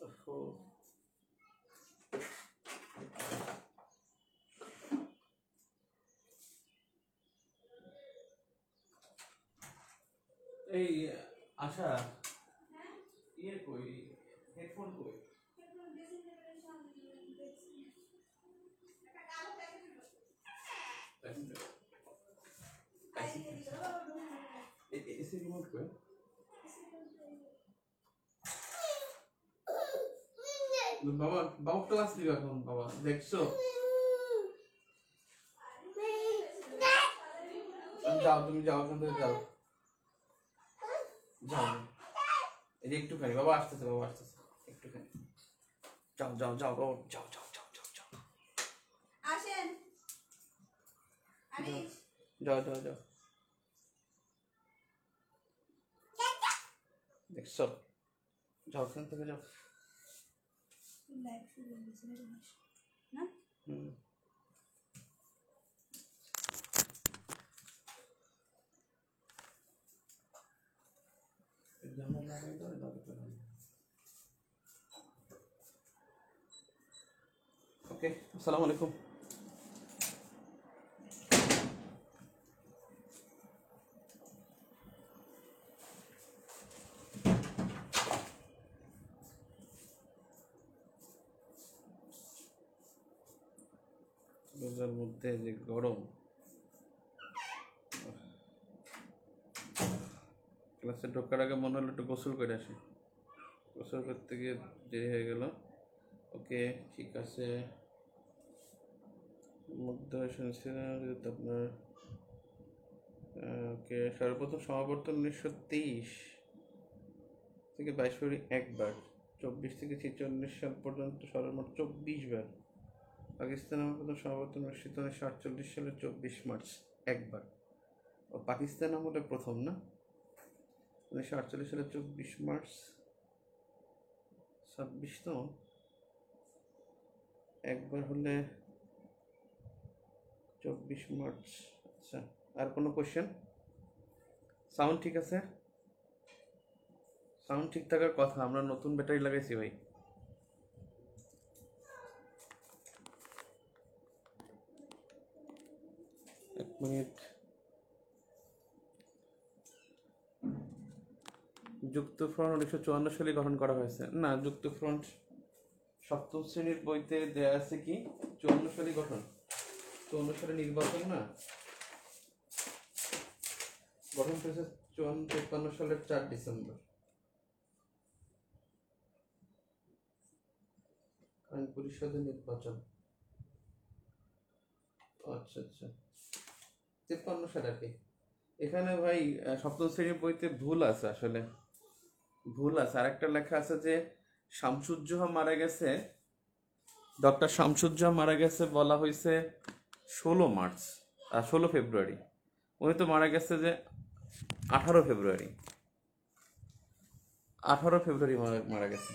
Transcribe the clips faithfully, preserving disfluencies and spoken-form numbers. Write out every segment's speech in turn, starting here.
ওহো, এই আশা ইয়ে কই, হেডফোন কই? এসি রিমোট কই? বাবা বাবা ক্লাস দিবে এখন, বাবা দেখছো? যাও তুমি যাও, ওখান থেকে যাও যাও, এই যে একটুখানি, বাবা আসতেছে, বাবা আসতেছে একটুখানি, যাও যাও যাও বাবা, যাও যাও যাও যাও যাও, আসেন আনিস, যাও যাও যাও, দেখছো? যাও ওখান থেকে যাও। লাইভ শুরু হয়েছে না? হুম, ওকে, আসসালামু আলাইকুম। রোজার মধ্যে যে গরম, ক্লাসে ঢোকার আগে মনে হলো একটু গোসল করে আসি, গোসল করতে গিয়ে দেরি হয়ে গেল। ওকে ঠিক আছে, মধ্যে আপনার ওকে, সর্বপ্রথম সমাবর্তন উনিশশো তেইশ থেকে বাইশ ফেব্রুয়ারি একবার, চব্বিশ থেকে ছেচল্লিশ সাল পর্যন্ত সর্বমোট চব্বিশ বার। পাকিস্তান আমার প্রথম সমাবর্তন অনুষ্ঠিত উনিশশো আটচল্লিশ সালের চব্বিশ মার্চ একবার। ও পাকিস্তান আমলে প্রথম না, উনিশশো আটচল্লিশ সালের চব্বিশ মার্চ ছাব্বিশতম একবার হলে চব্বিশ মার্চ। আচ্ছা, আর কোনো কোয়েশ্চেন? সাউন্ড ঠিক আছে? সাউন্ড ঠিক থাকার কথা, আমরা নতুন ব্যাটারি লাগাইছি ভাই। এক মিনিট। যুক্তফ্রন্ট উনিশশো চুয়ান্ন সালে গঠন করা হয়েছে না, যুক্তফ্রন্ট সপ্তম শ্রেণীর বইতে দেয়া আছে কি চুয়ান্ন সালে গঠন, চুয়ান্ন সালে নির্বাচন না, গঠন করেছে চুয়ান্ন তেপ্পান্ন সালের চার ডিসেম্বর। আইন পরিষদের নির্বাচন, আচ্ছা আচ্ছা, তেপ্পান্ন সালে আর কি। এখানে ভাই সপ্তম শ্রেণীর বইতে ভুল আছে, আসলে ভুল আছে। আর একটা লেখা আছে যে শামসুজ্জোহা মারা গেছে, ডক্টর শামসুজ্জোহা মারা গেছে বলা হয়েছে ষোলো মার্চ আর ষোলো ফেব্রুয়ারি, উনি তো মারা গেছে যে আঠারো ফেব্রুয়ারি, আঠারো ফেব্রুয়ারি মারা গেছে।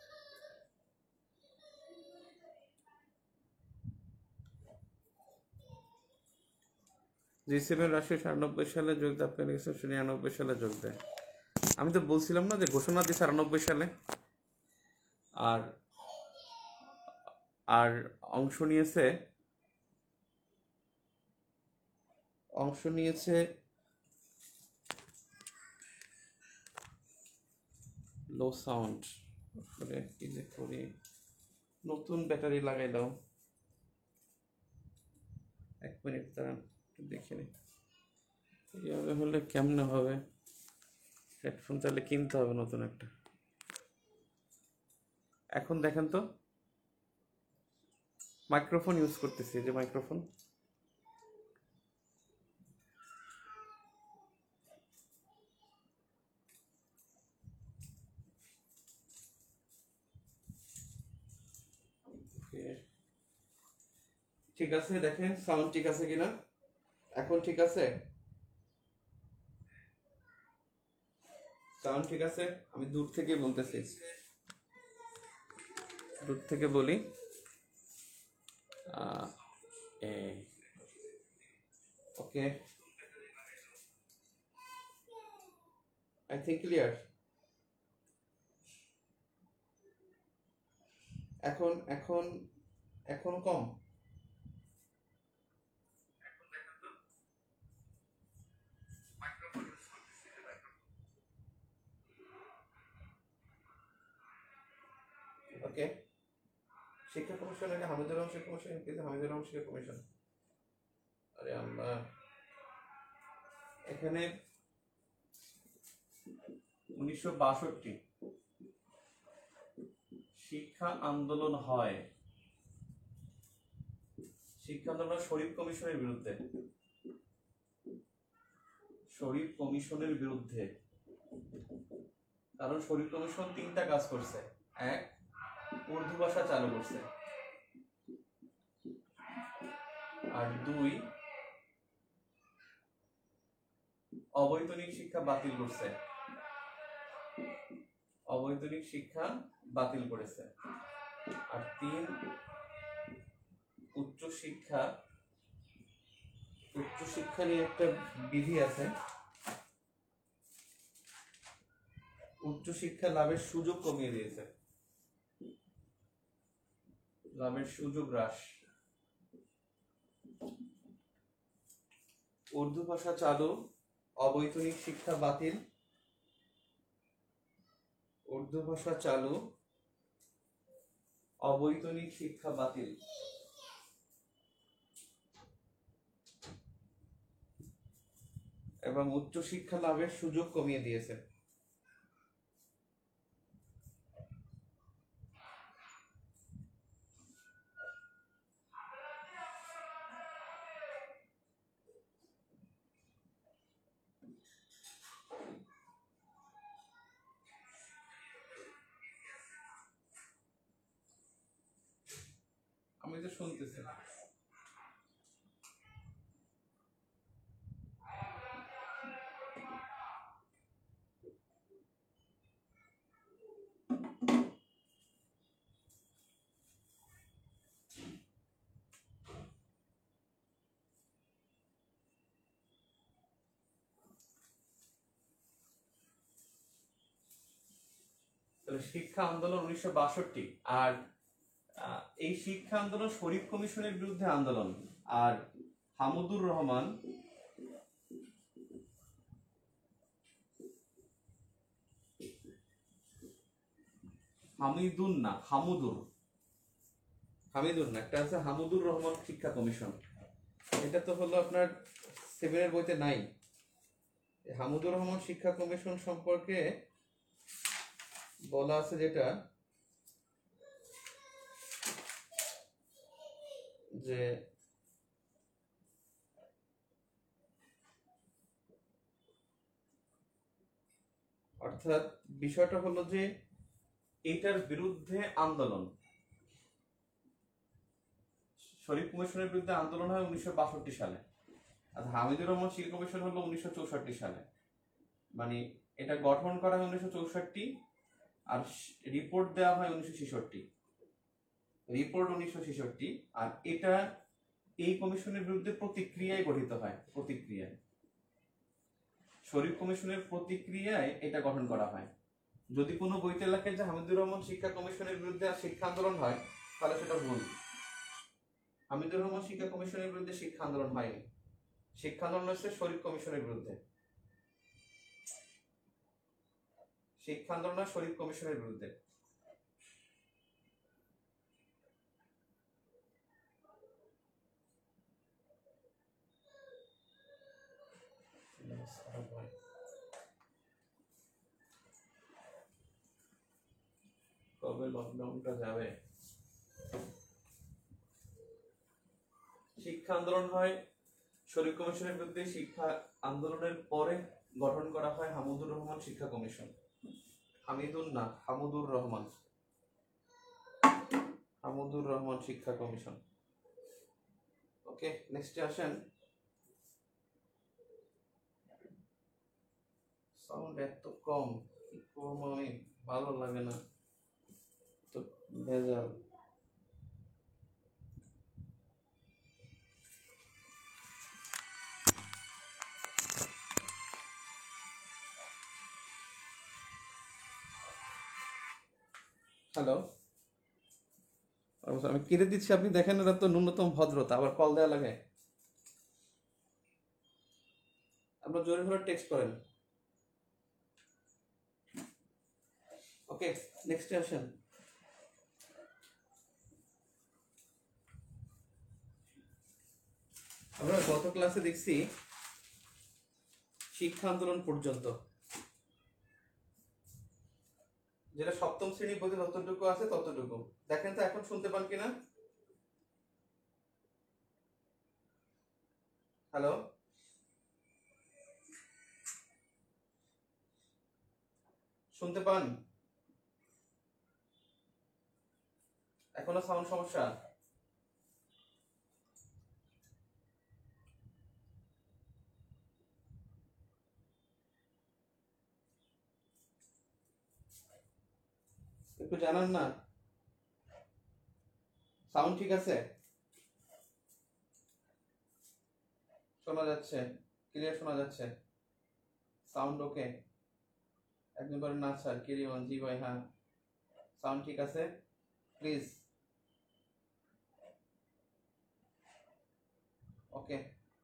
জি সেভেন রাশিয়া সাতানব্বই সালে যোগ দেয়, আফগানিস্তান নিরানব্বই সালে যোগ দেয়। আমি তো বলছিলাম না যে ঘোষণা দিয়েছে আটানব্বই সালে, আর আর অংশ নিয়েছে অংশ নিয়েছে লো সাউন্ড। আসলে কি যে করি, নতুন ব্যাটারি লাগাই দাও, এক মিনিট দাঁড়ান একটু দেখে নি, এইভাবে হলে কেমনে হবে? হেডফোন তাহলে কিনতে হবে নতুন একটা। এখন দেখেন তো, মাইক্রোফোন ইউজ করতেছি, যে মাইক্রোফোন, ঠিক আছে, দেখেন সাউন্ড ঠিক আছে কিনা, এখন ঠিক আছে, সাউন্ড ঠিক আছে। আমি দূর থেকে বলতেছি, দূর থেকে বলি, ওকে, আই থিঙ্ক ক্লিয়ার। এখন এখন এখন কম। ওকে, শিক্ষা কমিশন এটা হামিদুর রহমান শিক্ষা কমিশন, কিন্তু হামিদুর রহমান শিক্ষা কমিশন। আরে আল্লাহ, এখানে উনিশশো বাষট্টি শিক্ষা আন্দোলন হয়। শিক্ষা আন্দোলন শরীফ কমিশনের বিরুদ্ধে, শরীফ কমিশনের বিরুদ্ধে। কারণ শরীফ কমিশন তিনটা কাজ করছে। এক, উর্দু ভাষা চালু করছে। আর দুই, অবৈতনিক শিক্ষা বাতিল করছে, অবৈতনিক শিক্ষা বাতিল করেছে। আর তিন, উচ্চ শিক্ষা, উচ্চ শিক্ষা নিয়ে একটা বিধি আছে, উচ্চ শিক্ষা লাভের সুযোগ কমিয়ে দিয়েছে, লাভের সুযোগ হ্রাস। উর্দু ভাষা চালু, অবৈতনিক শিক্ষা বাতিল, উর্দু ভাষা চালু, অবৈতনিক শিক্ষা বাতিল। এবং উচ্চ শিক্ষা লাভের সুযোগ কমিয়ে দিয়েছে। আমি তো শুনতেছি। শিক্ষা আন্দোলন উনিশশো বাষট্টি, আর এই শিক্ষা আন্দোলন শরীফ কমিশনের বিরুদ্ধে আন্দোলন। আর হামুদুর রহমান হামিদুন না হামুদুর, হামিদুর না, একটা আছে হামুদুর রহমান শিক্ষা কমিশন। এটা তো হলো আপনার সেভেনের বইতে নাই। হামুদুর রহমান শিক্ষা কমিশন সম্পর্কে বলা আছে যেটা, যে অর্থাৎ বিষয়টা হলো যে এটার বিরুদ্ধে আন্দোলন, শরীফ কমিশনের বিরুদ্ধে আন্দোলন হয় উনিশশো বাষট্টি সালে। আর হামিদুর রহমান শিক্ষা কমিশন হলো উনিশশো চৌষট্টি সালে। মানে এটা গঠন করা হয় উনিশশো চৌষট্টি, আর রিপোর্ট দেওয়া হয় উনিশশো ছেষট্টি, রিপোর্ট উনিশশো ছেষট্টি। আর এটা এই কমিশনের বিরুদ্ধে প্রতিক্রিয়ায় গঠিত হয়, প্রতিক্রিয়ায়, শরীফ কমিশনের প্রতিক্রিয়ায় এটা গঠন করা হয়। যদি কোনো বইতে লেখে যে হামিদুর রহমান শিক্ষা কমিশনের বিরুদ্ধে শিক্ষা আন্দোলন হয়, তাহলে সেটা ভুল। হামিদুর রহমান শিক্ষা কমিশনের বিরুদ্ধে শিক্ষা আন্দোলন হয়নি। শিক্ষা আন্দোলন হচ্ছে শরীফ কমিশনের বিরুদ্ধে, শিক্ষা আন্দোলন শরীফ কমিশনের বিরুদ্ধে। কবে লকডাউনটা যাবে? শিক্ষা আন্দোলন হয় শরীফ কমিশনের বিরুদ্ধে। শিক্ষা আন্দোলনের পরে গঠন করা হয় হামিদুর রহমান শিক্ষা কমিশন। হামিদুর না হামুদুর রহমান, হামুদুর রহমান শিক্ষা কমিশন। ওকে, নেক্সটে আসেন। সাউন্ড এত কম, কি করবো আমি, ভালো লাগে না তো, ভেজাল। হ্যালো, আমি কেটে দিচ্ছি, আপনি দেখেন এটা তো ন্যূনতম ভদ্রতা, আবার কল দেওয়া লাগে। আপনার জোরে হলে টেক্সট করেন। ওকে, নেক্সট আসেন। আমরা গত ক্লাসে দেখছি শিক্ষা আন্দোলন পর্যন্ত, যেটা সপ্তম শ্রেণী বইতে যতটুকু আছে ততটুকু। দেখেন তো এখন শুনতে পান কিনা? হ্যালো, শুনতে পান? এখনো সাউন্ড সমস্যা? একটু জানান না, সাউন্ড ঠিক আছে? শোনা যাচ্ছে, ক্লিয়ার শোনা যাচ্ছে, সাউন্ড ওকে? একজন বলেন না স্যার, কিরিমান জি ভাই, হ্যাঁ সাউন্ড ঠিক আছে, প্লিজ। ওকে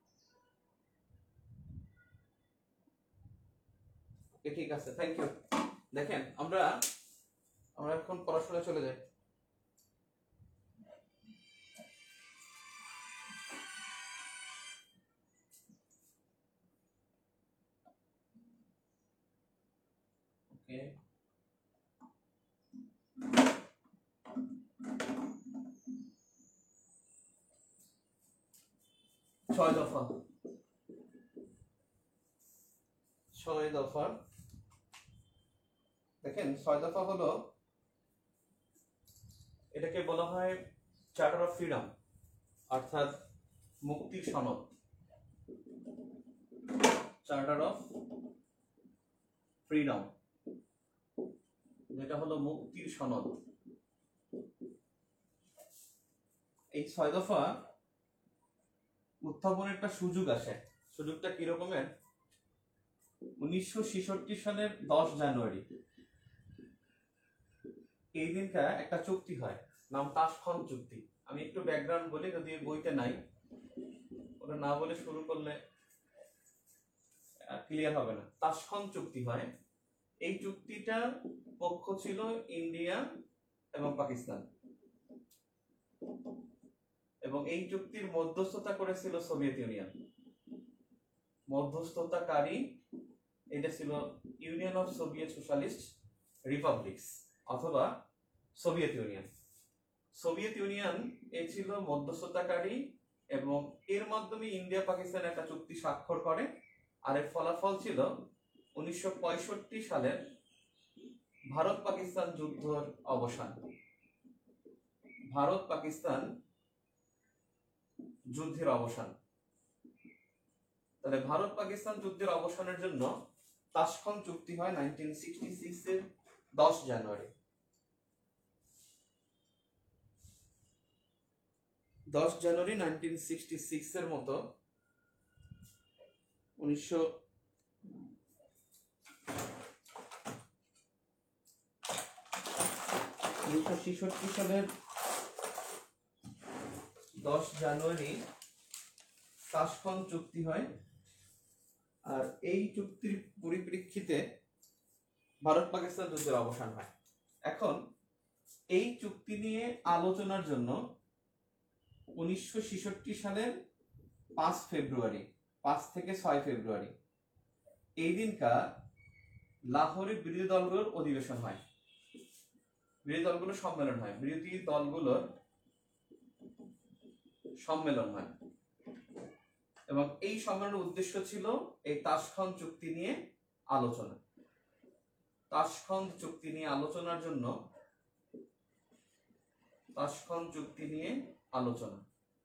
ওকে ঠিক আছে, থ্যাংক ইউ। দেখেন আমরা আমরা এখন পড়াশোনায় চলে যাই। ওকে, ছয় দফা, ছয় দফা। দেখেন ছয় দফা হলো, এটাকে বলা হয় চার্টার অফ ফ্রিডম, অর্থাৎ মুক্তির সনদ। চার্টার অফ ফ্রিডম, যেটা হলো মুক্তির সনদ। এই ছয় দফা উত্থাপনের একটা সুযোগ আসে। সুযোগটা কি রকমের? উনিশশো ছেষট্টি সালের দশ জানুয়ারি এই দিনটা একটা চুক্তি হয়, নাম তাশখন্দ চুক্তি। আমি একটু ব্যাকগ্রাউন্ড বলি, যদি বইতে নাই, ওটা না বলে শুরু করলে ক্লিয়ার হবে না। তাশখন্দ চুক্তি হয়, এই চুক্তিটার পক্ষ ছিল ইন্ডিয়া এবং পাকিস্তান, এবং এই চুক্তির মধ্যস্থতা করেছিল সোভিয়েত ইউনিয়ন। মধ্যস্থতাকারী এটা ছিল union of Soviet socialist republics অথবা সোভিয়েত ইউনিয়ন। সোভিয়েত ইউনিয়ন এ ছিল মধ্যস্থতাকারী, এবং এর মাধ্যমে ইন্ডিয়া পাকিস্তান একটা চুক্তি স্বাক্ষর করে। আর এর ফলাফল ছিল উনিশশো পঁয়ষট্টি সালের ভারত পাকিস্তান যুদ্ধের অবসান। ভারত পাকিস্তান যুদ্ধের অবসান। তাহলে ভারত পাকিস্তান যুদ্ধের অবসানের জন্য তাশখন্দ চুক্তি হয় নাইনটিন সিক্সটি সিক্স এর দশ জানুয়ারি। দশ জানুয়ারি নাইনটিন সিক্সটি সিক্স এর মতো উনিশশো উনিশশো ছেষট্টি সালের দশ জানুয়ারি তাশখন্দ চুক্তি হয়। আর এই চুক্তির পরিপ্রেক্ষিতে ভারত পাকিস্তান যুদ্ধের অবসান হয়। এখন এই চুক্তি নিয়ে আলোচনার জন্য উনিশশো ছেষট্টি সালের পাঁচ ফেব্রুয়ারি, পাঁচ থেকে ছয় ফেব্রুয়ারি এই দিনকার লাহোরে বিরোধী দলগুলোর অধিবেশন হয়, বিরোধী দলগুলোর সম্মেলন হয়, বিরোধী দলগুলোর সম্মেলন হয়। এবং এই সম্মেলনের উদ্দেশ্য ছিল এই তাশখন্দ চুক্তি নিয়ে আলোচনা। তাশখন্দ চুক্তি নিয়ে আলোচনার জন্য তাশখন্দ চুক্তি নিয়ে আলোচনা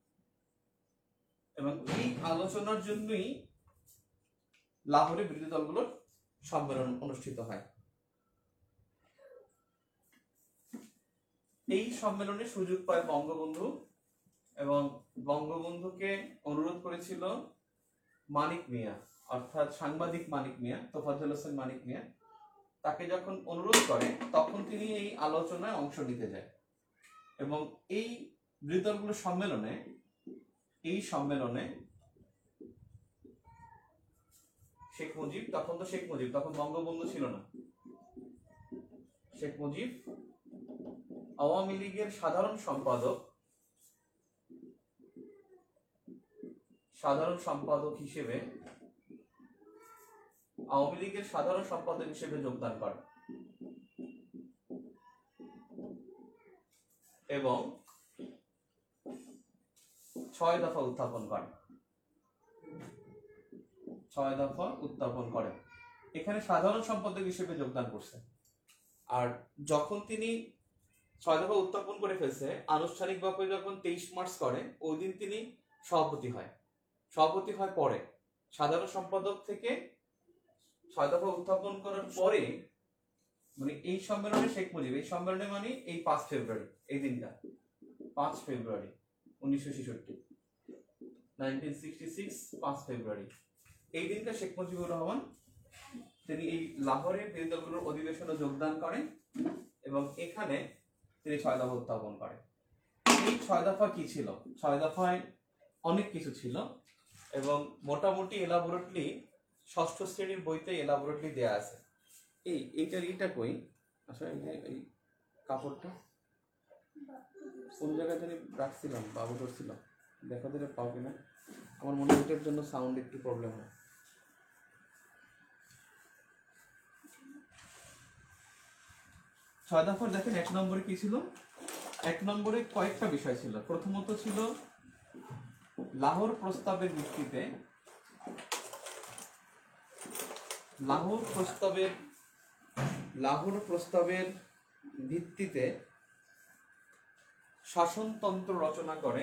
এবং এই আলোচনার জন্যই লাহোরে বিরোধী দলগুলোর সম্মেলন অনুষ্ঠিত হয়। এই সম্মেলনে সুযোগ পায় বঙ্গবন্ধু, এবং বঙ্গবন্ধুকে অনুরোধ করেছিল মানিক মিয়া, অর্থাৎ সাংবাদিক মানিক মিয়া, তোফাজ্জল হোসেন মানিক মিয়া। তাকে যখন অনুরোধ করে তখন তিনি এই আলোচনায় অংশ নিতে যায়। এবং এই দুই দলগুলোর সম্মেলনে এই সম্মেলনে শেখ মুজিব, তখন তো শেখ মুজিব, তখন বঙ্গবন্ধু ছিল না, শেখ মুজিব আওয়ামী লীগের সাধারণ সম্পাদক সাধারণ সম্পাদক হিসেবে আওয়ামী লীগের সাধারণ সম্পাদক হিসেবে যোগদান করেন এবং ছয় দফা উত্থাপন করেন ছয় দফা উত্থাপন করেন এখানে সাধারণ সম্পাদক হিসেবে যোগদান করছেন। আর যখন তিনি ছয় দফা উত্থাপন করে ফেলছে, আনুষ্ঠানিকভাবে যখন তেইশ মার্চ করে, ওই দিন তিনি সভাপতি হয় সভাপতি হয় পরে সাধারণ সম্পাদক থেকে ছয় দফা উত্থাপন করার পরে, মানে এই সম্মেলনে শেখ মুজিব, এই সম্মেলনে মানে এই পাঁচ ফেব্রুয়ারি, এই দিনটা পাঁচ ফেব্রুয়ারি উনিশশো ছেষট্টি নাইনটিন সিক্সটি সিক্স পাঁচ ফেব্রুয়ারি, এই দিনটা শেখ মুজিবুর রহমান তিনি এই লাহোরে বিরোধী দলগুলোর অধিবেশনে যোগদান করেন এবং এখানে তিনি ছয় দফা উত্থাপন করেন। এই ছয় দফা কি ছিল? ছয় দফায় অনেক কিছু ছিল এবং মোটামুটি এলাবোরেটলি ষষ্ঠ শ্রেণীর বইতে এলাবোরেটলি দেয়া আছে। এই এইটার এইটা কই আসলে এই যে এই কাপড়টা কোন জায়গায় জানি রাখছিলাম, বাবু করছিল, দেখা দিলে পাও কিনা। আমার মনে হয় এটার জন্য সাউন্ড একটু প্রবলেম হয়। ছয় দফার দেখেন এক নম্বরে কি ছিল? এক নম্বরে কয়েকটা বিষয় ছিল। প্রথমত ছিল লাহোর প্রস্তাবের ভিত্তিতে লাহোর প্রস্তাবের লাহোর প্রস্তাবের ভিত্তিতে শাসনতন্ত্র রচনা করে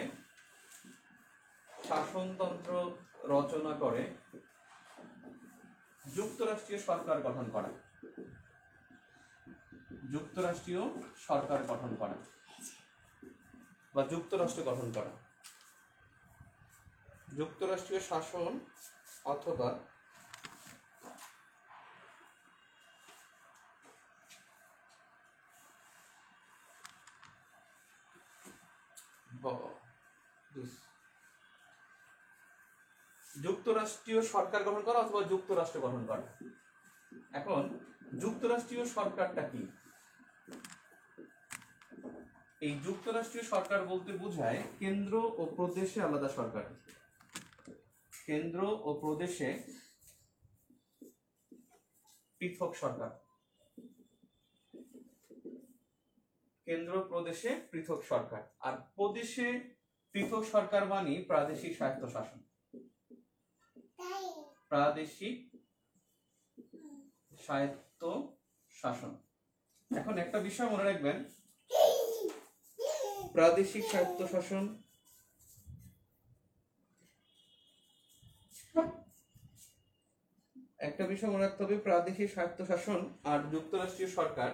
শাসনতন্ত্র রচনা করে যুক্তরাষ্ট্রীয় সরকার গঠন করা যুক্তরাষ্ট্রীয় সরকার গঠন করা বা যুক্তরাষ্ট্র গঠন করা যুক্তরাষ্ট্রীয় শাসন অথবা যুক্তরাষ্ট্রীয় সরকার গঠন করা অথবা যুক্তরাষ্ট্র গঠন করা। এখন যুক্তরাষ্ট্রীয় সরকারটা কি? এই যুক্তরাষ্ট্রীয় সরকার বলতে বোঝায় কেন্দ্র ও প্রদেশে আলাদা সরকার, কেন্দ্র ও প্রদেশে পৃথক সরকার, কেন্দ্র প্রদেশে পৃথক সরকার। আর প্রদেশে পৃথক সরকার মানে প্রাদেশিক স্বায়ত্তশাসন, প্রাদেশিক স্বায়ত্ত শাসন। এখন একটা বিষয় মনে রাখবেন, প্রাদেশিক স্বায়ত্ত শাসন একটা বিষয় মনে রাখতে হবে, প্রাদেশিক স্বায়ত্ত শাসন আর যুক্তরাষ্ট্রীয় সরকার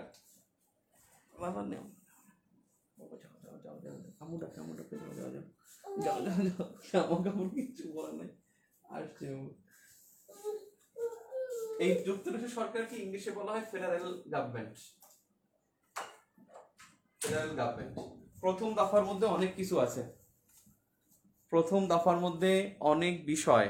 এই যুক্তরাষ্ট্রীয় সরকারকে ইংলিশে বলা হয় ফেডারেল গভর্নমেন্ট। ফেডারেল গভর্নমেন্ট প্রথম দফার মধ্যে অনেক কিছু আছে, প্রথম দফার মধ্যে অনেক বিষয়।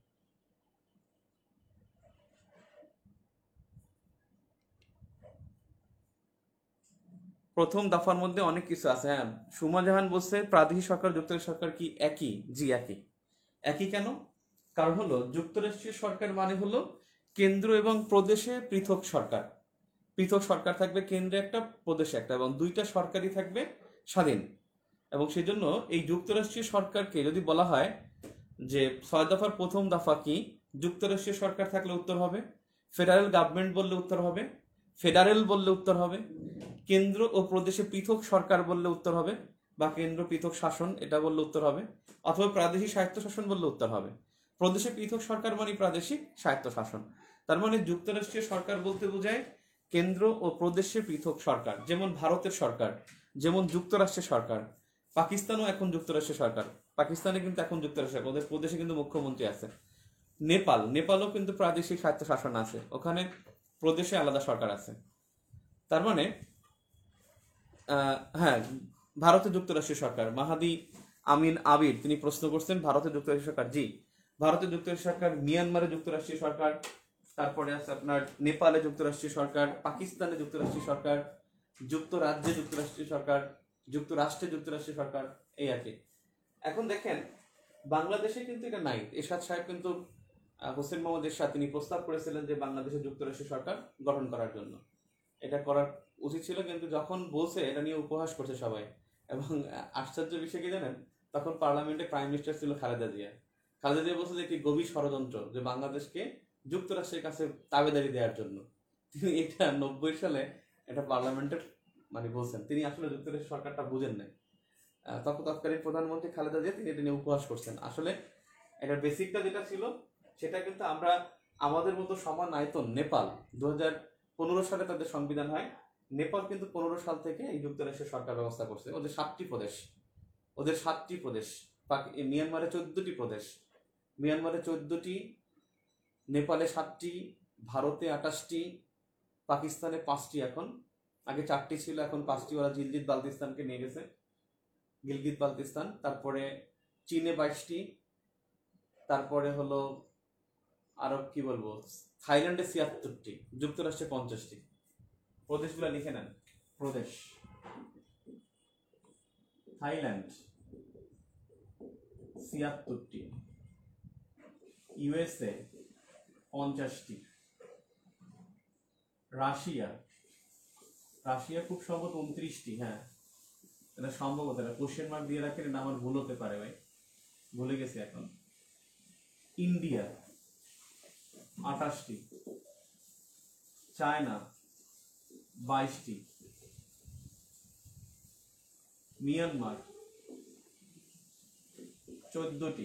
প্রথম দফার মধ্যে অনেক কিছু আছে। হ্যাঁ, সুমা জাহান বলছে প্রাদেশিক সরকার যুক্তরাষ্ট্রীয় সরকার কি একই? জি একই। একই কেন? কারণ হলো যুক্তরাষ্ট্রীয় সরকার মানে হলো কেন্দ্র এবং প্রদেশে পৃথক সরকার। পৃথক সরকার থাকবে কেন্দ্রে একটা, প্রদেশে একটা, এবং দুইটা সরকারই থাকবে স্বাধীন। এবং সেজন্য এই যুক্তরাষ্ট্রীয় সরকারকে যদি বলা হয় যে ছয় দফার প্রথম দফা কি, যুক্তরাষ্ট্রীয় সরকার থাকলে উত্তর হবে ফেডারেল গভর্নমেন্ট, বললে উত্তর হবে ফেডারেল, বললে উত্তর হবে কেন্দ্র ও প্রদেশে পৃথক সরকার, বললে উত্তর হবে, বা কেন্দ্র পৃথক শাসন এটা বললে উত্তর হবে, অথবা প্রাদেশিক স্বায়ত্তশাসন বললে উত্তর হবে। প্রদেশে পৃথক সরকার মানে প্রাদেশিক স্বায়ত্তশাসন। তার মানে যুক্তরাষ্ট্রীয় সরকার বলতে বোঝায় কেন্দ্র ও প্রদেশে পৃথক সরকার, যেমন ভারতের সরকার, যেমন যুক্তরাষ্ট্রের সরকার। পাকিস্তানও এখন যুক্তরাষ্ট্রের সরকার, পাকিস্তানে কিন্তু এখন যুক্তরাষ্ট্রের সরকার, ওদের প্রদেশে কিন্তু মুখ্যমন্ত্রী আছে। নেপাল, নেপালও কিন্তু প্রাদেশিক স্বায়ত্তশাসন আছে, ওখানে প্রদেশে আলাদা সরকার আছে। তার মানে হ্যাঁ, ভারতের যুক্তরাষ্ট্রীয় সরকার, মাহাদি আমিন আবির তিনি প্রশ্ন করছেন ভারতের যুক্তরাষ্ট্রীয় সরকার। জি, ভারতের যুক্তরাষ্ট্রীয় সরকার, মিয়ানমারের যুক্তরাষ্ট্রীয় সরকার, তারপরে আছে আপনার নেপালে যুক্তরাষ্ট্রীয় সরকার, পাকিস্তানে যুক্তরাষ্ট্রীয় সরকার, যুক্তরাজ্যে যুক্তরাষ্ট্রীয় সরকার, যুক্তরাষ্ট্রে যুক্তরাষ্ট্রীয় সরকার, এই আর কি। এখন দেখেন বাংলাদেশে কিন্তু এটা নাই। এরশাদ সাহেব কিন্তু আহ, হোসেন মোহাম্মদ এরশাদ তিনি প্রস্তাব করেছিলেন যে বাংলাদেশে যুক্তরাষ্ট্রীয় সরকার গঠন করার জন্য, এটা করার উচিত ছিল, কিন্তু যখন বলছে এটা নিয়ে উপহাস করছে সবাই। এবং আশ্চর্য বিষয় কি জানেন, তখন পার্লামেন্টে প্রাইম মিনিস্টার ছিল খালেদা জিয়া। খালেদা জিয়া বলছে যে একটি গভীর ষড়যন্ত্র যে বাংলাদেশকে যুক্তরাষ্ট্রের কাছে তাবেদারি দেওয়ার জন্য। তিনি এটা নব্বই সালে এটা পার্লামেন্টের মানে বলছেন, তিনি আসলে যুক্তরাষ্ট্র সরকারটা বুঝেন নাই। আহ, তখন তৎকালীন প্রধানমন্ত্রী খালেদা জিয়া তিনি এটা নিয়ে উপহাস করছেন। আসলে এটার বেসিকটা যেটা ছিল সেটা কিন্তু আমরা আমাদের মতো সমান আয়তন নেপাল দু হাজার পনেরো সালে তাদের সংবিধান হয়। নেপাল কিন্তু পনেরো সাল থেকে এই যুক্তরাষ্ট্রের সরকার ব্যবস্থা করছে। ওদের সাতটি প্রদেশ, ওদের সাতটি প্রদেশ, পাক- এ মিয়ানমারে চোদ্দটি প্রদেশ, মিয়ানমারে চোদ্দটি, নেপালে সাতটি, ভারতে আঠাশটি, পাকিস্তানে পাঁচটি, এখন আগে চারটি ছিল এখন পাঁচটি, ওরা গিলগিত বালতিস্তানকে নিয়ে গেছে, গিলগিত বালতিস্তান। তারপরে চীনে বাইশটি, তারপরে হলো আরো কি বলবো, থাইল্যান্ডে ছিয়াত্তরটি, যুক্তরাষ্ট্রে পঞ্চাশটি। প্রদেশগুলো লিখে নেন। প্রদেশ, থাইল্যান্ড ছিয়াত্তরটি, ইউএসএ পঞ্চাশটি, রাশিয়া রাশিয়া খুব সম্ভবত উনত্রিশটি। হ্যাঁ, এটা সম্ভবত, এটা কোশ্চেন মার্ক দিয়ে রাখেন, এটা আমার ভুল হতে পারে ভাই, ভুলে গেছি এখন। ইন্ডিয়া আঠাশটি, চায়না বাইশটি, মিয়ানমার চোদ্দটি,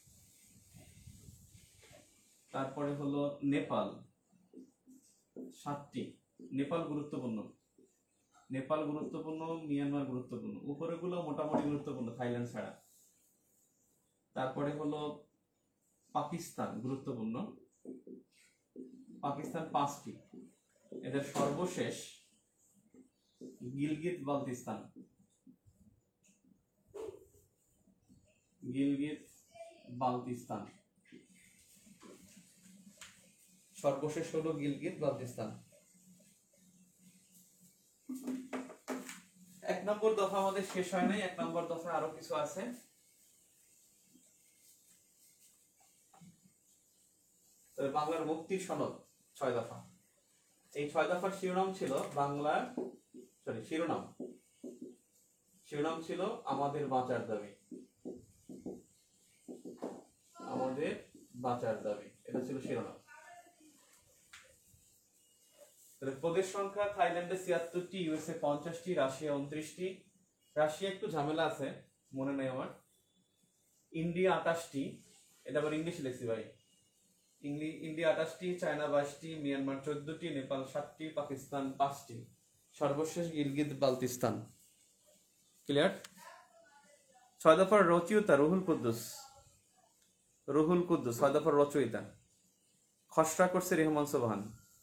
তারপরে হলো নেপাল সাতটি। নেপাল গুরুত্বপূর্ণ, নেপাল গুরুত্বপূর্ণ, মিয়ানমার গুরুত্বপূর্ণ, উপরেগুলো মোটামুটি গুরুত্বপূর্ণ থাইল্যান্ড ছাড়া। তারপরে হলো পাকিস্তান গুরুত্বপূর্ণ, পাকিস্তান পাঁচটি। এদের সর্বশেষ গিলগিত বালতিস্তান, গিলগিত বালতিস্তান সর্বশেষ হলো গিলগিত বালতিস্তান। এক নম্বর দফা আমাদের শেষ হয় নাই, এক নম্বর দফা আরো কিছু আছে। তবে বাংলার মুক্তির সনদ ছয় দফা। এই ছয় দফার শিরোনাম ছিল বাংলার সরি শিরোনাম শিরোনাম ছিল আমাদের বাঁচার দাবি, আমাদের বাঁচার দাবি, এটা ছিল শিরোনাম। প্রদেশ সংখ্যা থাইল্যান্ডে ছিয়াত্তরটি, ইউএসএ পঞ্চাশটি, রাশিয়া উনত্রিশটি, রাশিয়া একটু ঝামেলা আছে মনে নেই আমার, ইন্ডিয়া আঠাশটি, এটা আবার ইংলিশ লিখছি ভাই, ইন্ডিয়া আঠাশটি, চায়না বাইশটি, মিয়ানমার চোদ্দটি, নেপাল সাতটি, পাকিস্তান পাঁচটি, সর্বশেষ গিলগিত বালতিস্তান। ক্লিয়ার? ছয় দফার রচয়িতা রুহুল কুদ্দুস, রুহুল কুদ্দুস ছয় দফার রচয়িতা, খসড়া করছে রেহমান সোবহান।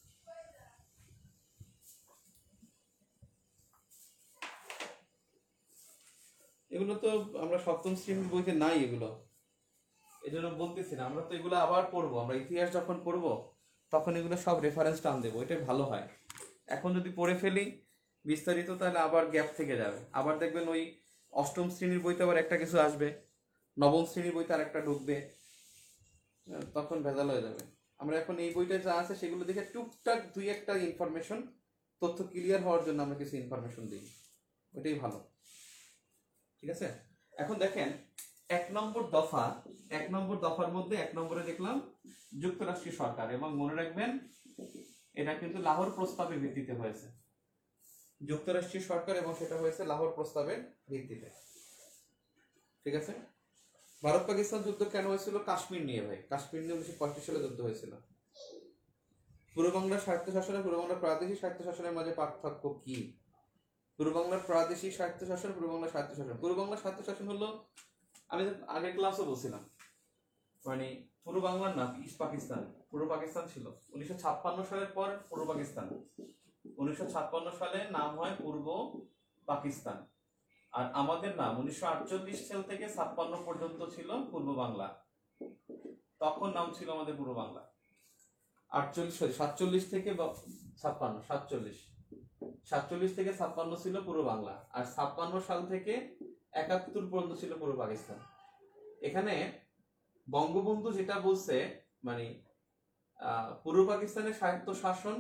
এগুলো তো আমরা সপ্তম শ্রেণীর বইতে নাই, এগুলো এই জন্য বলতেছি না। আমরা তো এগুলো আবার পড়বো, আমরা ইতিহাস যখন পড়বো তখন এগুলো সব রেফারেন্স টান দেবো, এটাই ভালো হয়। এখন যদি পড়ে ফেলি বিস্তারিত তাহলে আবার গ্যাপ থেকে যাবে, আবার দেখবেন ওই অষ্টম শ্রেণীর বইতে আবার একটা কিছু আসবে, নবম শ্রেণীর বইতে আর একটা ঢুকবে, তখন ভেজাল হয়ে যাবে। আমরা এখন এই বইটা যা আছে সেগুলো দেখে টুকটাক দুই একটা ইনফরমেশন, তথ্য ক্লিয়ার হওয়ার জন্য আমরা কিছু ইনফরমেশন দিই, ওইটাই ভালো। ঠিক আছে, এখন দেখেন এক নম্বর দফা, এক নম্বর দফার মধ্যে এক নম্বরে দেখলাম যুক্তরাষ্ট্রীয় সরকার, এবং মনে রাখবেন এটা কিন্তু লাহোর প্রস্তাবের ভিত্তিতে হয়েছে, যুক্তরাষ্ট্রীয় সরকার, এবং সেটা হয়েছে লাহোর প্রস্তাবের ভিত্তিতে। ঠিক আছে, ভারত পাকিস্তান যুদ্ধ কেন হয়েছিল? কাশ্মীর নিয়ে ভাই, কাশ্মীর নিয়ে উনিশশো পঁয়ত্রিশ সালে যুদ্ধ হয়েছিল। পূর্ব বাংলার স্বায়ত্তশাসন, পূর্ব বাংলার প্রাদেশিক স্বায়ত্তশাসনের মাঝে পার্থক্য কি? পূর্ব বাংলার প্রাদেশিক স্বায়ত্তশাসন, পূর্ব বাংলার স্বায়ত্তশাসন। পূর্ব বাংলার স্বায়ত্তশাসন হলো, আমি আগের ক্লাসও বলছিলাম, মানে পূর্ব বাংলার না ইস্ট পাকিস্তান, পূর্ব পাকিস্তান ছিল উনিশশো ছাপ্পান্ন সালের পর পূর্ব পাকিস্তান, উনিশশো ছাপ্পান্ন সালে নাম হয় পূর্ব পাকিস্তান, আর আমাদের নাম উনিশশো আটচল্লিশ সাল থেকে ছাপ্পান্ন পর্যন্ত ছিল পূর্ব বাংলা, তখন নাম ছিল আমাদের পূর্ব বাংলা। আটচল্লিশ সাতচল্লিশ থেকে ছাপ্পান্ন সাতচল্লিশ সাতচল্লিশ থেকে ছাপ্পান্ন ছিল পূর্ব বাংলা, আর ছাপ্পান্ন সাল থেকে একাত্তর পর্যন্ত ছিল পূর্ব পাকিস্তান। এখানে বঙ্গবন্ধু যেটা বলছে মানে আহ পূর্ব পাকিস্তানের স্বায়ত্ত শাসন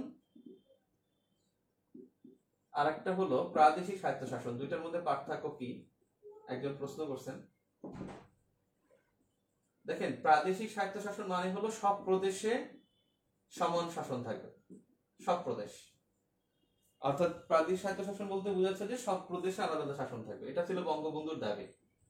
আর একটা হলো প্রাদেশিক স্বায়ত্ত শাসন, দুইটার মধ্যে পার্থক্য কি একজন প্রশ্ন করছেন। দেখেন, প্রাদেশিক স্বায়ত্ত শাসন মানে হলো সব প্রদেশে সমান শাসন থাকবে, সব প্রদেশ, অর্থাৎ প্রাদেশিক স্বায়ত্ত শাসন বলতে বোঝাচ্ছে যে সব প্রদেশে আলাদা আলাদা শাসন থাকবে। এটা ছিল বঙ্গবন্ধুর দাবি,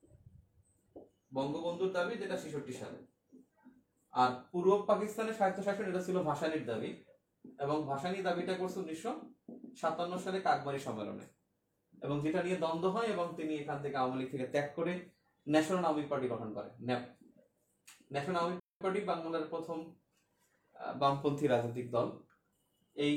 বঙ্গবন্ধুর দাবি যেটা ছেষট্টি সালে। আর পূর্ব পাকিস্তানের স্বায়ত্ত শাসন এটা ছিল ভাসানীর দাবি, এবং ভাসানী দাবিটা করছে উনিশশো সাতান্ন সালে কাকবাড়ি সম্মেলনে, এবং যেটা নিয়ে দ্বন্দ্ব হয়, এবং তিনি এখান থেকে আওয়ামী লীগ থেকে ত্যাগ করে ন্যাশনাল আওয়ামী পার্টি গঠন করে, ন্যাপ। ন্যাশনাল আওয়ামী পার্টি বাংলার প্রথম বামপন্থী রাজনৈতিক দল। এই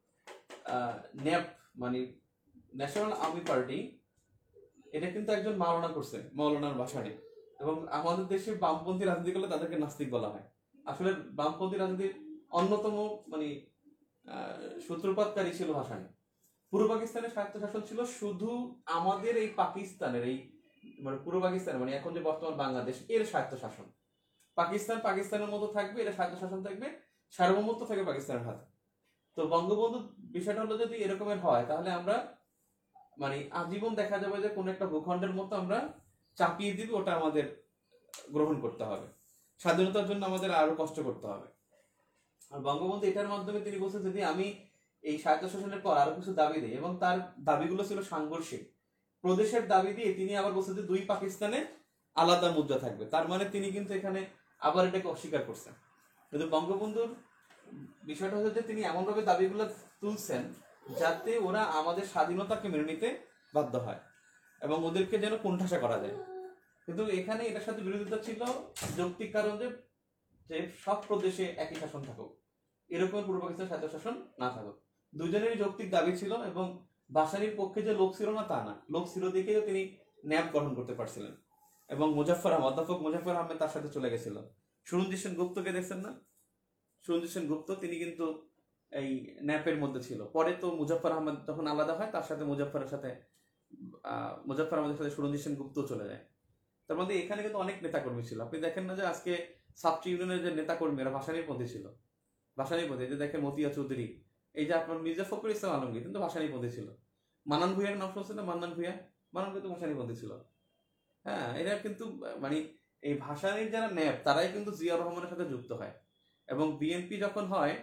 ন্যাপ মানে ন্যাশনাল আওয়ামী পার্টি, এটা কিন্তু একজন মাওলানা করছে, মৌলানার ভাসানী। এবং আমাদের দেশে বামপন্থী রাজনীতি করলে তাদেরকে নাস্তিক বলা হয়। আসলে বামপন্থী রাজনীতির অন্যতম মানে সূত্রপাতকারী ছিল ভাসানী। পূর্ব পাকিস্তানের স্বায়ত্তশাসন ছিল শুধু আমাদের এই পাকিস্তানের এই মানে পূর্ব পাকিস্তান মানে এখন যে বর্তমান বাংলাদেশ এর স্বায়ত্তশাসন। পাকিস্তান পাকিস্তানের মতো থাকবে, এটা স্বায়ত্তশাসন থাকবে, সার্বভৌমত্ব থাকবে পাকিস্তানের হাতে। তো বঙ্গবন্ধু বিষয়টা হলো যদি এরকমের হয়, তাহলে আমরা মানে আজীবন দেখা যাবে যে কোন একটা ভূখণ্ডের মতো আমরা চাপিয়ে দিব, ওটা আমাদের গ্রহণ করতে হবে, স্বাধীনতার জন্য আমাদের আরো কষ্ট করতে হবে। আর বঙ্গবন্ধু এটার মাধ্যমে তিনি বলছেন যদি আমি এই স্বায়ত্তশাসনের পর আরো কিছু দাবি দিই, এবং তার দাবিগুলো ছিল সাংঘর্ষিক প্রদেশের দাবি দিয়ে তিনি আবার বলছেন যে দুই পাকিস্তানে আলাদা মুদ্রা থাকবে। তার মানে তিনি কিন্তু এখানে আবার এটাকে অস্বীকার করছেন। কিন্তু বঙ্গবন্ধুর বিষয়টা হচ্ছে যে তিনি এমনভাবে দাবিগুলো তুলছেন যাতে ওরা আমাদের স্বাধীনতাকে মেনে নিতে বাধ্য হয় এবং ওদেরকে যেন কোণঠাসা করা যায়। কিন্তু এখানে এটার সাথে বিরোধিতা ছিল যৌক্তিক কারণ যে যে সব প্রদেশে একই শাসন থাকুক, এরকম পূর্ব পাকিস্তান স্বায়ত্তশাসন না থাকুক। দুজনেরই যৌক্তিক দাবি ছিল, এবং ভাসানীর পক্ষে যে লোক ছিল না তা না, লোক ছিল দেখেও তিনি ন্যাপ গঠন করতে পারছিলেন। এবং মুজাফফর আহমদ অধ্যাপক মুজাফফর আহমেদ তার সাথে চলে গেছিল। সুরঞ্জিত সেন গুপ্তকে দেখছেন না? সুরঞ্জিত সেন গুপ্ত তিনি কিন্তু এই ন্যাপের মধ্যে ছিল। পরে তো মুজাফফর আহমদ যখন আলাদা হয়, তার সাথে মুজাফফরের সাথে আহ মুজাফফর আহমদের সাথে সুরঞ্জিত সেন গুপ্ত চলে যায়। তার মধ্যে এখানে কিন্তু অনেক নেতাকর্মী ছিল। আপনি দেখেন না যে আজকে ছাত্র ইউনিয়নের যে নেতাকর্মী এরা ভাসানীর পন্থী ছিল, ভাসানীর পন্থী। যে দেখেন মতিয়া চৌধুরী, এই যে আপনার মির্জা ফখরুল ইসলাম আলমগীর কিন্তু ভাসানীর পন্থী ছিল। মান্নান ভূঁইয়ার নাম শুনছেন না? মান্নান ভূঁইয়া, মান্নান কিন্তু ভাসানীর পন্থী ছিল। হ্যাঁ, এরা কিন্তু মানে এই ভাসানীর যারা ন্যাপ তারাই কিন্তু জিয়া রহমানের সাথে যুক্ত হয়। এবং বিএনপি যখন হয়,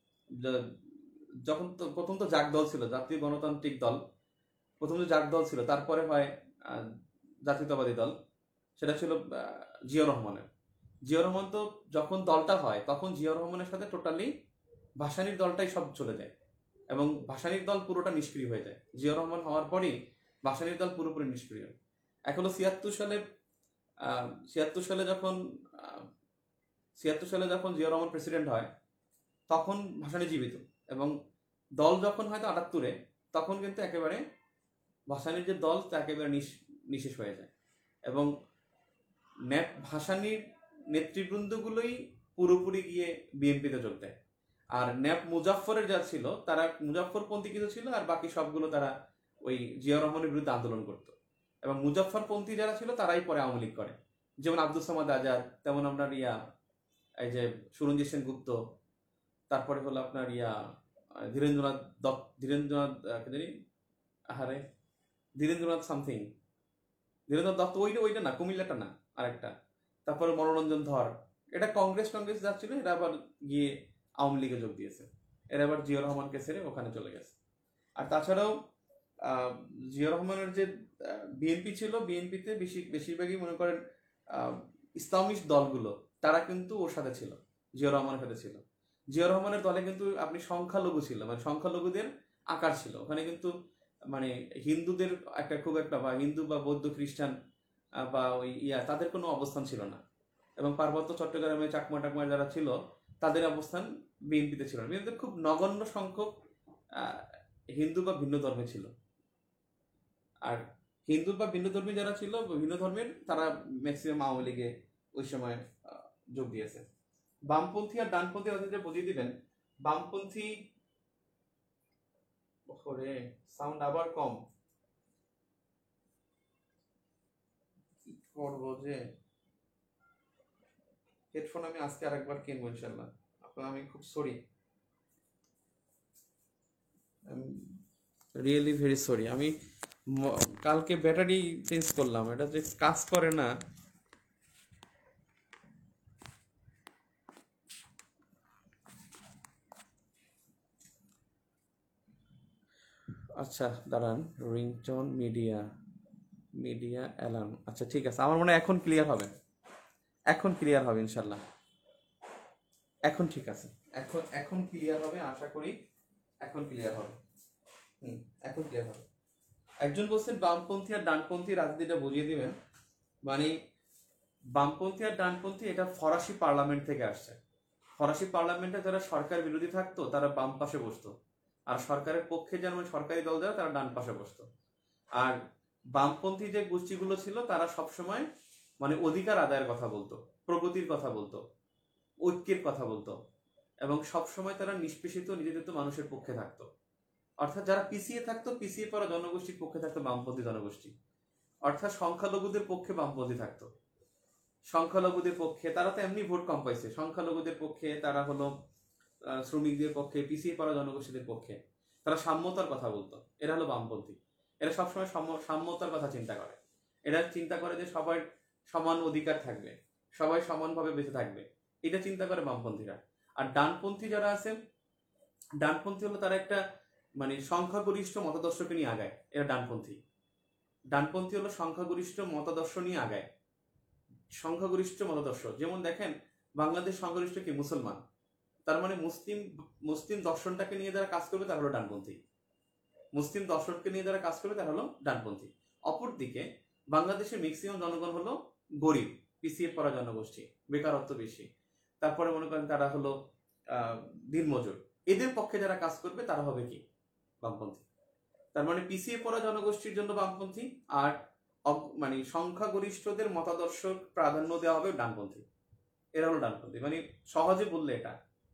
যখন তো প্রথম তো জাগ দল ছিল, জাতীয় গণতান্ত্রিক দল, প্রথম তো জাগ দল ছিল, তারপরে হয় জাতীয়তাবাদী দল, সেটা ছিল জিয়া রহমানের। জিয়া রহমান তো যখন দলটা হয় তখন জিয়া রহমানের সাথে টোটালি ভাসানীর দলটাই সব চলে যায়, এবং ভাসানীর দল পুরোটা নিষ্ক্রিয় হয়ে যায়। জিয়া রহমান হওয়ার পরই ভাসানীর দল পুরোপুরি নিষ্ক্রিয়। এখন ছিয়াত্তর সালে আহ ছিয়াত্তর সালে যখন ছিয়াত্তর সালে যখন জিয়া রহমান প্রেসিডেন্ট হয়, তখন ভাসানী জীবিত, এবং দল যখন হয়তো আটাত্তরে, তখন কিন্তু একেবারে ভাসানীর যে দল তা একেবারে নিঃশেষ হয়ে যায়। এবং ন্যাপ ভাসানীর নেতৃবৃন্দগুলোই পুরোপুরি গিয়ে বিএনপিতে যোগ দেয়। আর ন্যাপ মুজাফফরের যা ছিল তারা মুজাফফরপন্থী কিছু ছিল, আর বাকি সবগুলো তারা ওই জিয়া রহমানের বিরুদ্ধে আন্দোলন করতো। এবং মুজাফফরপন্থী যারা ছিল তারাই পরে আওয়ামী লীগ করে, যেমন আব্দুল সামাদ আজাদ, তেমন আপনার ইয়া এই যে সুরঞ্জিত সেন গুপ্ত, তারপরে হলো আপনার ইয়া ধীরেন্দ্রনাথ দত্ত, ধীরেন্দ্রনাথ জানি আহারে ধীরেন্দ্রনাথ সামথিং, ধীরেন্দ্রনাথ দত্ত, ওইটা ওইটা না, কুমিল্লাটা না, আরেকটা। তারপরে মনোরঞ্জন ধর, এটা কংগ্রেস কংগ্রেস যাচ্ছিল, এরা আবার গিয়ে আওয়ামী লীগে যোগ দিয়েছে। এরা আবার জিয়া রহমানকে ছেড়ে ওখানে চলে গেছে। আর তাছাড়াও আহ জিয়া রহমানের যে বিএনপি ছিল, বিএনপিতে বেশি বেশিরভাগই মনে করেন আহ ইসলামিস্ট দলগুলো তারা কিন্তু ওর সাথে ছিল, জিয়া রহমানের সাথে ছিল। জিয়া রহমানের দলে কিন্তু আপনি সংখ্যালঘু ছিল, মানে সংখ্যালঘুদের আকার ছিল ওখানে, কিন্তু মানে হিন্দুদের একটা খুব একটা বা হিন্দু বা বৌদ্ধ খ্রিস্টান বা ওই ইয়া তাদের কোনো অবস্থান ছিল না। এবং পার্বত্য চট্টগ্রামে চাকমা টাকমা যারা ছিল তাদের অবস্থান বিএনপিতে ছিল না। বিএনপিতে খুব নগণ্য সংখ্যক হিন্দু বা ভিন্ন ধর্মে ছিল। আর হিন্দু বা ভিন্ন ধর্মী যারা ছিল, ভিন্ন ধর্মের, তারা ম্যাক্সিমাম আওয়ামী লীগে ওই সময় আহ, যোগ দিয়েছে। বামপন্থী আর ডানপন্থী রাজনীতি বুঝিয়ে দিবেন। বামপন্থী, ওরে সাউন্ড আবার কম, কি করবো যে। হেডফোন আমি আজকে আরেকবার কিনবো ইনশাল্লাহ, আপনার আমি খুব সরি, রিয়েলি ভেরি সরি। আমি ম- কালকে ব্যাটারি চেঞ্জ করলাম, এটা যে কাজ করে না। আচ্ছা দাঁড়ান, রিংটোন মিডিয়া, মিডিয়া অ্যালার্ম, আচ্ছা ঠিক আছে, আমার মনে হয় এখন ক্লিয়ার হবে, এখন ক্লিয়ার হবে ইনশাল্লাহ, এখন ঠিক আছে, এখন এখন ক্লিয়ার হবে আশা করি, এখন ক্লিয়ার হবে, হুম এখন ক্লিয়ার হবে। একজন বলছেন বামপন্থী আর ডানপন্থী রাজনীতিটা বুঝিয়ে দিবেন। মানে বামপন্থী আর ডানপন্থী এটা ফরাসি পার্লামেন্ট থেকে আসছে। ফরাসি পার্লামেন্টে যারা সরকার বিরোধী থাকতো তারা বাম পাশে বসতো, আর সরকারের পক্ষে যেমন সরকারি দল যারা তারা ডান পাশে বসতো। আর বামপন্থী যে গোষ্ঠীগুলো ছিল তারা সবসময় মানে অধিকার আদায়ের কথা বলতো, প্রগতির কথা বলতো, ঐক্যের কথা বলতো, এবং সবসময় তারা নিষ্পেষিত নির্যাতিত মানুষের পক্ষে থাকতো। অর্থাৎ যারা পিছিয়ে থাকতো, পিছিয়ে পড়া জনগোষ্ঠীর পক্ষে থাকতো বামপন্থী জনগোষ্ঠী, অর্থাৎ সংখ্যালঘুদের পক্ষে বামপন্থী থাকতো। সংখ্যালঘুদের পক্ষে তারা তো এমনি ভোট কম পাইছে, সংখ্যালঘুদের পক্ষে তারা হলো আহ, শ্রমিকদের পক্ষে, পিছিয়ে পড়া জনগোষ্ঠীদের পক্ষে, তারা সাম্যতার কথা বলতো। এরা হলো বামপন্থী। এরা সবসময় সাম্য- সাম্যতার কথা চিন্তা করে। এরা চিন্তা করে যে সবার সমান অধিকার থাকবে, সবাই সমানভাবে বেঁচে থাকবে, এটা চিন্তা করে বামপন্থীরা। আর ডানপন্থী যারা আছে, ডানপন্থী হলো তারা একটা মানে সংখ্যাগরিষ্ঠ মতাদর্শকে নিয়ে আগায়, এরা ডানপন্থী। ডানপন্থী হলো সংখ্যাগরিষ্ঠ মতাদর্শ নিয়ে আগায়, সংখ্যাগরিষ্ঠ মতাদর্শ। যেমন দেখেন বাংলাদেশ সংখ্যাগরিষ্ঠ কি মুসলমান, তার মানে মুসলিম, মুসলিম দর্শনটাকে নিয়ে যারা কাজ করবে তারা হলো ডানপন্থী। মুসলিম দর্শনকে নিয়ে যারা কাজ করবে তারা হলো ডানপন্থী। অপরদিকে বাংলাদেশের ম্যাক্সিমাম জনগণ হলো গরিব, পিছিয়ে পড়া জনগোষ্ঠী, বেকারত্ব বেশি, তারপরে মনে করেন তারা হলো আহ দিনমজুর। এদের পক্ষে যারা কাজ করবে তারা হবে কি বামপন্থী। তার মানে পিছিয়ে পড়া জনগোষ্ঠীর জন্য বামপন্থী, আর অগ- মানে সংখ্যাগরিষ্ঠদের মতাদর্শ প্রাধান্য দেওয়া হবে ডানপন্থী। এরা হলো ডানপন্থী, মানে সহজে বললে এটা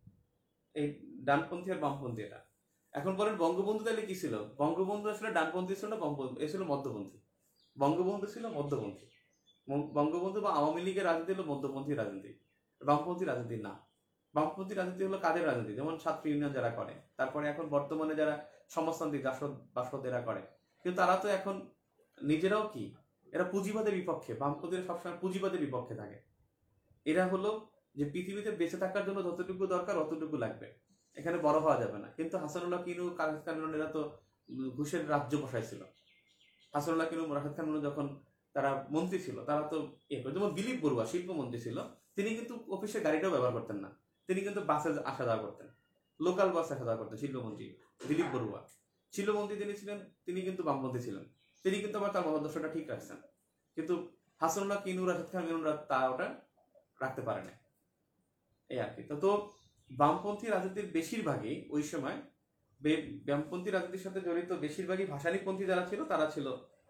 এই ডানপন্থী আর বামপন্থী এটা। এখন বলেন বঙ্গবন্ধু তাহলে কি ছিল? বঙ্গবন্ধু আসলে ডানপন্থী ছিল না বামপন্থী, এ ছিল মধ্যপন্থী। বঙ্গবন্ধু ছিল মধ্যপন্থী। ম- বঙ্গবন্ধু বা আওয়ামী লীগের রাজনীতি হলো মধ্যপন্থী রাজনীতি, বামপন্থী রাজনীতি না। বামপন্থী রাজনীতি হলো কাদের রাজনীতি, যেমন ছাত্র ইউনিয়ন যারা করে, তারপরে এখন বর্তমানে যারা সমাজতান্ত্রিক রাষ্ট্র রাষ্ট্র এরা করে। কিন্তু তারা তো এখন নিজেরাও কি, এরা পুঁজিবাদের বিপক্ষে। বামপন্থীরা সবসময় পুঁজিবাদের বিপক্ষে থাকে। এরা হলো যে পৃথিবীতে বেঁচে থাকার জন্য যতটুকু দরকার অতটুকু লাগবে, এখানে বড় হওয়া যাবে না। কিন্তু হাসানুল্লাহ কিনু, রাশেদ খান এরা তো উম, ঘুষের রাজ্য বসাইছিল। হাসানুল্লাহ কিনু, রাশেদ খান যখন তারা মন্ত্রী ছিল তারা তো এ করে। যেমন দিলীপ বড়ুয়া শিল্পমন্ত্রী ছিল, তিনি কিন্তু অফিসে গাড়িটাও ব্যবহার করতেন না, তিনি কিন্তু বাসে আসা যাওয়া করতেন, লোকাল বাসে আসা যাওয়া করতেন। শিল্পমন্ত্রী দিলীপ বড়ুয়া, শিল্পমন্ত্রী তিনি ছিলেন, তিনি কিন্তু বামপন্থী ছিলেন, তিনি কিন্তু আবার তার মতাদর্শটা ঠিক রাখছেন। কিন্তু হাসানুল্লাহ কিনু, রাশেদ খান মিনুরা তা ওটা রাখতে পারে না, এই আর কি। তো তো বামপন্থী রাজনীতির বেশিরভাগই ওই সময় বে- বামপন্থী রাজনীতির সাথে জড়িত বেশিরভাগই ভাসানীপন্থী যারা ছিল তারা ছিল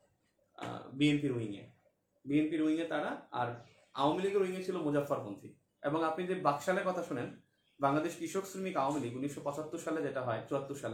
বিএনপির উইংয়ে, বিএনপির উইংয়ে তারা। আর আওয়ামী লীগের উইংয়ে ছিল মুজাফফরপন্থী। এবং আপনি যে বাকশালের কথা শুনেন, বাংলাদেশ কৃষক শ্রমিক আওয়ামী লীগ উনিশশো পঁচাত্তর সালে যেটা হয়, চুয়াত্তর সালে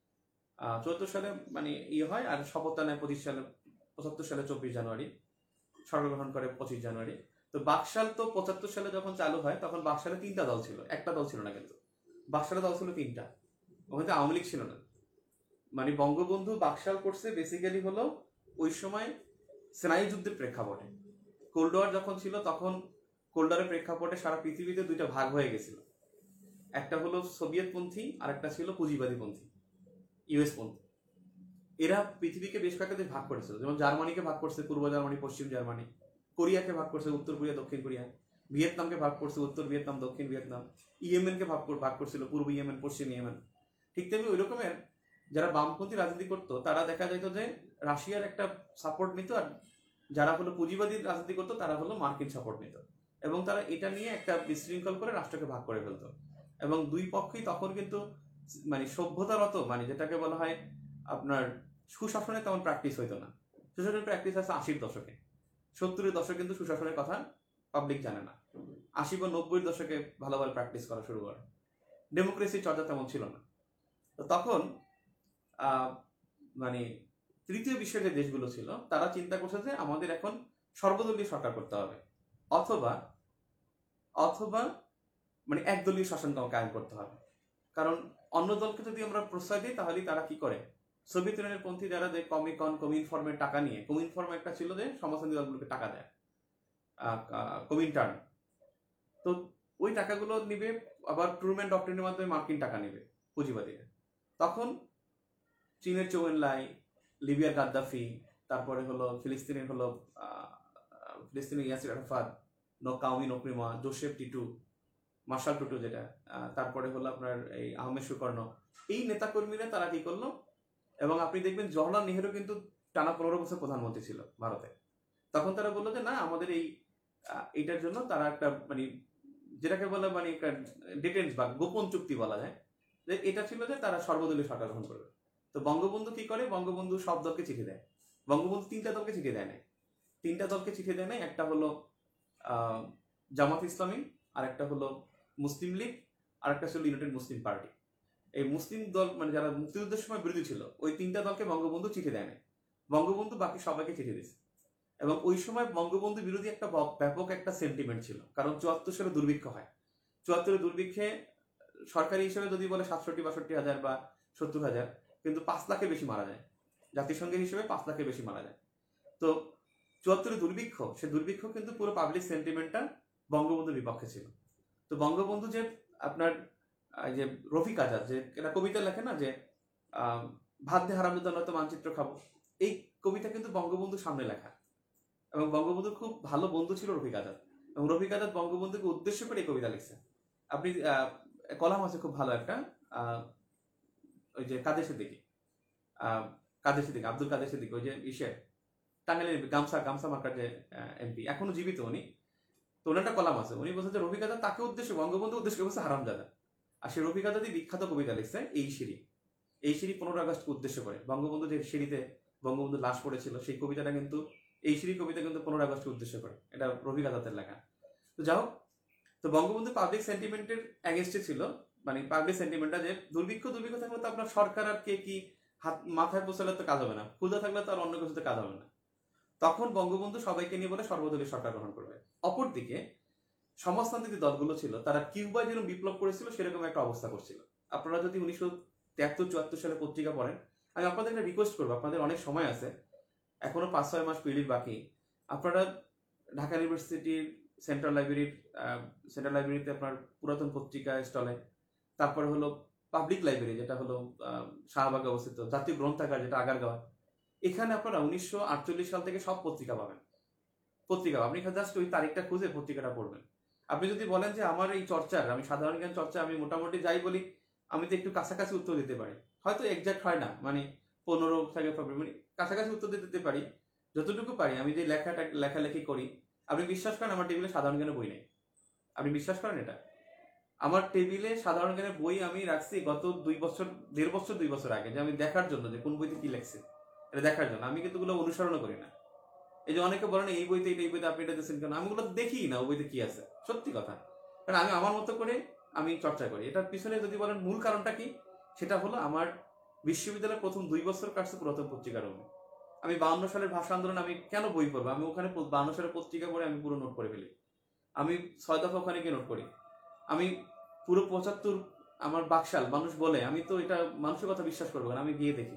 আহ চুয়াত্তর সালে মানে ইয়ে হয়, আর শপথ নেয় পঁচিশ সালে, পঁচাত্তর সালে চব্বিশ জানুয়ারি, সরকার গঠন করে পঁচিশ জানুয়ারি। তো বাকশাল তো পঁচাত্তর সালে যখন চালু হয় তখন বাকশালে তিনটা দল ছিল, একটা দল ছিল না কিন্তু, বাকশালে দল ছিল তিনটা, ওখানে আওয়ামী লীগ ছিল না। মানে বঙ্গবন্ধু বাকশাল করছে বেসিক্যালি হলো ওই সময় সেনাই যুদ্ধের প্রেক্ষাপটে। কোল্ড ওয়ার যখন ছিল তখন কোল্ড ওয়ারের প্রেক্ষাপটে সারা পৃথিবীতে দুইটা ভাগ হয়ে গেছিল, একটা হলো সোভিয়েত পন্থী আর একটা ছিল পুঁজিবাদী পন্থী, ইউএস পন্থী। এরা পৃথিবীকে বেশ কয়েকটা দেশ ভাগ করেছিল, যেমন জার্মানিকে ভাগ করছে পূর্ব জার্মানি পশ্চিম জার্মানি, কোরিয়াকে ভাগ করছে উত্তর কোরিয়া দক্ষিণ কোরিয়া, ভিয়েতনামকে ভাগ করছে উত্তর ভিয়েতনাম দক্ষিণ ভিয়েতনাম, ইয়েমেনকে ভাগ কর- ভাগ করছিল পূর্ব ইয়েমেন পশ্চিম ইয়েমেন। ঠিক তেমনি ওই রকমের যারা বামপন্থী রাজনীতি করতো তারা দেখা যেত যে রাশিয়ার একটা সাপোর্ট নিত, আর যারা হলো পুঁজিবাদী রাজনীতি করতো তারা হলো মার্কিন সাপোর্ট নিত, এবং তারা এটা নিয়ে একটা বিশৃঙ্খল করে রাষ্ট্রকে ভাগ করে ফেলতো। এবং দুই পক্ষই তখন কিন্তু মানে সভ্যতারত, মানে যেটাকে বলা হয় আপনার সুশাসনে তেমন প্র্যাকটিস হইতো না। সুশাসনের প্র্যাকটিস আছে আশির দশকে, সত্তরের দশকে কিন্তু সুশাসনের কথা পাবলিক জানে না, আশি বা নব্বইয়ের দশকে ভালোভাবে প্র্যাকটিস করা শুরু করে। ডেমোক্রেসির চর্চা তেমন ছিল না। তো তখন আহ, মানে তৃতীয় বিশ্বের যে দেশগুলো ছিল তারা চিন্তা করছে যে আমাদের এখন সর্বদলীয় সরকার করতে হবে, অথবা অথবা মানে একদলীয় শাসন কায়েম করতে হবে। কারণ অন্য দলকে যদি আমরা প্রশ্রয় দিই তাহলে তারা কি করে, সোভিয়েত ইউনিয়নের পন্থী যারা যে কমিকন কমিনফর্মের টাকা নিয়ে, কমিনফর্ম একটা ছিল যে সমাজতান্ত্রিক দলগুলোকে টাকা দেয়, কমিনটার্ন, তো ওই টাকাগুলো নিবে, আবার ট্রুম্যান ডক্ট্রিনের মাধ্যমে মার্কিন টাকা নেবে পুঁজিবাদীরা। তখন চীনের চৌয়েনলাই, লিবিয়ার গাদ্দাফি, তারপরে হলো ফিলিস্তিনের হলো ফিলিস্তিনের Yasser Arafat, Kwame Nkrumah, Joseph Tito, marshal Tito যেটা, তারপরে হলো আপনার এই আহমেদ সুকর্ণ, এই নেতাকর্মীরা তারা কি করলো, এবং আপনি দেখবেন জওহরলাল নেহেরু কিন্তু টানা পনেরো বছর প্রধানমন্ত্রী ছিল ভারতে। তখন তারা বললো যে না, আমাদের এই এইটার জন্য তারা একটা মানে যেটাকে বলে মানে একটা ডিটেন্স বা গোপন চুক্তি বলা যায়, যে এটা ছিল যে তারা সর্বদলীয় সরকার গ্রহণ করবে। তো বঙ্গবন্ধু কি করে, বঙ্গবন্ধু সব দলকে চিঠি দেয়। বঙ্গবন্ধু তিনটা দলকে চিঠি দেয় নাই, তিনটা দলকে চিঠি দেয় নাই, একটা হলো আহ জামাত ইসলামী, আর একটা হলো মুসলিম লীগ, আর একটা ছিল ইউনাইটেড মুসলিম পার্টি। এই মুসলিম দল মানে যারা মুক্তিযুদ্ধের সময় বিরোধী ছিল ওই তিনটা দলকে বঙ্গবন্ধু চিঠি দেয় নাই, বঙ্গবন্ধু বাকি সবাইকে চিঠি দিয়েছে। এবং ওই সময় বঙ্গবন্ধু বিরোধী একটা ব্যাপক একটা সেন্টিমেন্ট ছিল, কারণ চুয়াত্তর সালে দুর্ভিক্ষ হয়। চুয়াত্তরের দুর্ভিক্ষে সরকারি হিসেবে যদি বলে সাতষট্টি বাষট্টি হাজার বা সত্তর হাজার, কিন্তু পাঁচ লাখের বেশি মারা যায়, জাতিসংঘের হিসেবে পাঁচ লাখের বেশি মারা যায়। তো চুয়াত্তরের দুর্ভিক্ষ, সে দুর্ভিক্ষ কিন্তু পুরো পাবলিক সেন্টিমেন্টটা বঙ্গবন্ধুর বিপক্ষে ছিল। তো বঙ্গবন্ধু যে আপনার যে রফিক আজাদ যে এটা কবিতা লেখে না, যে ভাত দিয়ে হারামজাদা নয়তো মানচিত্র খাবো, এই কবিতা কিন্তু বঙ্গবন্ধুর সামনে লেখা। এবং বঙ্গবন্ধুর খুব ভালো বন্ধু ছিল রফিক আজাদ, এবং রফিক আজাদ বঙ্গবন্ধুকে উদ্দেশ্য করে এই কবিতা লিখছে। আপনি কলাম আছে খুব ভালো একটা, ওই যে কাদের সিদ্দিকী, কাদের সিদ্দিকী আব্দুল কাদের সিদ্দিকী, ওই যে ইসে টাঙ্গাইলের গামছা গামছা মার্কার যে এমপি, এখনো জীবিত উনি, তো ওনার একটা কলাম আছে, উনি বলছেন যে রফিক আজাদ তাকে উদ্দেশ্য, বঙ্গবন্ধু উদ্দেশ্য বলছে হারামজাদা। আর সেই রফিক আজাদই বিখ্যাত কবিতা লিখছে এই সিঁড়ি, এই সিঁড়ি পনেরো আগস্টকে উদ্দেশ্য করে। বঙ্গবন্ধু যে সিঁড়িতে বঙ্গবন্ধু লাশ পড়েছিল সেই কবিতাটা কিন্তু, এই সিঁড়ি কবিতা কিন্তু পনেরো আগস্টকে উদ্দেশ্য করে, এটা রফিক আজাদের লেখা। তো যাই হোক, তো বঙ্গবন্ধু পাবলিক সেন্টিমেন্টের অ্যাগেনস্টে ছিল, মানে পাবলিক সেন্টিমেন্টটা যে দুর্ভিক্ষ দুর্ভিক্ষ থাকলে তো আপনার সরকার আর কে কি হাত মাথায় পোষালে তো কাজ হবে না, ক্ষুধা থাকলে তো আর অন্য কিছুতে কাজ হবে না। তখন বঙ্গবন্ধু সবাইকে নিয়ে বলে সর্বদলীয় সরকার গ্রহণ করবে। অপরদিকে সমাজতান্ত্রিক দলগুলো ছিল তারা কিউবায় যেরকম বিপ্লব করেছিল সেরকম একটা অবস্থা করছিল। আপনারা যদি উনিশশো তেহাত্তর চুয়াত্তর সালে পত্রিকা পড়েন, আমি আপনাদের একটা রিকোয়েস্ট করবো, আপনাদের অনেক সময় আছে, এখনো পাঁচ ছয় মাস পিরিয়ড বাকি, আপনারা ঢাকা ইউনিভার্সিটির সেন্ট্রাল লাইব্রেরির সেন্ট্রাল লাইব্রেরিতে আপনার পুরাতন পত্রিকা স্টলে, তারপরে হলো পাবলিক লাইব্রেরি যেটা হলো শাহবাগে অবস্থিত, জাতীয় গ্রন্থাগার যেটা আগারগাঁও, এখানে আপনারা উনিশশো আটচল্লিশ সাল থেকে সব পত্রিকা পাবেন। পত্রিকা আপনি জাস্ট ওই তারিখটা খুঁজে পত্রিকাটা পড়বেন। আপনি যদি বলেন যে আমার এই চর্চার, আমি সাধারণ জ্ঞান চর্চা আমি মোটামুটি যাই বলি, আমি তো একটু কাছাকাছি উত্তর দিতে পারি, হয়তো এক্সাক্ট হয় না, মানে পনেরো থেকে ফেব্রুয়ারি কাছাকাছি উত্তর দিতে দিতে পারি, যতটুকু পারি। আমি যে লেখাটা লেখালেখি করি, আপনি বিশ্বাস করেন আমার টেবিলে সাধারণ জ্ঞানের বই নেই, আপনি বিশ্বাস করেন এটা? আমার টেবিলে সাধারণ জ্ঞানের বই আমি রাখছি গত দুই বছর দেড় বছর দুই বছর আগে, যে আমি দেখার জন্য যে কোন বইতে কি লেখছে এটা দেখার জন্য। আমি কিন্তু ওগুলো অনুসরণও করি না। এই যে অনেকে বলেন এই বইতে এই বইতে আপনি এটা দিচ্ছেন কেন, আমি ওগুলো দেখি না ওই বইতে কি আছে, সত্যি কথা। কারণ আমি আমার মতো করে আমি চর্চা করি। এটার পিছনে যদি বলেন মূল কারণটা কি, সেটা হলো আমার বিশ্ববিদ্যালয়ের প্রথম দুই বছর কাটছে পুরাতন পত্রিকার রুমে। আমি বাউন্ন সালের ভাষা আন্দোলন আমি কেন বই পড়বো, আমি ওখানে বাউন্ন সালের পত্রিকা পড়ে আমি পুরো নোট করে ফেলি। আমি ছয় দফা ওখানে গিয়ে নোট করি। আমি পুরো পঁচাত্তর আমার বাকশাল মানুষ বলে, আমি তো এটা মানুষের কথা বিশ্বাস করবো না, আমি গিয়ে দেখি।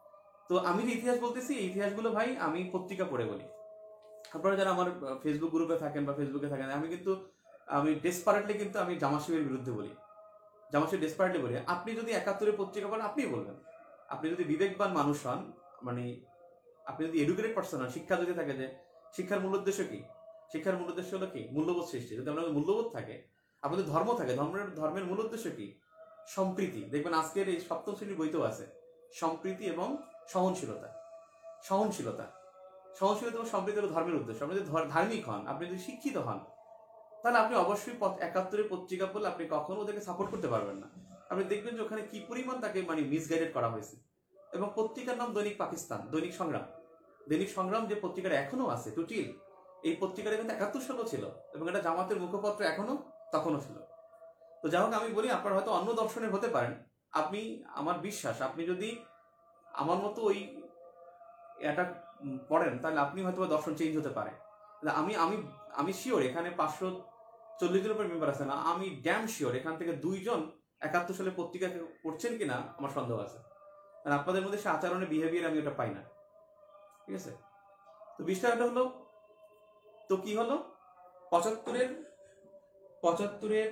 তো আমি যে ইতিহাস বলতেছি এই ইতিহাসগুলো ভাই আমি পত্রিকা পড়ে বলি। আপনারা যারা আমার ফেসবুক গ্রুপে থাকেন বা ফেসবুকে থাকেন, আমি কিন্তু আমি ডেসপারেটলি কিন্তু আমি জামাশিবের বিরুদ্ধে বলি, জামাশিব ডেসপারেটলি বলি। আপনি যদি একাত্তরের পত্রিকা পড়েন আপনিই বলবেন। আপনি যদি বিবেকবান মানুষ হন, মানে আপনি যদি এডুকেটেড পার্সন হন, শিক্ষা যদি থাকে, যে শিক্ষার মূল উদ্দেশ্য কি, শিক্ষার মূল উদ্দেশ্য হলো কি মূল্যবোধ সৃষ্টি। যদি আপনাদের মূল্যবোধ থাকে, আপনাদের ধর্ম থাকে, ধর্মের ধর্মের মূল উদ্দেশ্য কি সম্প্রীতি। দেখবেন আজকের এই সপ্তম শ্রেণীর বইতেও আছে সম্প্রীতি এবং সহনশীলতা। সহনশীলতা সহনশীলতা এবং সম্প্রীতি হলো ধর্মের উদ্দেশ্য। আপনি যদি ধার্মিক হন, আপনি যদি শিক্ষিত হন, তাহলে আপনি অবশ্যই একাত্তরের পত্রিকা পড়লে আপনি কখনো ওদেরকে সাপোর্ট করতে পারবেন না। আপনি দেখবেন যে ওখানে কি পরিমাণ তাকে মানে মিসগাইডেড করা হয়েছে। এবং পত্রিকার নাম দৈনিক পাকিস্তান, দৈনিক সংগ্রাম। দৈনিক সংগ্রাম যে পত্রিকাটা এখনো আছে টুটিল, এই পত্রিকাটা কিন্তু একাত্তর সালও ছিল এবং এটা জামাতের মুখপত্র এখনো তখনও ছিল। তো যাই হোক, আমি বলি আপনার হয়তো অন্য দর্শনের হতে পারেন, আপনি আমার বিশ্বাস আপনি যদি আমার মতো ওই এটা পড়েন তাহলে আপনি হয়তো দর্শন চেঞ্জ হতে পারে। আমি আমি আমি শিওর এখানে পাঁচশো চল্লিশ জনের উপর মেম্বার আছে না, আমি ড্যাম শিওর এখান থেকে দুইজন একাত্তর সালে পত্রিকা পড়ছেন কিনা আমার সন্দেহ আছে, কারণ আপনাদের মধ্যে সে আচরণের বিহেভিয়ার আমি ওটা পাই না। ঠিক আছে, তো বিষয়টা হলো, তো কি হলো পঁচাত্তরের পঁচাত্তরের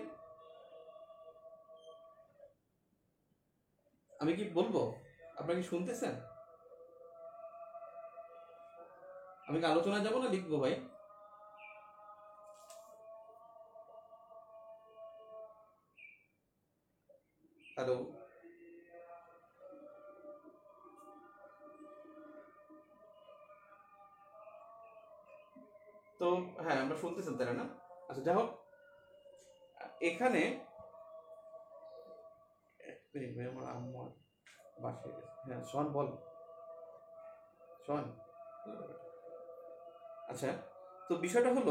আমি কি বলবো, আপনারা কি শুনতেছেন? আমি কি আলোচনা যাবো না লিখবো ভাই? হ্যালো, তো হ্যাঁ আমরা শুনতেছেন তাই না? আচ্ছা যাই হোক, এখানে আমার আম্মা বাসায় গেছে। হ্যাঁ শোন, বল শোন। আচ্ছা, তো বিষয়টা হলো,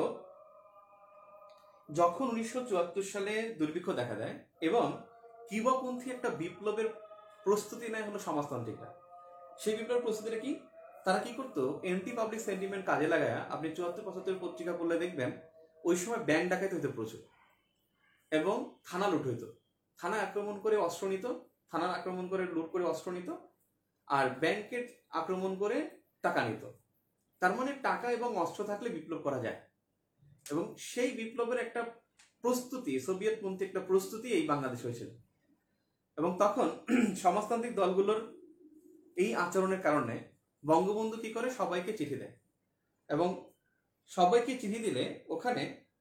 যখন উনিশশো চুয়াত্তর সালে দুর্ভিক্ষ দেখা দেয় এবং কিউবাপন্থী একটা বিপ্লবের প্রস্তুতি নেয় হলো সমাজতান্ত্রিকরা, সেই বিপ্লবের প্রস্তুতিটা কি, তারা কি করতো, এন্টি পাবলিক সেন্টিমেন্ট কাজে লাগায়। আপনি চুয়াত্তর পঁচাত্তর পত্রিকা পড়লে দেখবেন ওই সময় ব্যাংক ডাকাতি হইতো প্রচুর এবং থানা লুট হইতো, থানা আক্রমণ করে অস্ত্র নিত, থানা আক্রমণ করে লুট করে অস্ত্র নিত, আর ব্যাংকের আক্রমণ করে টাকা নিত। তার মানে টাকা এবং অস্ত্র থাকলে বিপ্লব করা যায়, এবং সেই বিপ্লবের একটা প্রস্তুতি, সোভিয়েত পন্থী একটা প্রস্তুতি এই বাংলাদেশ হয়েছিল। এবং তখন সমাজতান্ত্রিক দলগুলোর এই আচরণের কারণে বঙ্গবন্ধু কি করে, সবাইকে চিঠি দেয়, এবং সবাইকে চিঠি দিলে ওখানে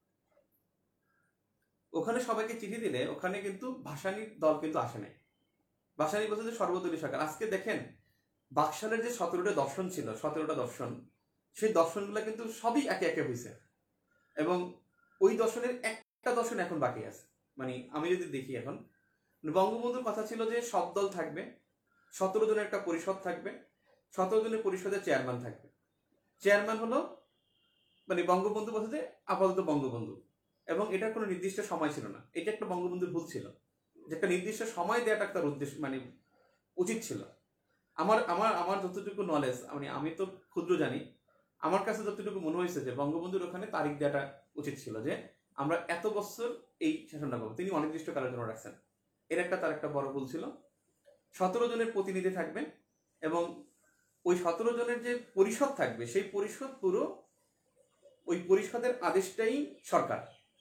ওখানে সবাইকে চিঠি দিলে ওখানে কিন্তু ভাসানী দল কিন্তু আসে নাই। ভাসানী বলতে যে সর্বদলীয় সরকার। আজকে দেখেন বাকশালের যে সতেরোটা দর্শন ছিল, সতেরোটা দর্শন, সেই দর্শনগুলো কিন্তু সবই একে একে হয়েছে, এবং ওই দর্শনের একটা দর্শন এখন বাকি আছে। মানে আমি যদি দেখি এখন, বঙ্গবন্ধুর কথা ছিল যে সব দল থাকবে, সতেরো জনের একটা পরিষদ থাকবে, সতেরো জনের পরিষদের চেয়ারম্যান থাকবে। চেয়ারম্যান হলো মানে বঙ্গবন্ধু বলতে আপাতত বঙ্গবন্ধু, এবং এটার কোনো নির্দিষ্ট সময় ছিল না। এটা একটা বঙ্গবন্ধুর ভুল ছিল, যে একটা নির্দিষ্ট সময় দেওয়াটা তার উদ্দেশ্য মানে উচিত ছিল। আমার আমার আমার যতটুকু নলেজ, মানে আমি তো ক্ষুদ্র জানি, আমার কাছে যতটুকু মনে হয়েছে যে বঙ্গবন্ধুর ওখানে তারিখ দেওয়াটা উচিত ছিল, যে আমরা এত বছর এই শাসনটা পাবো। তিনি অনির্দিষ্ট কালের জন্য রাখছেন, এর একটা তার একটা বড় ভুল ছিল। সতেরো জনের প্রতিনিধি থাকবে, এবং ওই সতেরো জনের যে পরিষদ থাকবে, সেই পরিষদ পুরো ওই পরিষদের আদেশটাই সরকার,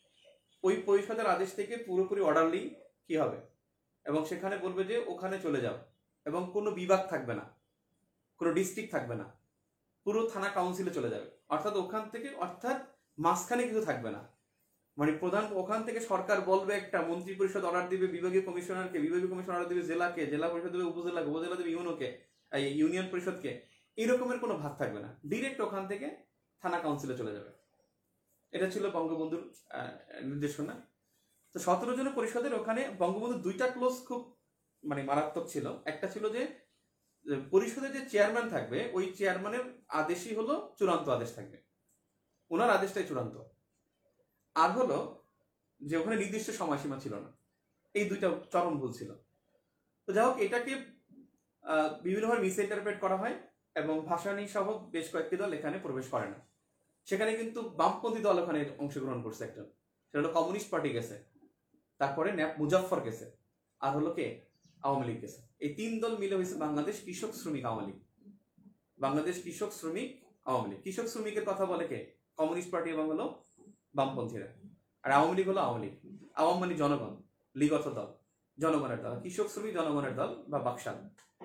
ওই পরিষদের আদেশ থেকে পুরোপুরি অর্ডারলি কি হবে, এবং সেখানে বলবে যে ওখানে চলে যাও, এবং কোনো বিভাগ থাকবে না, কোনো ডিস্ট্রিক্ট থাকবে না, পুরো থানা কাউন্সিলে চলে যাবে। অর্থাৎ ওখান থেকে, অর্থাৎ মাঝখানে কিছু থাকবে না। মানে প্রধান ওখান থেকে সরকার বলবে একটা, মন্ত্রী পরিষদ অর্ডার দিবে বিভাগীয় কমিশনারকে, বিভাগীয় কমিশনার অর্ডার দিবে জেলাকে, জেলা পরিষদ দেবে উপজেলাকে, উপজেলা দেবে ইউনোকে, ইউনিয়ন পরিষদকে। এরকমের কোনো ভাগ থাকবে না, ডিরেক্ট ওখান থেকে থানা কাউন্সিলে চলে যাবে। এটা ছিল বঙ্গবন্ধুর নির্দেশনা। তো সতেরো জনের পরিষদের ওখানে বঙ্গবন্ধুর দুইটা ক্লোজ খুব মানে মারাত্মক ছিল। একটা ছিল যে পরিষদের যে চেয়ারম্যান থাকবে, ওই চেয়ারম্যানের আদেশই হলো চূড়ান্ত আদেশ থাকবে, ওনার আদেশটাই চূড়ান্ত। আর হলো যে ওখানে নির্দিষ্ট সময়সীমা ছিল না। এই দুইটা চরম ভুল ছিল। তো যাই হোক, এটাকে বিভিন্নভাবে মিস ইন্টারপ্রেট করা হয়, এবং ভাসানী সহ বেশ কয়েকটি দল এখানে প্রবেশ করে না। সেখানে কিন্তু বামপন্থী দল ওখানে অংশগ্রহণ করছে একটা, সেটা হলো কমিউনিস্ট পার্টি গেছে, তারপরে ন্যাপ মুজাফফর গেছে, আর হলো কে আওয়ামী লীগ গেছে। এই তিন দল মিলে হয়েছে বাংলাদেশ কৃষক শ্রমিক আওয়ামী লীগ। বাংলাদেশ কৃষক শ্রমিক আওয়ামী লীগ। কৃষক শ্রমিকের কথা বলে কে, কমিউনিস্ট পার্টি এবং হলো বামপন্থীরা। আর আওয়ামী লীগ হলো আওয়ামী লীগ। আওয়াম মানে জনগণ, লীগ অর্থ দল, জনগণের দল। কৃষক শ্রমিক জনগণের দল বা বাকশাল।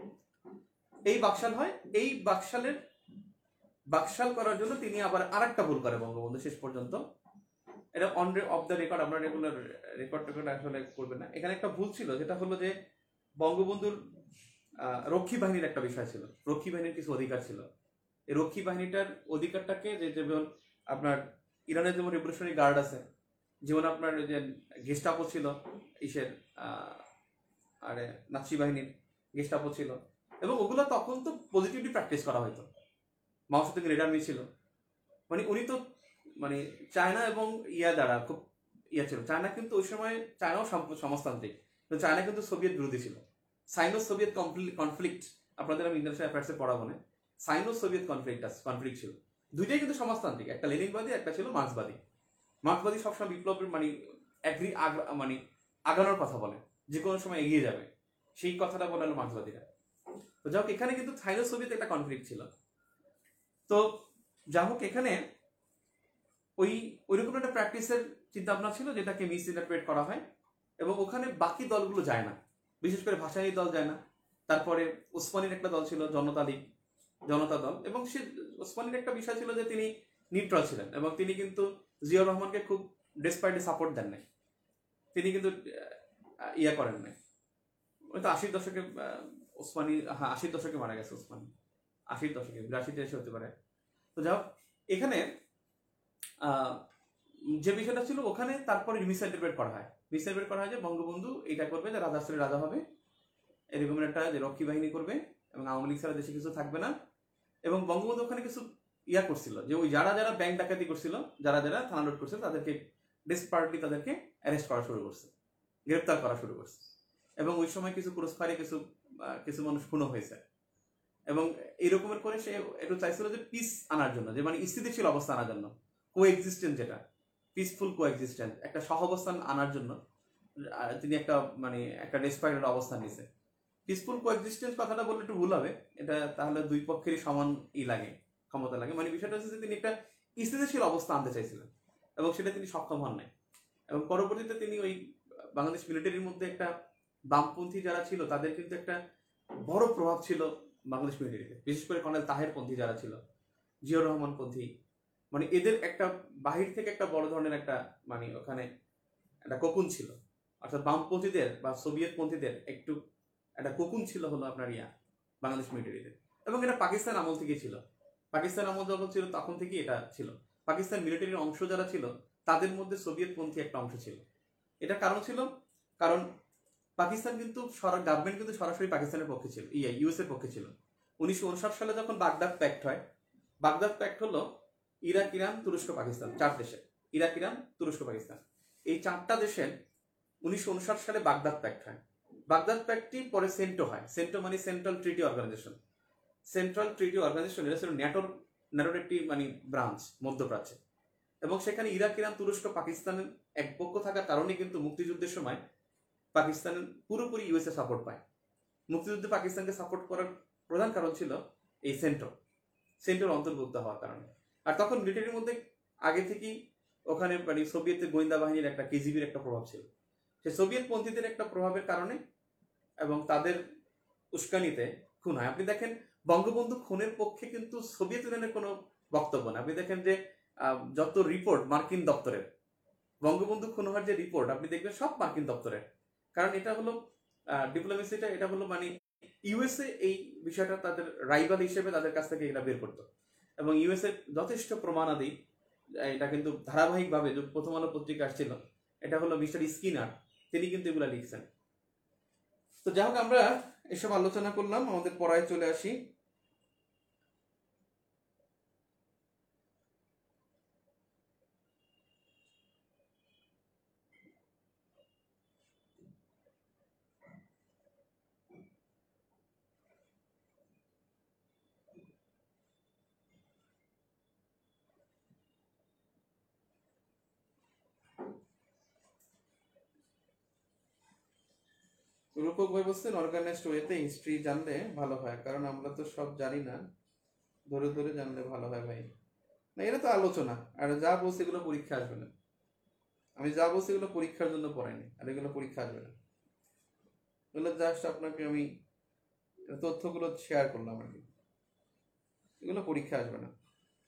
এই বাকশাল হয়, এই বাকশালের বাকশাল করার জন্য তিনি আবার আরেকটা ভুল করে বঙ্গবন্ধু শেষ পর্যন্ত। এটা অন অফ দ্য রেকর্ড, আমরা রেগুলার রেকর্ড টেকর্ড আসলে করবেন না। এখানে একটা ভুল ছিল, যেটা হলো যে বঙ্গবন্ধুর রক্ষী বাহিনীর একটা বিষয় ছিল, রক্ষী বাহিনীর কিছু অধিকার ছিল। এই রক্ষী বাহিনীটার অধিকারটাকে, যে যেমন আপনার ইরানের যেমন রেভলিউশনারি গার্ড আছে, যেমন আপনার যে গেস্টাপো ছিল ইসের আরে নাৎসি বাহিনীর গেস্টাপো ছিল, এবং ওগুলো তখন তো পজিটিভলি প্র্যাকটিস করা হতো। মাও সেতুং রেড আর্মি ছিল, মানে উনি তো মানে চায়না এবং ইয়া দ্বারা খুব ইয়া ছিল। চায়না কিন্তু ওই সময় চায়নাও সমাজতান্ত্রিক, কিন্তু চায়না কিন্তু সোভিয়েত বিরোধী ছিল। সাইনো সোভিয়েত কনফ্লিক্ট আপনাদের আমি ইন্টারন্যাশনাল অ্যাফেয়ার্সে পড়াবো না, সাইনো সোভিয়েত কনফ্লিক্ট আছে, কনফ্লিক্ট ছিল। দুইটাই কিন্তু সমাজতান্ত্রিক, একটা লেনিনবাদী, একটা ছিল মার্ক্সবাদী। মার্ক্সবাদী সবসময় বিপ্লবের মানে অ্যাগ্রি মানে আগানোর কথা বলে, যে কোনো সময় এগিয়ে যাবে, সেই কথাটা বলে হলো মার্ক্সবাদীরা। তো যাই হোক, এখানে কিন্তু সাইনো সোভিয়েত একটা কনফ্লিক্ট ছিল। তো যাই হোক, এখানে ওই ওইরকম একটা প্র্যাকটিসের চিন্তা ভাবনা ছিল যেটাকে মিস ইন্টারপ্রেট করা হয়, এবং ওখানে বাকি দলগুলো যায় না, বিশেষ করে ভাষায়ী দল যায় না। তারপরে ওসমানীর একটা দল ছিল জনতা লীগ, জনতা দল, এবং সে ওসমানীর একটা বিষয় ছিল যে তিনি নিউট্রাল ছিলেন, এবং তিনি কিন্তু জিয়াউর রহমানকে খুব ডেসপারেটলি সাপোর্ট দেন নাই, তিনি কিন্তু ইয়া করেন নাই। ওই তো আশির দশকে ওসমানী, হ্যাঁ আশির দশকে মারা গেছে ওসমানী, আশির দশকে, বিরাশিতে এসে হতে পারে। তো যাই হোক, এখানে যে বিষয়টা ছিল ওখানে তারপরে মিস ইন্টারপ্রেট করা হয়, মিস ইন্টারপ্রেট করা হয় যে বঙ্গবন্ধু এটা করবে যে রাজা আসলে রাজা হবে, এরকম একটা যে রক্ষী বাহিনী করবে, এবং আওয়ামী লীগ ছাড়া দেশে কিছু থাকবে না। এবং বঙ্গবন্ধু ওখানে কিছু ইয়া করছিল যে ওই যারা যারা ব্যাংক ডাকাতি করছিল, যারা যারা থানা লুট করছিল, তাদেরকে ডেসপারেটলি তাদেরকে অ্যারেস্ট করা শুরু করছে, গ্রেপ্তার করা শুরু করছে। এবং ওই সময় কিছু ক্রস ফায়ারে কিছু কিছু মানুষ খুনও হয়েছে। এবং এইরকমের করে সে একটু চাইছিল যে পিস আনার জন্য, যে মানে স্থিতিশীল অবস্থা আনার জন্য, কো এক্সিস্টেন্স, যেটা পিসফুল কো এক্সিস্টেন্স, একটা সহাবস্থান আনার জন্য তিনি একটা মানে একটা ডেসপারেট অবস্থান নিছে। পিসফুল কো এক্সিস্টেন্স কথাটা বললে একটু ভুল হবে, এটা তাহলে দুই পক্ষেরই সমান ই লাগে, ক্ষমতা লাগে। মানে বিষয়টা হচ্ছে যে তিনি একটা স্থিতিশীল অবস্থা আনতে চাইছিলেন, এবং সেটা তিনি সক্ষম হন নাই। এবং পরবর্তীতে তিনি ওই বাংলাদেশ মিলিটারির মধ্যে একটা বামপন্থী যারা ছিল তাদের কিন্তু একটা বড় প্রভাব ছিল বাংলাদেশ মিলিটারিতে, বিশেষ করে কর্নেল তাহের পন্থী যারা ছিল, জিয়াউর রহমান পন্থী, মানে এদের একটা বাহির থেকে একটা বড় ধরনের একটা মানে ওখানে একটা কোকুন ছিল, অর্থাৎ বামপন্থীদের বা সোভিয়েত পন্থীদের একটু একটা কোকুন ছিল হলো আপনার ইয়া বাংলাদেশ মিলিটারিতে। এবং এটা পাকিস্তান আমল থেকে ছিল, পাকিস্তান আমল যখন ছিল তখন থেকে এটা ছিল। পাকিস্তান মিলিটারির অংশ যারা ছিল তাদের মধ্যে সোভিয়েত পন্থী একটা অংশ ছিল। এটা কারণ ছিল, কারণ পাকিস্তান কিন্তু গভর্নমেন্ট কিন্তু সরাসরি পাকিস্তানের পক্ষে ছিল, ইয়া ইউএস এর পক্ষে ছিল। উনিশশো উনষাট সালে যখন বাগদাদ প্যাক্ট হয়, বাগদাদ প্যাক্ট হলো ইরাক, ইরান, তুরস্ক, পাকিস্তান, চার দেশে, ইরাক, ইরান, তুরস্ক, পাকিস্তান, এই চারটা দেশের উনিশশো উনষাট সালে বাগদাদ প্যাক্ট হয়। বাগদাদ প্যাক্টটি পরে সেন্টো হয়, সেন্টো মানে central treaty organization, central treaty organization, এটা ছিল ন্যাটোর ন্যাটোর একটি মানে ব্রাঞ্চ মধ্যপ্রাচ্যে। এবং সেখানে ইরাক, ইরান, তুরস্ক, পাকিস্তানের এক পক্ষ থাকার কারণে কিন্তু মুক্তিযুদ্ধের সময় পাকিস্তানের পুরোপুরি ইউএসএ সাপোর্ট পায়। মুক্তিযুদ্ধে পাকিস্তানকে সাপোর্ট করার প্রধান কারণ ছিল এই সেন্টো, সেন্টোর অন্তর্ভুক্ত হওয়ার কারণে। আর তখন মিলিটারির মধ্যে আগে থেকেই ওখানে মানে সোভিয়েতের গোয়েন্দা বাহিনীর একটা কেজিবির একটা প্রভাব ছিল, সে সোভিয়েত পন্থীদের একটা প্রভাবের কারণে এবং তাদের উস্কানিতে খুন হয়। আপনি দেখেন বঙ্গবন্ধু খুনের পক্ষে কিন্তু সোভিয়েত ইউনিয়নের কোনো বক্তব্য না। আপনি দেখেন যে যত রিপোর্ট মার্কিন দপ্তরের, বঙ্গবন্ধু খুন হওয়ার যে রিপোর্ট আপনি দেখবেন সব মার্কিন দপ্তরের, কারণ এটা হলো ডিপ্লোমেসিটা, এটা হলো মানে ইউএসএ এই বিষয়টা তাদের রাইভাল হিসেবে তাদের কাছ থেকে এটা বের করতো। এবং ইউএসএ যথেষ্ট প্রমাণাদি, এটা কিন্তু ধারাবাহিকভাবে যে প্রথম আলো পত্রিকা আসছিল, এটা হলো মিস্টার স্কিনার, তিনি কিন্তু এগুলো লিখছেন। তো যাই হোক, আমরা এসব আলোচনা করলাম, আমাদের পড়ায় চলে আসি। রূপক ভাই বলছেন অর্গানাইজড ওয়েতে হিস্ট্রি জানলে ভালো হয়, কারণ আমরা তো সব জানি না, ধরে ধরে জানলে ভালো হয় ভাই। না, এটা তো আলোচনা, আর যা বলছি এগুলো পরীক্ষা আসবে না। আমি যা বলছি এগুলো পরীক্ষার জন্য পড়াইনি, আর এগুলো পরীক্ষা আসবে না। এগুলো জাস্ট আপনাকে আমি তথ্যগুলো শেয়ার করলাম আর কি, এগুলো পরীক্ষা আসবে না।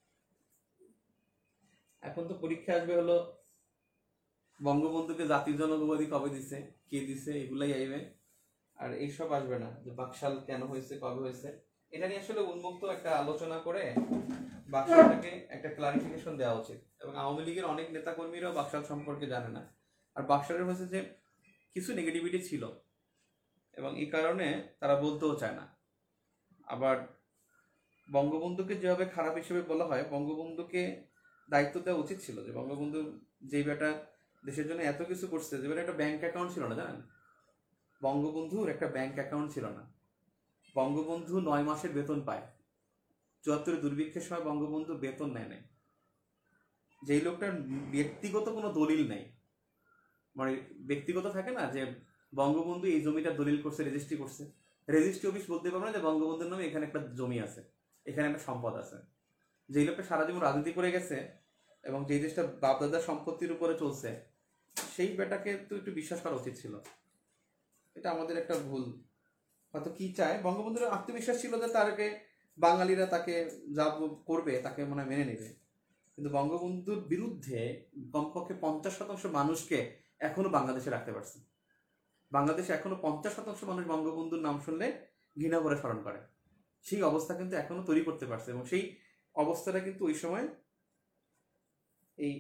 এখন তো পরীক্ষা আসবে হলো বঙ্গবন্ধুকে জাতির জনক উপাধি কবে দিছে, কে দিছে, এগুলাই আইবে। আর এইসব আসবে না যে বাকশাল কেন হয়েছে, কবে হয়েছে। এটা নিয়ে আসলে উন্মুক্ত একটা আলোচনা করে বাকশালটাকে একটা ক্লারিফিকেশন দেওয়া উচিত। এবং আওয়ামী লীগের অনেক নেতা কর্মীরাও বাকশাল সম্পর্কে জানে না। আর বাকশালের হয়েছে যে কিছু নেগেটিভিটি ছিল, এবং এই কারণে তারা বলতেও চায় না। আবার বঙ্গবন্ধুকে যেভাবে খারাপ হিসেবে বলা হয়, বঙ্গবন্ধুকে দায়িত্ব দেওয়া উচিত ছিল যে বঙ্গবন্ধু যেই বেটা দেশের জন্য এত কিছু করছে, যে বেটা একটা ব্যাংক অ্যাকাউন্ট ছিল না, জানেন? বঙ্গবন্ধুর একটা ব্যাংক অ্যাকাউন্ট ছিল না। বঙ্গবন্ধু নয় মাসের বেতন পায়। চুয়াত্তরের দুর্ভিক্ষের সময় বঙ্গবন্ধু বেতন নেয় নাই। যেই লোকটার ব্যক্তিগত কোনো দলিল নেই, মানে ব্যক্তিগত থাকে না যে বঙ্গবন্ধু এই জমিটা দলিল করছে, রেজিস্ট্রি করছে, রেজিস্ট্রি অফিস বলতে পারবে না যে বঙ্গবন্ধুর নামে এখানে একটা জমি আছে, এখানে একটা সম্পদ আছে। যেই লোকটা সারা জীবন রাজনীতি করে গেছে এবং যেই দেশটা বাপদাদার সম্পত্তির উপরে চলছে, সেই বেটাকে তো একটু বিশ্বাস করা উচিত ছিল। এটা আমাদের একটা ভুল। হয়তো কি চায়, বঙ্গবন্ধুর আত্মবিশ্বাস ছিল যে তারকে বাঙালিরা তাকে যা করবে তাকে মনে হয় মেনে নেবে, কিন্তু বঙ্গবন্ধুর বিরুদ্ধে কমপক্ষে পঞ্চাশ শতাংশ মানুষকে এখনো বাংলাদেশে রাখতে পারছে। বাংলাদেশে এখনো পঞ্চাশ শতাংশ মানুষ বঙ্গবন্ধুর নাম শুনলে ঘৃণা করে স্মরণ করে। সেই অবস্থা কিন্তু এখনো তৈরি করতে পারছে, এবং সেই অবস্থাটা কিন্তু ওই সময় এই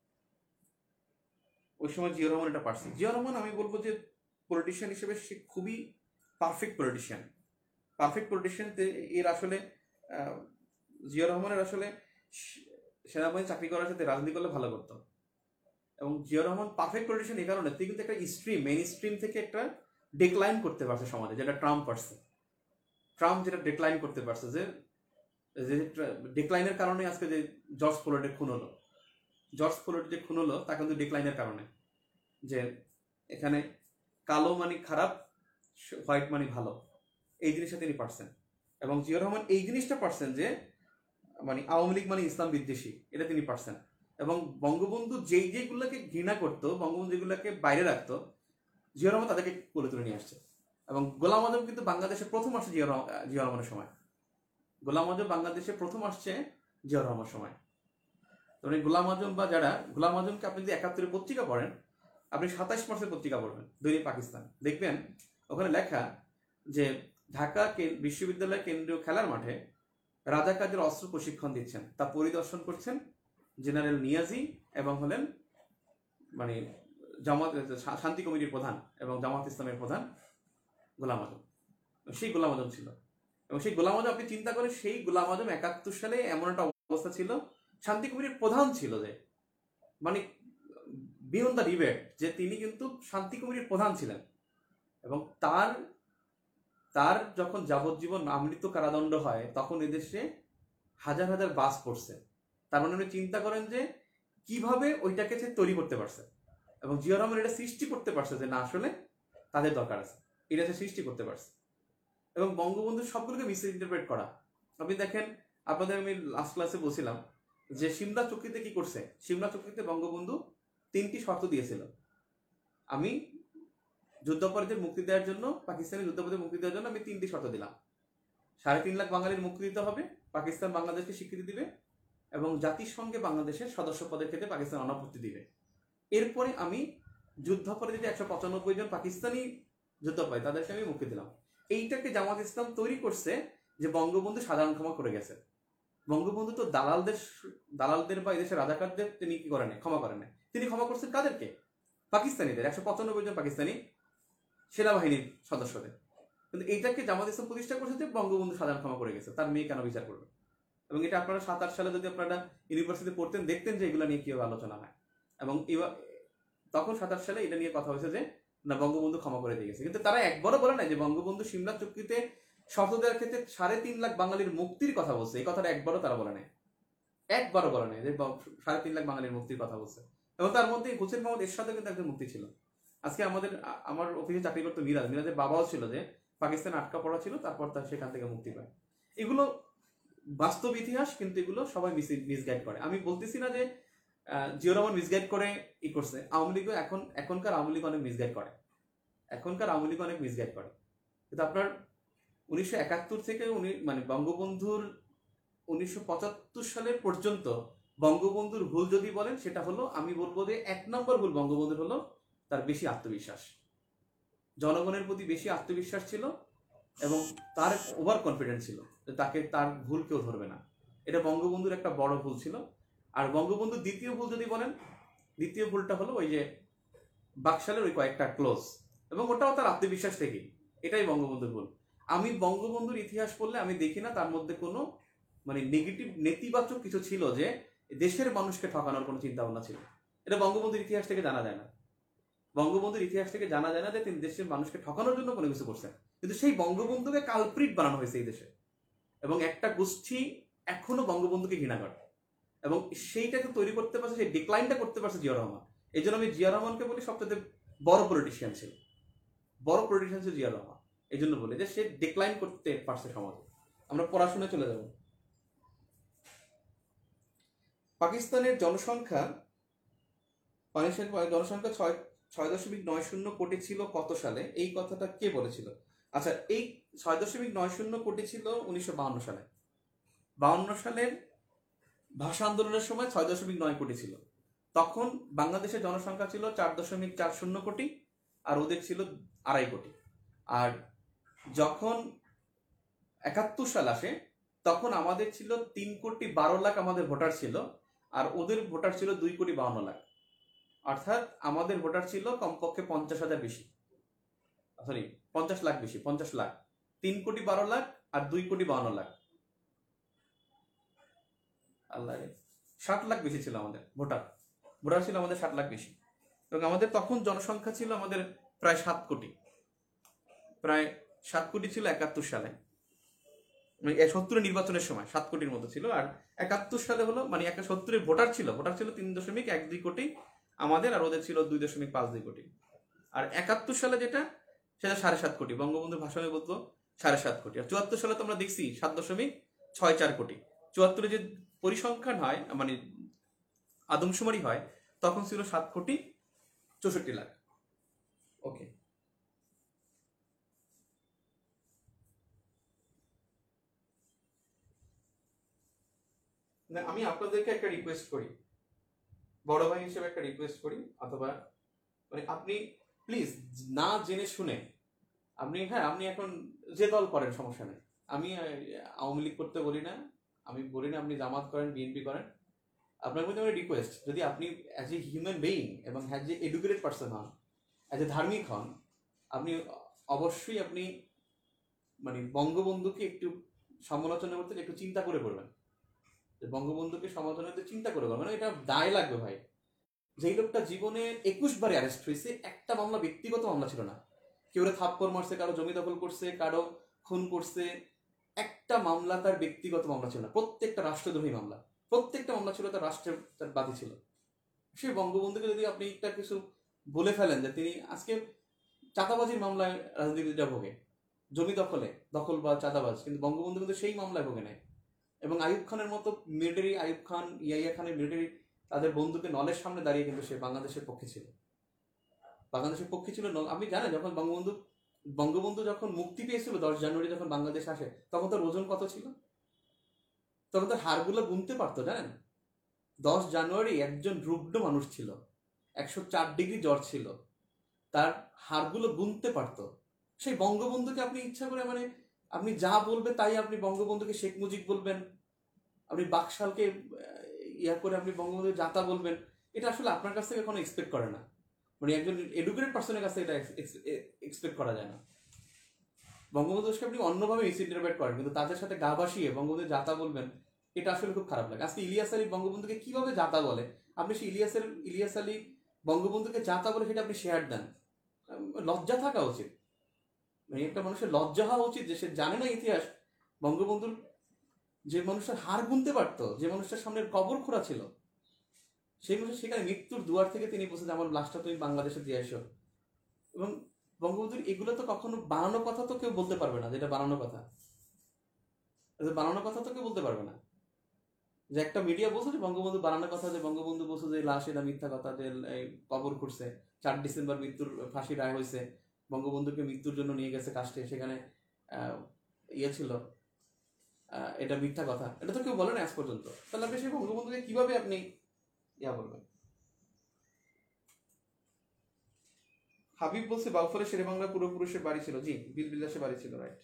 ওই সময় জিয়া রহমান এটা পারছে। জিয়া রহমান আমি বলবো যে পলিটিশিয়ান হিসেবে সে খুবই পারফেক্ট পলিটিশিয়ান। পারফেক্ট পলিটিশিয়ান এর আসলে জিয়া রহমানের আসলে সেনাবাহিনী চাকরি করার সাথে রাজনীতি করলে ভালো করতো। এবং জিয়া রহমান পারফেক্ট পলিটিশিয়ান এই কারণে তিনি কিন্তু একটা স্ট্রিম মেইন স্ট্রিম থেকে একটা ডিক্লাইন করতে পারছে সমাজে, যেটা ট্রাম্প পারছে। ট্রাম্প যেটা ডিক্লাইন করতে পারছে, যে যে ডিক্লাইনের কারণে আজকে যে জর্জ ফ্লয়েডের খুন হলো, জর্জ ফ্লয়েড যে খুন হলো তা কিন্তু ডিক্লাইনের কারণে, যে এখানে কালো মানে খারাপ, হোয়াইট মানে ভালো, এই জিনিসটা তিনি পারছেন। এবং জিয়া রহমান এই জিনিসটা পারছেন যে মানে আওয়ামী লীগ মানে ইসলাম বিদ্বেষী, এটা তিনি পারছেন। এবং বঙ্গবন্ধু যেই যেগুলোকে ঘৃণা করতো, বঙ্গবন্ধু যেগুলোকে বাইরে রাখতো, জিয়া রহমান তাদেরকে কোলে তুলে নিয়ে আসছে। এবং গোলাম আজম কিন্তু বাংলাদেশে প্রথম আসছে জিয়া রহমান জিয়া রহমানের সময়। গোলাম আজম বাংলাদেশে প্রথম আসছে জিয়া রহমানের সময়। তবে গোলাম আজম বা যারা গোলাম আজমকে আপনি যদি একাত্তরের পত্রিকা পড়েন, আপনি সাতাশ মার্চের পত্রিকা পড়বেন, দৈনিক পাকিস্তান, দেখবেন ওখানে লেখা যে ঢাকা বিশ্ববিদ্যালয় কেন্দ্রীয় খেলার মাঠে রাজাকারদের অস্ত্র প্রশিক্ষণ দিচ্ছেন, তা পরিদর্শন করছেন জেনারেল নিয়াজি এবং হলেন মানে জামাত শান্তি কমিটির প্রধান এবং জামাত ইসলামের প্রধান গোলাম আজম। সেই গোলাম আজম ছিল। এবং সেই গোলাম আজম আপনি চিন্তা করেন, সেই গোলাম আজম একাত্তর সালে এমন একটা অবস্থা ছিল, শান্তি কমিটির প্রধান ছিল, যে মানে বিয়ন্ড দ্য ডিবেট, যে তিনি কিন্তু শান্তি কমিটির প্রধান ছিলেন। এবং তার তার যখন যাবজ্জীবন আমৃত্যু কারাদণ্ড হয়, তখন এদেশে হাজার হাজার বাস পড়ছে। তার মানে আপনি চিন্তা করেন যে কিভাবে ওইটাকে সে তৈরি করতে পারছে। এবং জিয়া রহমান এটা সৃষ্টি করতে পারছে যে না, আসলে তাদের দরকার আছে, এটা সে সৃষ্টি করতে পারছে। এবং বঙ্গবন্ধুর সবগুলোকে মিস ইন্টারপ্রেট করা। আপনি দেখেন, আপনাদের আমি লাস্ট ক্লাসে বলছিলাম যে সিমলা চুক্তিতে কি করছে। সিমলা চুক্তিতে বঙ্গবন্ধু তিনটি শর্ত দিয়েছিল। আমি যুদ্ধাপরাধীদের মুক্তি দেওয়ার জন্য, পাকিস্তানি যুদ্ধাপরাধীদের মুক্তি দেওয়ার জন্য আমি তিনটি শর্ত দিলাম। সাড়ে তিন লাখ বাঙালির মুক্তি দিতে হবে, পাকিস্তান বাংলাদেশকে স্বীকৃতি দিবে, এবং জাতিসংঘে বাংলাদেশের সদস্য পদের ক্ষেত্রে পাকিস্তান অনাপত্তি দিবে। এরপরে আমি যুদ্ধাপরাধীদের একশো পঁচানব্বই জন পাকিস্তানি যুদ্ধাপরাধী তাদেরকে আমি মুক্তি দিলাম। এইটাকে জামাত ইসলাম তৈরি করছে যে বঙ্গবন্ধু সাধারণ ক্ষমা করে গেছে। বঙ্গবন্ধু তো দালালদের দালালদের বা এদেশের রাজাকারদের তিনি কি করেন, ক্ষমা করেন না। তিনি ক্ষমা করছেন কাদেরকে? পাকিস্তানিদের, একশো পঁচানব্বই জন পাকিস্তানি সেনাবাহিনীর সদস্যদের। কিন্তু এইটাকে জামাত ইসলাম প্রতিষ্ঠা করছে যে বঙ্গবন্ধু সাধারণ ক্ষমা করে গেছে, তার মেয়ে কেন বিচার করবে। এবং এটা আপনারা সাত আট সালে যদি আপনারা ইউনিভার্সিটিতে পড়তেন, দেখতেন যে এগুলো নিয়ে কিভাবে আলোচনা হয়। এবং এবার তখন সাত আট সালে এটা নিয়ে কথা হয়েছে যে না, বঙ্গবন্ধু ক্ষমা করে দিয়ে গেছে। কিন্তু তারা একবারও বলে নাই যে বঙ্গবন্ধু সিমলা চুক্তিতে শর্ত দেওয়ার ক্ষেত্রে সাড়ে তিন লাখ বাঙালির মুক্তির কথা বলছে। এই কথাটা একবারও তারা বলে নাই, একবারও বলে নাই যে সাড়ে তিন লাখ বাঙালির মুক্তির কথা বলছে। এবং তার মধ্যে হোসেন মোহাম্মদ এরশাদের কিন্তু একজন মুক্তি ছিল। আজকে আমাদের আমার অফিসে চাকরি করতো মিরাজ, মিরাজের বাবাও ছিল যে পাকিস্তানে আটকা পড়া ছিল, তারপর তার সেখান থেকে মুক্তি পায়। এগুলো বাস্তব ইতিহাস, কিন্তু এগুলো সবাই মিসগাইড করে। আমি বলতেছি না যে জিয়া রহমান মিসগাইড করে ই করছে, আওয়ামী লীগও এখন এখনকার আওয়ামী লীগ অনেক মিসগাইড করে, এখনকার আওয়ামী লীগ অনেক মিসগাইড করে। কিন্তু আপনার উনিশশো একাত্তর থেকে উনি মানে বঙ্গবন্ধুর উনিশশো পঁচাত্তর সালের পর্যন্ত বঙ্গবন্ধুর ভুল যদি বলেন, সেটা হলো, আমি বলবো যে এক নম্বর ভুল বঙ্গবন্ধুর হলো তার বেশি আত্মবিশ্বাস। জনগণের প্রতি বেশি আত্মবিশ্বাস ছিল এবং তার ওভার কনফিডেন্স ছিল যে তাকে তার ভুল কেউ ধরবে না। এটা বঙ্গবন্ধুর একটা বড় ভুল ছিল। আর বঙ্গবন্ধুর দ্বিতীয় ভুল যদি বলেন, দ্বিতীয় ভুলটা হলো ওই যে বাকশালের ওই কয়েকটা ক্লোজ, এবং ওটাও তার আত্মবিশ্বাস থেকেই। এটাই বঙ্গবন্ধুর ভুল। আমি বঙ্গবন্ধুর ইতিহাস পড়লে আমি দেখি না তার মধ্যে কোনো মানে নেগেটিভ নেতিবাচক কিছু ছিল যে দেশের মানুষকে ঠকানোর কোনো চিন্তা ভাবনা ছিল। এটা বঙ্গবন্ধুর ইতিহাস থেকে জানা যায় না। বঙ্গবন্ধুর ইতিহাস থেকে জানা যায় না যে তিনি দেশের মানুষকে ঠকানোর জন্য কোনো কিছু করছেন, কিন্তু সেই বঙ্গবন্ধুকে কালপ্রিট বানানো হয়েছে এই দেশে, এবং একটা গোষ্ঠী এখনো বঙ্গবন্ধুকে ঘৃণা করে, এবং সেইটাকে তৈরি করতে পারছে, সেই ডিক্লাইনটা করতে পারছে জিয়া রহমান। এই জন্য আমি জিয়া রহমানকে বলি সবচেয়ে বড় পলিটিশিয়ান ছিল, বড় পলিটিশিয়ান ছিল জিয়া রহমান। এই জন্য বলি যে সে ডিক্লাইন করতে পারছে সমাজে। আমরা পড়াশোনায় চলে যাব। পাকিস্তানের জনসংখ্যা পাকিস্তানের জনসংখ্যা ছয় ছয় দশমিক নয় শূন্য কোটি ছিল কত সালে? এই কথাটা কে বলেছিল? আচ্ছা, এই ছয় দশমিক নয় শূন্য কোটি ছিল উনিশশো বাহান্ন সালে। বাহান্ন সালের ভাষা আন্দোলনের সময় ছয় দশমিক নয় কোটি ছিল। তখন বাংলাদেশের জনসংখ্যা ছিল চার দশমিক চার শূন্য কোটি, আর ওদের ছিল আড়াই কোটি। আর যখন একাত্তর সাল আসে তখন আমাদের ছিল তিন কোটি বারো লাখ আমাদের ভোটার ছিল, আর ওদের ভোটার ছিল দুই কোটি বাউন্ন লাখ। অর্থাৎ আমাদের ভোটার ছিল কমপক্ষে পঞ্চাশ হাজার বেশি, সরি পঞ্চাশ লাখ বেশি, পঞ্চাশ লাখ। তিন কোটি বারো লাখ আর দুই কোটি বাউন্ন লাখ, আল্লাহ রে, ষাট লাখ বেশি ছিল আমাদের ভোটার। ভোটার ছিল আমাদের ষাট লাখ বেশি, এবং আমাদের তখন জনসংখ্যা ছিল আমাদের প্রায় সাত কোটি, প্রায় সাত কোটি ছিল একাত্তর সালে, মানে সত্তরের নির্বাচনের সময় সাত কোটির মতো ছিল। আর একাত্তর সালে হলো মানে একটা সত্তরের ভোটার ছিল, ভোটার ছিল তিন দশমিক এক দুই কোটি আমাদের, আর ওদের ছিল দুই দশমিক পাঁচ দুই কোটি। আর একাত্তর সালে যেটা, সেটা সাড়ে সাত কোটি, বঙ্গবন্ধুর ভাষণে বলতো সাড়ে সাত কোটি। আর চুয়াত্তর সালে তো আমরা দেখছি সাত দশমিক ছয় চার কোটি। চুয়াত্তরে যে পরিসংখ্যান হয়, মানে আদমশুমারি হয়, তখন ছিল সাত কোটি চৌষট্টি লাখ। ওকে, না আমি আপনাদেরকে একটা রিকোয়েস্ট করি, বড় ভাই হিসেবে একটা রিকোয়েস্ট করি, অথবা মানে আপনি প্লিজ না জেনে শুনে আপনি, হ্যাঁ আপনি এখন যে দল করেন সমস্যা নেই, আমি আওয়ামী লীগ করতে বলি না, আমি বলি না আপনি জামাত করেন, বিএনপি করেন। আপনার মধ্যে আমার রিকোয়েস্ট, যদি আপনি অ্যাজ এ হিউম্যান বিইং এবং অ্যাজ এ এডুকেটেড পার্সন হন, অ্যাজ এ ধার্মিক হন, আপনি অবশ্যই আপনি মানে বঙ্গবন্ধুকে একটু সমালোচনা করতে একটু চিন্তা করে করবেন, যে বঙ্গবন্ধুকে সমালোচনা করতে চিন্তা করে করবেন। এটা দায় লাগবে ভাই। যেই লোকটা জীবনে একুশ বারে অ্যারেস্ট হয়েছে, একটা মামলা ব্যক্তিগত মামলা ছিল না, কেউ থাপ্পড় মারছে, কারো জমি দখল করছে, কারো খুন করছে, একটা মামলা তার ব্যক্তিগত মামলা ছিল না, প্রত্যেকটা রাষ্ট্রদ্রোহী মামলা, প্রত্যেকটা মামলা ছিল তার রাষ্ট্রের, তার বাদী ছিল। সেই বঙ্গবন্ধুকে যদি আপনি একটা কিছু বলে ফেলেন যে তিনি আজকে চাঁদাবাজির মামলায় রাজনীতিটা ভোগে, জমি দখলে দখল বা চাঁদাবাজ, কিন্তু বঙ্গবন্ধু কিন্তু সেই মামলায় ভোগে নেয়। এবং আইয়ুব খানের মতো মিলিটারি, আইয়ুব খান, ইয়াইয়া খানের মিলিটারি তাদের বন্ধুকে নলের সামনে দাঁড়িয়ে কিন্তু সে বাংলাদেশের পক্ষে ছিল, বাংলাদেশের পক্ষে ছিল। আপনি জানেন যখন বঙ্গবন্ধু বঙ্গবন্ধু যখন মুক্তি পেয়েছিল দশ জানুয়ারি যখন বাংলাদেশ আসে, তখন তার ওজন কত ছিল? তখন তার হাড়গুলো গুনতে পারতো, জানেন? দশ জানুয়ারি একজন রুগ্ন মানুষ ছিল, একশো চার ডিগ্রি জ্বর ছিল, তার হাড়গুলো গুনতে পারতো। সেই বঙ্গবন্ধুকে আপনি ইচ্ছা করে মানে আপনি যা বলবে তাই, আপনি বঙ্গবন্ধুকে শেখ মুজিব বলবেন, আপনি বাকশালকে ইয়া করে আপনি বঙ্গবন্ধু জাতা বলবেন, এটা আসলে আপনার কাছ থেকে কোনো এক্সপেক্ট করে না, মানে একজন এডুকেটেড পার্সনের কাছে এটা এক্সপেক্ট করা যায় না। বঙ্গবন্ধুকে আপনি অন্যভাবে মিসইন্টারপ্রেট করেন, কিন্তু তাদের সাথে গা ভাসিয়ে বঙ্গবন্ধু জাতা বলবেন, এটা আসলে খুব খারাপ লাগে। আজকে ইলিয়াস আলী বঙ্গবন্ধুকে কিভাবে জাতা বলে, আপনি সেই ইলিয়াসের ইলিয়াস আলী বঙ্গবন্ধুকে জাতা বলে সেটা আপনি শেয়ার দেন। লজ্জা থাকা উচিত, মানে একটা মানুষের লজ্জা হওয়া উচিত যে সে জানে না ইতিহাস। বঙ্গবন্ধুর যে মানুষটার হাড় গুনতে পারতো, যে মানুষটার সামনের কবর খোঁড়া ছিল, সেই মানুষ সেখানে মৃত্যুর দুয়ার থেকে তিনি বলছেন আমার লাশটা তুমি বাংলাদেশে দিয়ে আসো। এবং বঙ্গবন্ধুর এগুলো তো কখনো বানানো কথা তো কেউ বলতে পারবে না, যেটা বানানো কথা, বানানো কথা তো কেউ বলতে পারবে না। যে একটা মিডিয়া বলছে যে বঙ্গবন্ধু বানানো কথা, যে বঙ্গবন্ধু বলছে যে লাশ এটা মিথ্যা কথা, যে কবর খুঁড়ছে, চার ডিসেম্বর মৃত্যুর ফাঁসি রায় হয়েছে, বঙ্গবন্ধুকে মৃত্যুর জন্য নিয়ে গেছে কাস্টে, সেখানে ইয়ে ছিল, এটা মিথ্যা কথা, এটা তো কেউ বলে না আজ পর্যন্ত। তাহলে আপনি সেই বঙ্গবন্ধুকে কিভাবে আপনি ইয়া বলবেন? হাবিব বলছে বাউফলে শেরে বাংলা পূর্বপুরুষের বাড়ি ছিল। জি, বিলবিলাসে বাড়ি ছিল, রাইট।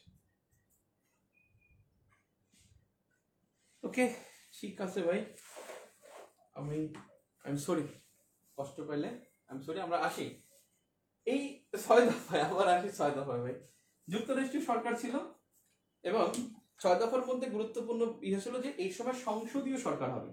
ওকে, ঠিক আছে ভাই, আমি আই এম সরি, কষ্ট পাইলে আই এম সরি। আমরা আসি এই ছয় দফায়, আবার আসি ছয় দফায় ভাই। যুক্তরাষ্ট্রীয় সরকার ছিল এবং ছয় দফার মধ্যে গুরুত্বপূর্ণ ইয়ে ছিল যে এই সময় সংসদীয় সরকার হবে,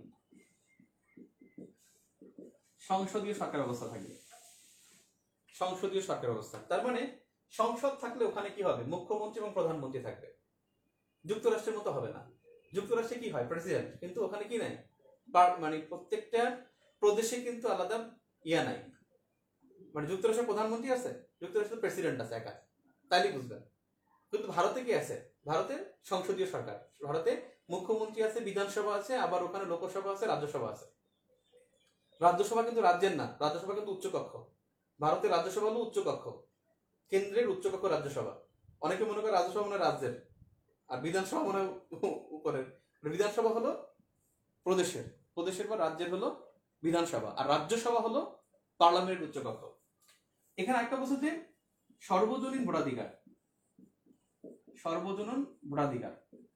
সংসদীয় সরকার ব্যবস্থা থাকবে, সংসদীয় সরকার ব্যবস্থা। তার মানে সংসদ থাকলে ওখানে কি হবে, মুখ্যমন্ত্রী এবং প্রধানমন্ত্রী থাকবে। যুক্তরাষ্ট্রের মতো হবে না। যুক্তরাষ্ট্রে কি হয়, প্রেসিডেন্ট, কিন্তু ওখানে কি নাই, মানে প্রত্যেকটা প্রদেশে কিন্তু আলাদা ইয়া নাই। মানে যুক্তরাষ্ট্রের প্রধানমন্ত্রী আছে, যুক্তরাষ্ট্রের প্রেসিডেন্ট আছে একা, তাইলে বুঝবেন। কিন্তু ভারতে কি আছে, ভারতে সংসদীয় সরকার, ভারতে মুখ্যমন্ত্রী আছে, বিধানসভা আছে, আবার ওখানে লোকসভা আছে, রাজ্যসভা আছে। রাজ্যসভা কিন্তু রাজ্যের না, রাজ্যসভা কিন্তু উচ্চকক্ষ। ভারতের রাজ্যসভা হলো উচ্চকক্ষ, কেন্দ্রের উচ্চকক্ষ রাজ্যসভা। অনেকে মনে করে রাজ্যসভা মানে রাজ্যের, আর বিধানসভা মানে উপরের। বিধানসভা হলো প্রদেশের, প্রদেশের বা রাজ্যের হলো বিধানসভা, আর রাজ্যসভা হলো পার্লামেন্টের উচ্চকক্ষ। এখানে একটা বলছে যে সর্বজনীন ভোটাধিকার, সর্বজনীন ভোটাধিকার,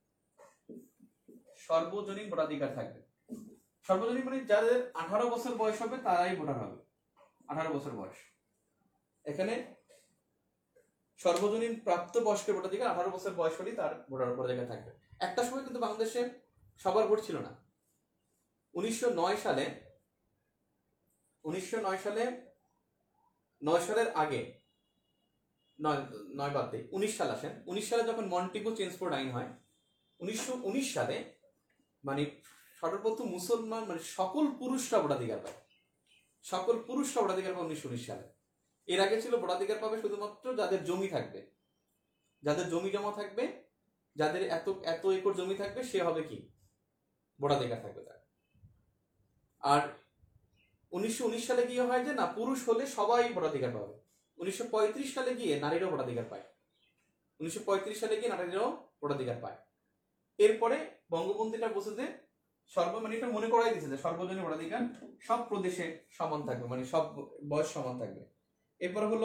সর্বজনীন ভোটাধিকার থাকবে। সর্বজনীন মানে যাদের আঠারো বছর বয়স হবে তারাই ভোটার হবে, আঠারো বছর বয়স। এখানে সর্বজনীন প্রাপ্ত বয়স্কের ভোটাধিকার, আঠারো বছর বয়স হলেই তার ভোটার ভোটাধিকার থাকবে। একটা সময় কিন্তু বাংলাদেশে সবার ভোট ছিল না। উনিশশো নয় সালে উনিশশো নয় সালে নয় সালের আগে নয় নয় বাদ দিয়ে উনিশ সাল আসেন। উনিশ সালে যখন মন্টেগু চেমসফোর্ড আইন হয়, উনিশশো উনিশ সালে মানে সর্বপ্রথম মুসলমান মানে সকল পুরুষরা ভোটাধিকার পায়, সকল পুরুষরা ভোটাধিকার পায় উনিশশো উনিশ সালে। এর আগে ছিল ভোটাধিকার পাবে শুধুমাত্র যাদের জমি থাকবে, যাদের জমি জমা থাকবে, যাদের এত এত একর জমি থাকবে সে হবে কি ভোটাধিকার থাকবে তার। আর উনিশশো উনিশ সালে গিয়ে হয় যে না, পুরুষ হলে সবাই ভোটাধিকার পাবে। উনিশশো পঁয়ত্রিশ সালে গিয়ে নারীরাও ভোটাধিকার পায়, উনিশশো পঁয়ত্রিশ সালে গিয়ে নারীরাও ভোটাধিকার পায়। এরপরে বঙ্গবন্ধুটা বলছে যে সর্ব মানে এটা মনে করাই দিচ্ছে যে সর্বজনীন ভোটাধিকার সব প্রদেশে সমান থাকবে, মানে সব বয়স সমান থাকবে। এরপর হলো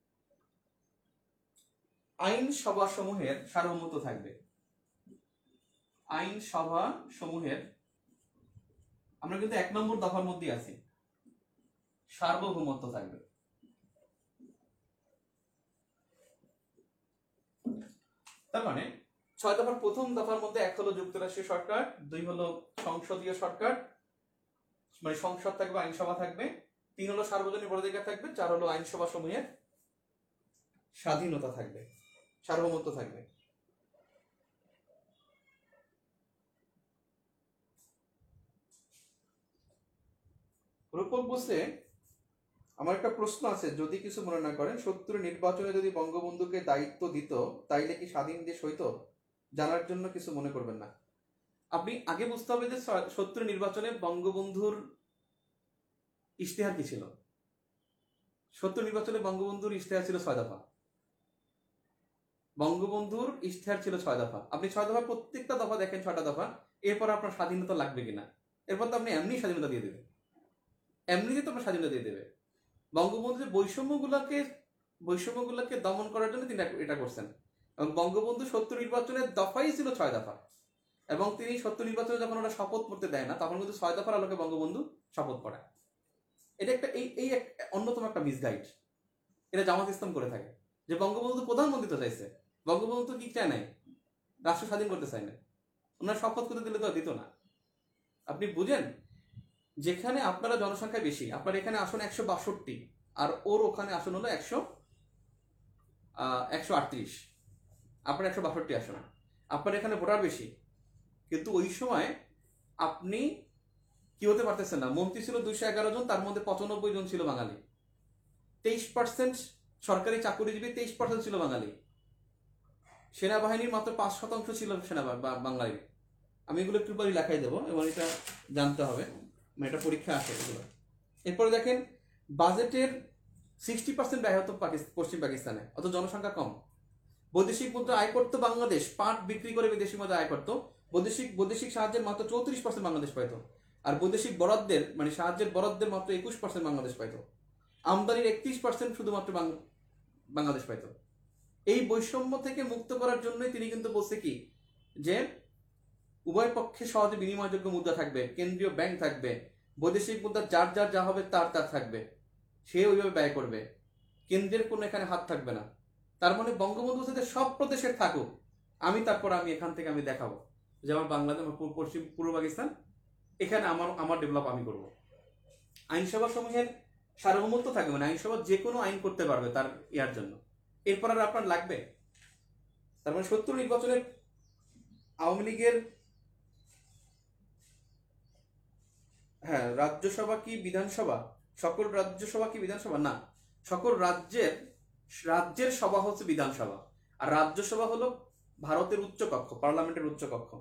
আইন সভা সমূহের সার্বভৌমত্ব থাকবে, আইন সভা সমূহের, আমরা কিন্তু এক নম্বর দফার মধ্যে আছি, সার্বভৌমত্ব থাকবে। তার মানে ছয় দফার প্রথম দফার মধ্যে এক হলো যুক্তরাষ্ট্রীয় সরকার, দুই হলো সংসদীয় সরকার মানে সংসদ থাকবে, আইনসভা থাকবে, তিন হলো সার্বজনীন ভোটাধিকার থাকবে, চার হলো আইনসভা সমূহের স্বাধীনতা থাকবে, সার্বভৌমত্ব থাকবে। রূপক বলছে আমার একটা প্রশ্ন আছে, যদি কিছু মনে না করেন, সত্তরের নির্বাচনে যদি বঙ্গবন্ধুকে দায়িত্ব দিত তাইলে কি স্বাধীন দেশ হইতো? জানার জন্য কিছু মনে করবেন না। আপনি আগে বুঝতে হবে যে সত্তরের নির্বাচনে বঙ্গবন্ধুর ইশতেহার কি ছিল। সত্তর নির্বাচনে বঙ্গবন্ধুর ইশতেহার ছিল ছয় দফা, বঙ্গবন্ধুর ইশতেহার ছিল ছয় দফা। আপনি ছয় দফার প্রত্যেকটা দফা দেখেন, ছয়টা দফা, এরপর আপনার স্বাধীনতা লাগবে কিনা, এরপর তো আপনি এমনি স্বাধীনতা দিয়ে দেবে, এমনিতে তো আপনার স্বাধীনতা দিয়ে দেবে। বঙ্গবন্ধু বৈষম্যগুলোকে বৈষম্যগুলোকে দমন করার জন্য তিনি এটা করছেন, এবং বঙ্গবন্ধু সত্তর নির্বাচনের দফাই ছিল ছয় দফা, এবং তিনি সত্তর নির্বাচনে যখন ওরা শপথ করতে দেয় না তখন কিন্তু ছয় দফার আলোকে বঙ্গবন্ধু শপথ করায়। এটা একটা এই এই অন্যতম একটা মিসগাইড, এটা জামাত ইসলাম করে থাকে, যে বঙ্গবন্ধু প্রধানমন্ত্রী তো চাইছে, বঙ্গবন্ধু কি চায় নাই, রাষ্ট্র স্বাধীন করতে চায় না, ওনার শপথ করতে দিলে তো দিত না। আপনি বুঝেন, যেখানে আপনারা জনসংখ্যা বেশি, আপনার এখানে আসন একশো বাষট্টি আর ওর ওখানে আসন হলো একশো আহ একশো আটত্রিশ, আপনার একশো বাষট্টি আসন, আপনার এখানে ভোটার বেশি, কিন্তু ওই সময় আপনি কি হতে পারতেছেন না। মন্ত্রী ছিল দুইশো এগারো জন, তার মধ্যে পঁচানব্বই জন ছিল বাঙালি, তেইশ পার্সেন্ট সরকারি চাকুরিজীবী, তেইশ পার্সেন্ট ছিল বাঙালি, সেনাবাহিনীর মাত্র পাঁচ শতাংশ ছিল সেনা বাঙালি। আমি এগুলো একটু পরে লেখাই দেবো এবং এটা জানতে হবে, মানে এটা পরীক্ষা আসে এগুলো। এরপরে দেখেন বাজেটের সিক্সটি পার্সেন্ট ব্যয় হতো পশ্চিম পাকিস্তানে, অত জনসংখ্যা কম। বৈদেশিক মুদ্রা আয় করতো বাংলাদেশ, পাট বিক্রি করে বিদেশি মুদ্রা আয় করতো। বৈদেশিক বৈদেশিক সাহায্যের মাত্র চৌত্রিশ পার্সেন্ট বাংলাদেশ পাইতো, আর বৈদেশিক বরাদ্দের মানে সাহায্যের বরাদ্দের মাত্র একুশ পার্সেন্ট বাংলাদেশ পাইতো। আমদানির একত্রিশ পার্সেন্ট শুধুমাত্র বাংলাদেশ পাইতো। এই বৈষম্য থেকে মুক্ত করার জন্যই তিনি কিন্তু বলছে কি, যে উভয় পক্ষে সহজে বিনিময়যোগ্য মুদ্রা থাকবে, কেন্দ্রীয় ব্যাংক থাকবে, বৈদেশিক মুদ্রা যার যার যা হবে তার তার থাকবে, সে ওইভাবে ব্যয় করবে, কেন্দ্রের কোনো এখানে হাত থাকবে না। তার মানে বঙ্গবন্ধু সাথে সব প্রদেশের থাকুক, আমি তারপর আমি এখান থেকে আমি দেখাবো যে আমার বাংলাদেশ আমার পূর্ব- পশ্চিম পূর্ব পাকিস্তান এখানে আমার আমার ডেভেলপ আমি করব। আইনসভা সমূহের সার্বভৌমত্ব থাকবে, মানে আইনসভা যে কোনো আইন করতে পারবে তার ইয়ার জন্য। এরপর আর আপনার লাগবে, তার মানে সত্তর নির্বাচনে আওয়ামী লীগের, হ্যাঁ রাজ্যসভা কি বিধানসভা, সকল রাজ্যসভা কি বিধানসভা না, সকল রাজ্যের রাজ্যের সভা হচ্ছে বিধানসভা, আর রাজ্যসভা হলো ভারতের উচ্চ কক্ষ, পার্লামেন্টের উচ্চ কক্ষ।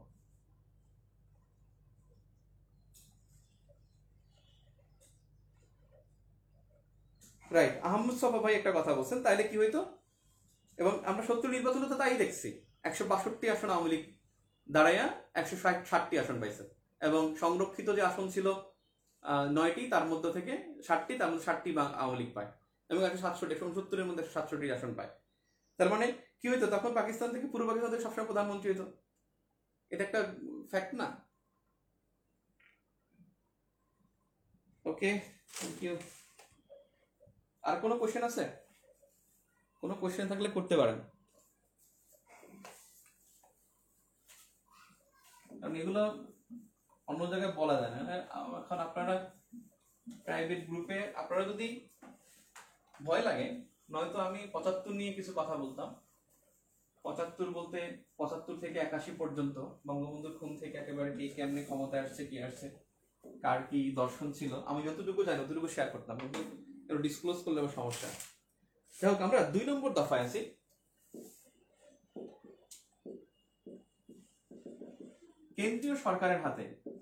রাইট, আহমদ সফা ভাই একটা কথা বলছেন, তাইলে কি হইতো, এবং আমরা সত্তর নির্বাচনে তো তাই দেখছি, একশো বাষট্টি আসন আওয়ামী লীগ দাঁড়াইয়া একশো ষাট ষাটটি আসন পাইছে, এবং সংরক্ষিত যে আসন ছিল আহ, নয়টি, তার মধ্যে থেকে ষাটটি, তার মধ্যে ষাটটি বা- আওয়ামী লীগ পায়, এবং একশো সাতষট্টি একশো উনসত্তরের মধ্যে একশো সাতষট্টি আসন পায়। তার মানে কি হইতো, তখন পাকিস্তান থেকে পূর্ব পাকিস্তান থেকে সবসময় প্রধানমন্ত্রী হইতো। এটা একটা ফ্যাক্ট না? ওকে, থ্যাংক ইউ। আর কোনো কোশ্চেন আছে? কোনো কোশ্চেন থাকলে করতে পারেন, কারণ এগুলো অন্য জায়গায় বলা যায় না। মানে এখন আপনারা প্রাইভেট গ্রুপে, আপনারা যদি ভয় লাগে, নয়তো আমি পঁচাত্তর নিয়ে কিছু কথা বলতাম। পঁচাত্তর বলতে পঁচাত্তর থেকে একাশি পর্যন্ত বঙ্গবন্ধুর খুন থেকে একেবারে কি কেমনি ক্ষমতায় আসছে, কি আসছে, কার কি দর্শন ছিল, আমি যতটুকু জানি ততটুকু শেয়ার করতাম, কিন্তু ডিসক্লোজ করলে আবার সমস্যা। যাই হোক, আমরা দুই নম্বর দফায় আছি। কেন্দ্রীয় সরকারের হাতে,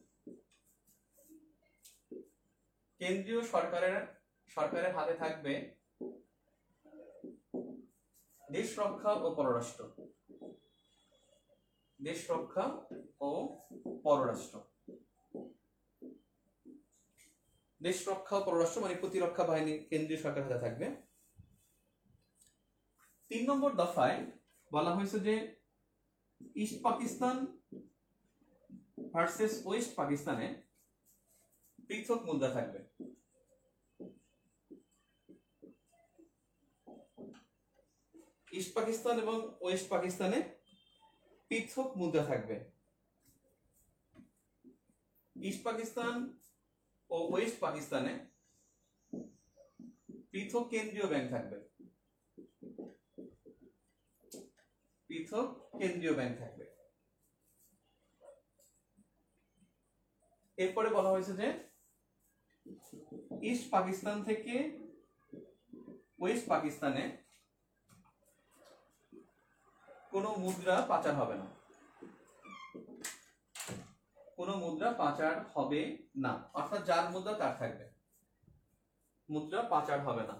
কেন্দ্রীয় সরকারের সরকারের হাতে থাকবে দেশ রক্ষা ও পররাষ্ট্র, দেশ রক্ষা ও পররাষ্ট্র, দেশ রক্ষা ও পররাষ্ট্র মানে প্রতিরক্ষা বাহিনী কেন্দ্রীয় সরকারের হাতে থাকবে। তিন নম্বর দফায় বলা হয়েছে যে ইস্ট পাকিস্তান ভার্সেস ওয়েস্ট পাকিস্তানে পৃথক মুদ্রা থাকবে। ইস্ট পাকিস্তান এবং ওয়েস্ট পাকিস্তানে পৃথক মুদ্রা থাকবে। ইস্ট পাকিস্তান ও ওয়েস্ট পাকিস্তানে পৃথক কেন্দ্রীয় ব্যাংক থাকবে, পৃথক কেন্দ্রীয় ব্যাংক থাকবে। এরপরে বলা হয়েছে যে ইস্ট পাকিস্তান থেকে ওয়েস্ট পাকিস্তানে কোনো মুদ্রা পাচার হবে না, কোনো মুদ্রা পাচার হবে না, অর্থাৎ যার মুদ্রা তার থাকবে, মুদ্রা পাচার হবে না,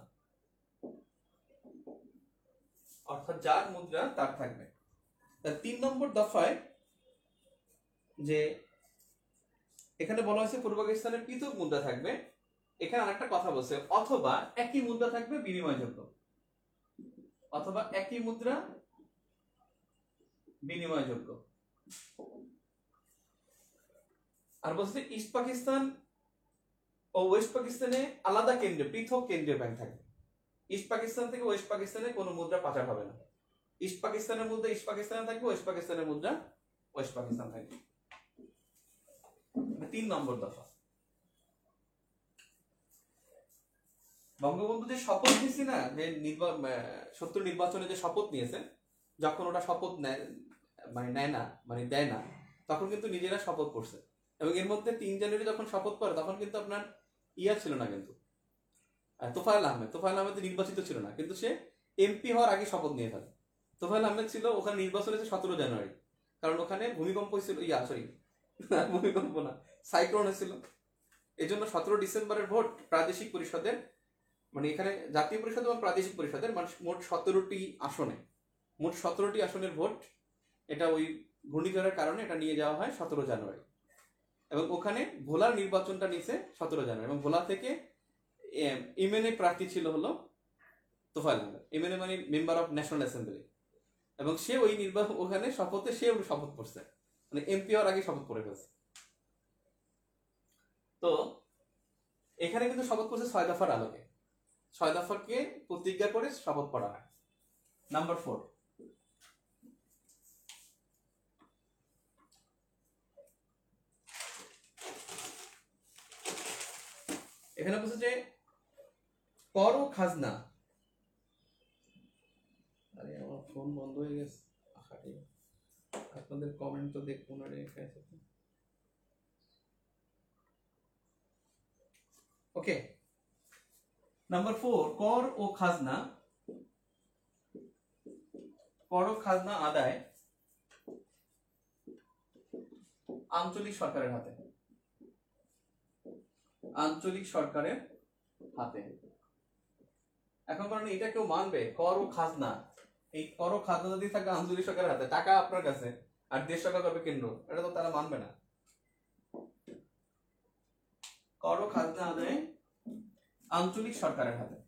অর্থাৎ যার মুদ্রা তার থাকবে। তিন নম্বর দফায় যে এখানে বলা হয়েছে পূর্ব পাকিস্তানের পৃথক মুদ্রা থাকবে, এখানে আরেকটা কথা বলছে, অথবা একই মুদ্রা থাকবে বিনিময়যোগ্য, অথবা একই মুদ্রা বিনিময়যোগ্য। আর বলছে ইস্ট পাকিস্তান ও ওয়েস্ট পাকিস্তানে আলাদা কেন্দ্রে পৃথক কেন্দ্রীয় ব্যাংক থাকবে। ইস্ট পাকিস্তান থেকে ওয়েস্ট পাকিস্তানে কোনো মুদ্রা পাচার হবে না, ইস্ট পাকিস্তানের মুদ্রা ইস্ট পাকিস্তানে থাকবে, ওয়েস্ট পাকিস্তানের মুদ্রা ওয়েস্ট পাকিস্তান থাকবে। তিন নম্বর দফা। বঙ্গবন্ধু যে শপথ নিয়েছে না, যে সত্তর নির্বাচনে যে শপথ নিয়েছেন, যখন ওটা শপথ নেয় মানে নেয় না মানে দেয় না, তখন কিন্তু নিজেরা শপথ করছে, এবং এর মধ্যে তিন জানুয়ারি যখন শপথ করে তখন কিন্তু আপনার ইয়া ছিল না, কিন্তু তোফায়েল আহমেদ, তোফায়েল আহমেদ নির্বাচিত ছিল না, কিন্তু সে এমপি হওয়ার আগে শপথ নিয়ে থাকে। তোফায়েল আহমেদ ছিল ওখানে নির্বাচন হয়েছে সতেরো জানুয়ারি, কারণ ওখানে ভূমিকম্প হয়েছিল, ইয়া সরি ভূমিকম্প না, সাইক্লোন হয়েছিল। এই জন্য সতেরো ডিসেম্বরের ভোট প্রাদেশিক পরিষদের, মানে এখানে জাতীয় পরিষদ এবং প্রাদেশিক পরিষদের মানে মোট সতেরোটি আসনে, মোট সতেরোটি আসনের ভোট, এটা ওই ঘূর্ণিঝড়ের কারণে এটা নিয়ে যাওয়া হয় সতেরো জানুয়ারি, এবং ওখানে ভোলার নির্বাচনটা নিয়েছে সতেরো জানুয়ারি, এবং ভোলা থেকে এমএনএ প্রার্থী ছিল হলো তোফায়েল আহমেদ, এমএনএ মানে মেম্বার অফ ন্যাশনাল অ্যাসেম্বলি, এবং সে ওই নির্বাচন ওখানে শপথে সে শপথ করছে, মানে এমপি হওয়ার আগে শপথ করে ফেলছে। তো এখানে কিন্তু শপথ করছে ছয় দফার আলোকে, ছয় দফাকে প্রতিজ্ঞা করে শপথ করা হয়। নাম্বার ফোর, এখানে বলছে যে কর ও খাজনা, আরে আমার ফোন বন্ধ হয়ে গেছে, আহারে আপনাদের কমেন্ট তো দেখুন। আরে ওকে, নাম্বার ফোর, কর ও খাজনা, কর ও খাজনা আদায় আঞ্চলিক সরকারের হাতে, আঞ্চলিক সরকারের হাতে। এখন কারণ এটা কেউ মানবে? কর ও খাজনা, এই কর ও খাজনা যদি থাকে আঞ্চলিক সরকারের হাতে, টাকা আপনার কাছে, আর দেশ সরকার করবে কেন্দ্র, এটা তো তারা মানবে না। কর ও খাজনা আদায় আঞ্চলিক সরকারের হাতে।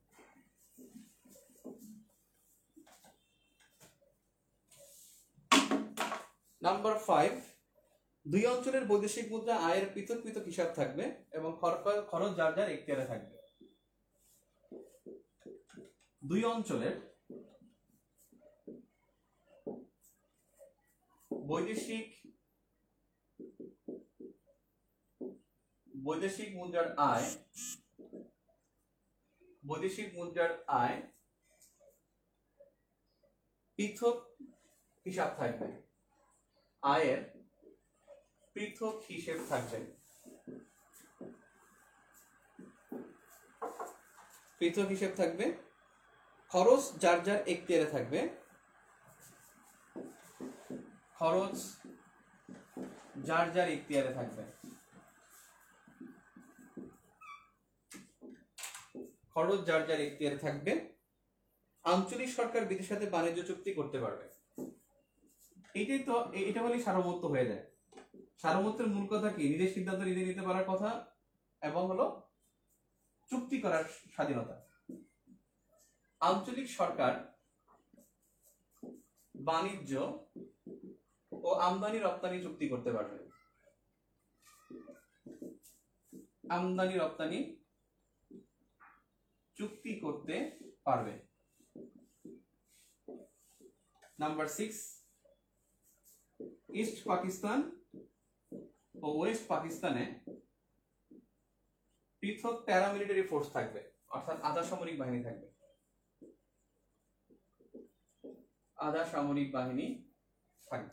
নাম্বার ফাইভ, দুই অঞ্চলের বৈদেশিক মুদ্রা আয়ের পৃথক পৃথক হিসাব থাকবে এবং খরচ যার যার এখতিয়ারে থাকবে। দুই অঞ্চলের বৈদেশিক বৈদেশিক মুদ্রার আয় বৈদেশিক মুদ্রার আয় পৃথক হিসাব থাকবে, আয়ের পৃথক হিসেব থাকবে, পৃথক হিসেব থাকবে। খরচ যার যার এখতিয়ারে থাকবে, খরচ যার যার এখতিয়ারে থাকবে, খরচ যার যার এখতিয়ারে থাকবে। আঞ্চলিক সরকার বিদেশের সাথে বাণিজ্য চুক্তি করতে পারবে। এইটাই তো, এটা বলেই সার্বভৌমত্ব হয়ে যায়। সার্বভৌমত্বের মূল কথা কি? নিজের সিদ্ধান্ত নিজে নিতে পারার কথা এবং হলো চুক্তি করার স্বাধীনতা। আঞ্চলিক সরকার বাণিজ্য ও আমদানি রপ্তানি চুক্তি করতে পারবে, আমদানি রপ্তানি চুক্তি করতে পারবে। নাম্বার সিক্স, ইস্ট পাকিস্তান ও ওয়েস্ট পাকিস্তানে পৃথক প্যারামিলিটারি ফোর্স থাকবে, অর্থাৎ আধা সামরিক বাহিনী থাকবে, আধা সামরিক বাহিনী থাকবে।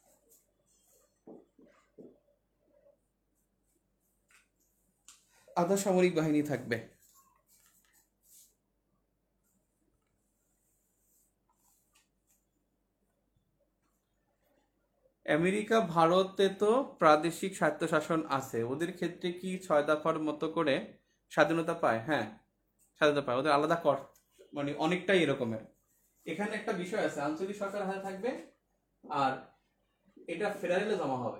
আধা সামরিক বাহিনী থাকবে। আমেরিকা ভারতে তো প্রাদেশিক স্বায়ত্তশাসন আছে, ওদের ক্ষেত্রে কি ছয় দফার মতো করে স্বাধীনতা পায়? হ্যাঁ, স্বাধীনতা পায়, ওদের আলাদা কর, মানে অনেকটাই এরকমের। এখানে একটা বিষয় আছে, আঞ্চলিক সরকার হাতে থাকবে আর এটা ফেডারেলে জমা হবে,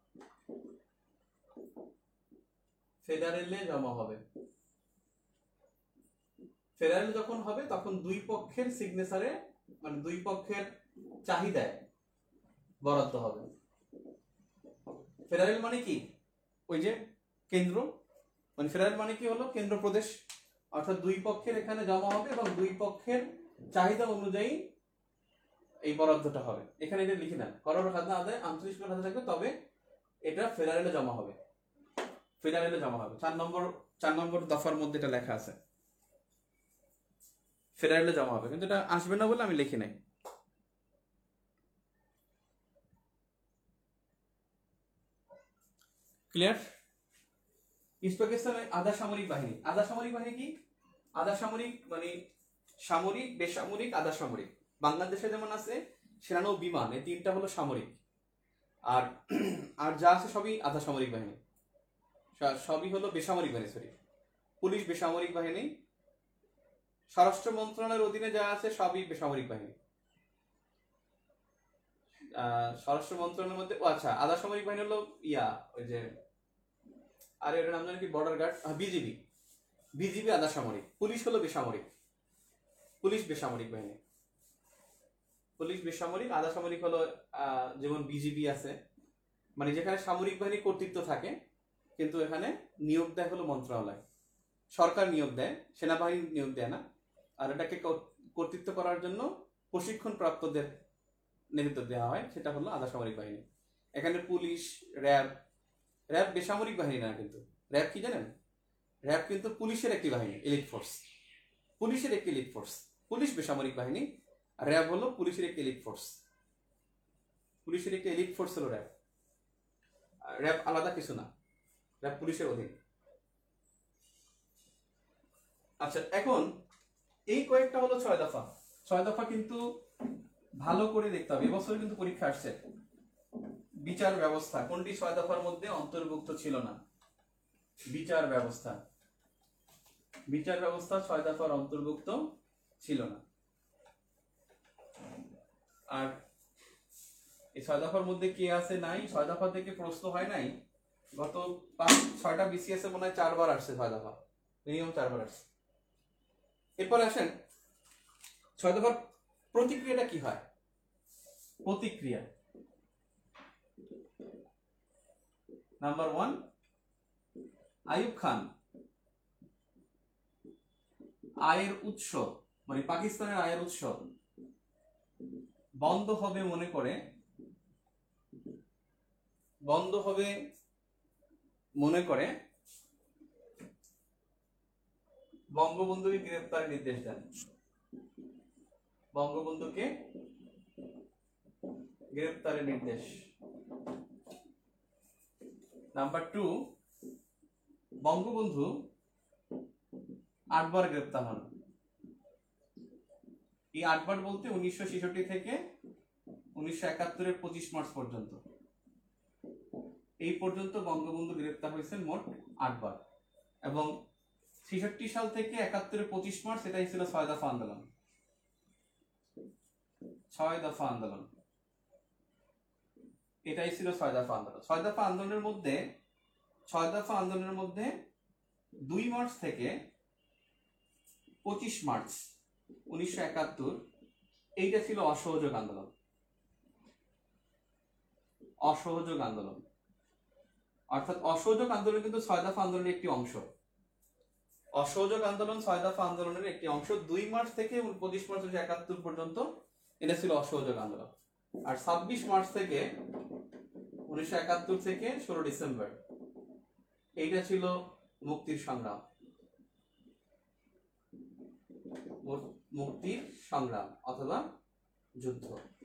ফেডারেলে জমা হবে। ফেডারেল যখন হবে তখন দুই পক্ষের সিগনেচারে, মানে দুই পক্ষের চাহিদায় বরাদ্দ হবে। ফেডারেল মানে কি? ওই যে কেন্দ্র, মানে ফেডারেল মানে কি হলো কেন্দ্র প্রদেশ, অর্থাৎ দুই পক্ষের এখানে জমা হবে এবং দুই পক্ষের চাহিদা অনুযায়ী এই বরাদ্দটা হবে। এখানে এটা লিখে নেন, কর ও খাজনা আদায় আঞ্চলিক সরকার হাতে থাকবে, তবে এটা ফেডারেলে জমা হবে, ফেডারেলে জমা হবে। চার নম্বর চার নম্বর দফার মধ্যে এটা লেখা আছে, ফেডারেলে জমা হবে, কিন্তু এটা আসবে না বলে আমি লিখি নাই। ক্লিয়ার? ইস্ট পাকিস্তানে আধা সামরিক বাহিনী, আধা সামরিক বাহিনী কি? আধা সামরিক মানে সামরিক, বেসামরিক, আধা সামরিক। বাংলাদেশে যেমন আছে সেনানৌ বিমান, এই তিনটা হলো সামরিক, আর আর যা আছে সবই আধা সামরিক বাহিনী, সবই হলো বেসামরিক বাহিনী। সরি, পুলিশ বেসামরিক বাহিনী, স্বরাষ্ট্র মন্ত্রণালয়ের অধীনে যা আছে সবই বেসামরিক বাহিনী। স্বরাষ্ট্র মন্ত্রণালয়ের মধ্যে, ও আচ্ছা, আধা সামরিক বাহিনী হলো ইয়া, ওই যে, আরে ওটার নাম জানি কি, বর্ডার গার্ড, বিজিবি, বিজিবি আধা সামরিক। পুলিশ হলো বেসামরিক, পুলিশ বেসামরিক বাহিনী, পুলিশ বেসামরিক। আধা সামরিক হলো যেমন বিজিবি আছে, মানে যেখানে সামরিক বাহিনী কর্তৃত্ব থাকে, কিন্তু এখানে নিয়োগ দেয় হলো মন্ত্রণালয়, সরকার নিয়োগ দেয়, সেনাবাহিনী নিয়োগ দেয় না। আর এটাকে কর্তৃত্ব করার জন্য প্রশিক্ষণ প্রাপ্তদের নেতৃত্ব দেওয়া হয়, সেটা হলো আধা সামরিক বাহিনী। এখানে পুলিশ, র্যাব, র্যাব বেসামরিক বাহিনী না, কিন্তু র্যাব কি জানেন? র্যাব কিন্তু পুলিশের একটি বাহিনী, এলিট ফোর্স, পুলিশের একটি এলিট ফোর্স। পুলিশ বেসামরিক বাহিনী, আর র্যাব হলো পুলিশের একটি এলিট ফোর্স। পুলিশের একটি এলিট ফোর্স হলো র্যাব। র্যাব আলাদা কিছু না, র্যাব পুলিশের অধীন। আচ্ছা, এখন এই কয়েকটা হলো ছয় দফা। ছয় দফা কিন্তু ভালো করে দেখতে হবে, এবছর কিন্তু পরীক্ষা আসছে। বিচার ব্যবস্থা কোনটি ছয় দফার মধ্যে অন্তর্ভুক্ত ছিল না? বিচার ব্যবস্থা, বিচার ব্যবস্থা ছয় দফার অন্তর্ভুক্ত ছিল না। আর এই ছয় দফার মধ্যে কি আছে নাই, ছয় দফা থেকে প্রশ্ন হয় নাই। গত পাঁচ ছয়টা বিসিএস এ মনে হয় চারবার আসছে ছয় দফা, মিনিমাম চারবার আসছে। এরপরে আসেন ছয় দফার প্রতিক্রিয়াটা কি হয়। প্রতিক্রিয়া নাম্বার ওয়ান, আইয়ুব খান আয়ের উৎস মানে পাকিস্তানের আয়ের উৎস বন্ধ হবে মনে করে বন্ধ হবে মনে করে বঙ্গবন্ধুকে গ্রেফতারের নির্দেশ দেন। বঙ্গবন্ধুকে গ্রেফতারের নির্দেশ। নাম্বার টু, বঙ্গবন্ধু আটবার গ্রেফতার হন। এই আটবার বলতে উনিশশো ছেষট্টি থেকে উনিশশো একাত্তরের পঁচিশ মার্চ পর্যন্ত, এই পর্যন্ত বঙ্গবন্ধু গ্রেফতার হয়েছেন মোট আটবার। এবং ছেষট্টি সাল থেকে একাত্তরের পঁচিশ মার্চ এটাই ছিল ছয় দফা আন্দোলন। ছয় দফা আন্দোলন এটাই ছিল ছয় দফা আন্দোলন। ছয় দফা আন্দোলনের মধ্যে ছয় দফা আন্দোলনের মধ্যে দুই মার্চ থেকে পঁচিশ মার্চ উনিশশো একাত্তর এইটা ছিল অসহযোগ আন্দোলন। অসহযোগ আন্দোলন অর্থাৎ অসহযোগ আন্দোলন কিন্তু ছয় দফা আন্দোলনের একটি অংশ। অসহযোগ আন্দোলন ছয় দফা আন্দোলনের একটি অংশ। দুই মার্চ থেকে পঁচিশ মার্চ উনিশশো একাত্তর পর্যন্ত এটা ছিল অসহযোগ আন্দোলন। আর ছাব্বিশ মার্চ থেকে উনিশশো একাত্তর থেকে ষোলো ডিসেম্বর এইটা ছিল মুক্তির সংগ্রাম। মুক্তির সংগ্রাম অথবা যুদ্ধ।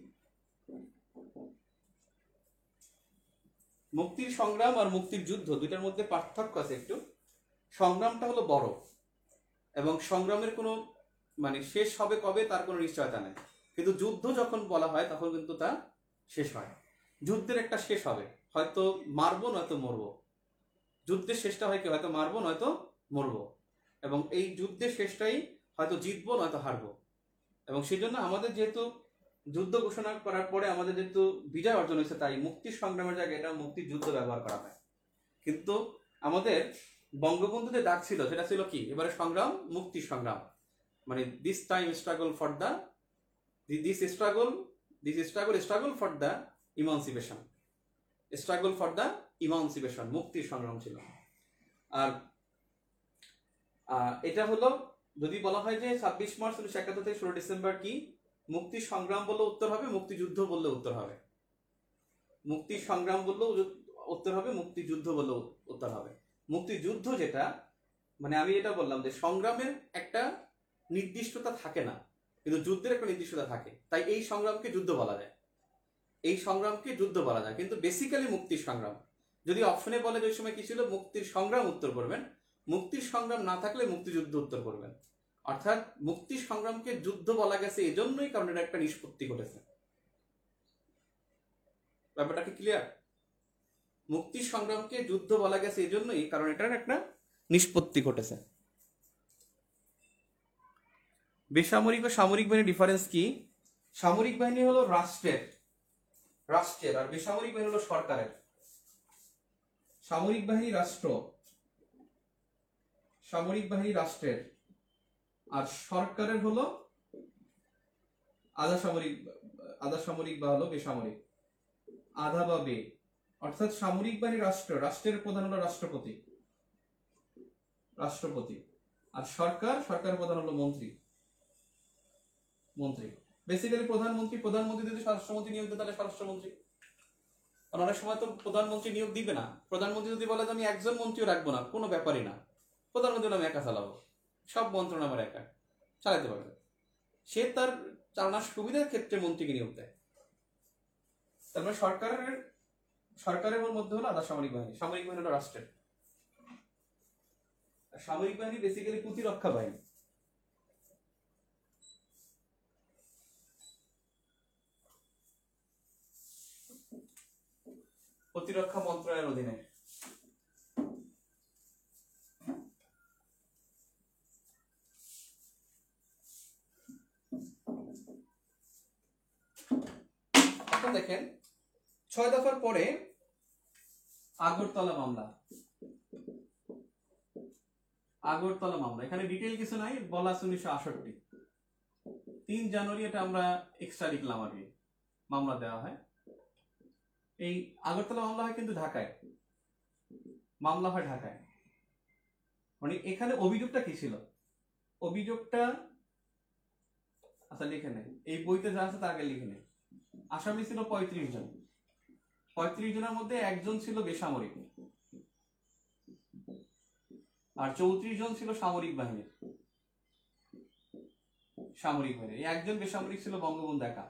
মুক্তির সংগ্রাম আর মুক্তির যুদ্ধ দুইটার মধ্যে পার্থক্য আছে একটু। সংগ্রামটা হলো বড় এবং সংগ্রামের কোনো মানে শেষ হবে কবে তার কোনো নিশ্চয়তা নেই, কিন্তু যুদ্ধ যখন বলা হয় তখন কিন্তু তা শেষ হয়। যুদ্ধের একটা শেষ হবে, হয়তো মারবো নয়তো মরবো। যুদ্ধের শেষটা হয় কি, হয়তো মারবো নয়তো মরবো, এবং এই যুদ্ধের শেষটাই হয়তো জিতবো নয়তো হারবো। এবং সেই জন্য আমাদের যেহেতু যুদ্ধ ঘোষণা করার পরে আমাদের যেহেতু বিজয় অর্জন হয়েছে, তাই মুক্তির সংগ্রামের জায়গায় এটা মুক্তির যুদ্ধ ব্যবহার করা হয়। কিন্তু আমাদের বঙ্গবন্ধু যে ডাক ছিল সেটা ছিল কি, এবারে সংগ্রাম মুক্তির সংগ্রাম, মানে this time struggle for the this struggle this struggle struggle for the emancipation struggle for the emancipation মুক্তির সংগ্রাম ছিল। আর এটা হলো যদি বলা হয় যে ছাব্বিশ মার্চ উনিশশো একাত্তর থেকে ষোলো ডিসেম্বর কি, মুক্তির সংগ্রাম বললে উত্তর হবে, মুক্তিযুদ্ধ বললে উত্তর হবে। মুক্তির সংগ্রাম বললেও উত্তর হবে, মুক্তিযুদ্ধ বললেও উত্তর হবে। মুক্তিযুদ্ধ যেটা মানে আমি এটা বললাম যে সংগ্রামের একটা নির্দিষ্টতা থাকে না, কিন্তু যুদ্ধের একটা নির্দিষ্টতা থাকে, তাই এই সংগ্রামকে যুদ্ধ বলা যায়। এই সংগ্রামকে যুদ্ধ বলা যায়, কিন্তু বেসিক্যালি মুক্তির সংগ্রাম। যদি অপশনে বলে যে ওই সময় কি ছিল, মুক্তির সংগ্রাম উত্তর করবেন, মুক্তির সংগ্রাম না থাকলে মুক্তিযুদ্ধ উত্তর করবেন। অর্থাৎ মুক্তির সংগ্রামকে যুদ্ধ বলা গেছে এজন্যই কারণ এটা একটা নিষ্পত্তি ঘটেছে। ব্যাপারটা কি ক্লিয়ার? মুক্তির সংগ্রামকে যুদ্ধ বলা গেছে এজন্যই কারণ এটার একটা নিষ্পত্তি ঘটেছে। বেসামরিক ও সামরিক বাহিনীর ডিফারেন্স কি? সামরিক বাহিনী হলো রাষ্ট্রের রাষ্ট্রের আর বেসামরিক বাহিনী হলো সরকারের। সামরিক বাহিনী রাষ্ট্র সামরিক বাহিনী রাষ্ট্রের আর সরকারের হলো আধা সামরিক আধা সামরিক বা হলো বেসামরিক, আধা বা বে। অর্থাৎ সামরিক বাহিনী রাষ্ট্র, রাষ্ট্রের প্রধান হলো রাষ্ট্রপতি রাষ্ট্রপতি আর সরকার সরকারের প্রধান হলো মন্ত্রী মন্ত্রী বেসিক্যালি প্রধানমন্ত্রী প্রধানমন্ত্রী যদি স্বরাষ্ট্রমন্ত্রী নিয়োগ দেয় তাহলে স্বরাষ্ট্রমন্ত্রী। কারণ অনেক সময় তো প্রধানমন্ত্রী নিয়োগ দিবে না। প্রধানমন্ত্রী যদি বলে আমি একজন মন্ত্রীও রাখবো না, কোনো ব্যাপারই না, প্রধানমন্ত্রী আমি একা চালাবো, সব মন্ত্রণা আমার একা চালাতে পারবে। সে তার চালানোর সুবিধার ক্ষেত্রে মন্ত্রীকে নিয়োগ দেয়। তারপরে সরকারের সরকারের মধ্যে হলো আধা সামরিক বাহিনী। সামরিক বাহিনী হলো রাষ্ট্রের। সামরিক বাহিনী বেসিক্যালি প্রতিরক্ষা বাহিনী। প্রতিরক্ষা মন্ত্রণালয়ের অধীনে। এখন দেখেন ছয় দফার পরে আগরতলা মামলা। আগরতলা মামলা এখানে ডিটেইল কিছু নাই, বলা আছে উনিশশো আটষট্টি তিন জানুয়ারি এটা আমরা এক্সট্রা লিখলাম আর কি, মামলা দেওয়া হয়। এই আগরতলা মামলা হয় কিন্তু ঢাকায়, মামলা হয় ঢাকায়। মানে এখানে অভিযোগটা কি ছিল? অভিযোগটা আচ্ছা লিখে নেই, এই বইতে যা আছে তার আগে লিখে নেই। আসামি ছিল পঁয়ত্রিশ জন। পঁয়ত্রিশ জনের মধ্যে একজন ছিল বেসামরিক আর চৌত্রিশ জন ছিল সামরিক বাহিনীর। সামরিক বাহিনী একজন বেসামরিক ছিল বঙ্গবন্ধু একা।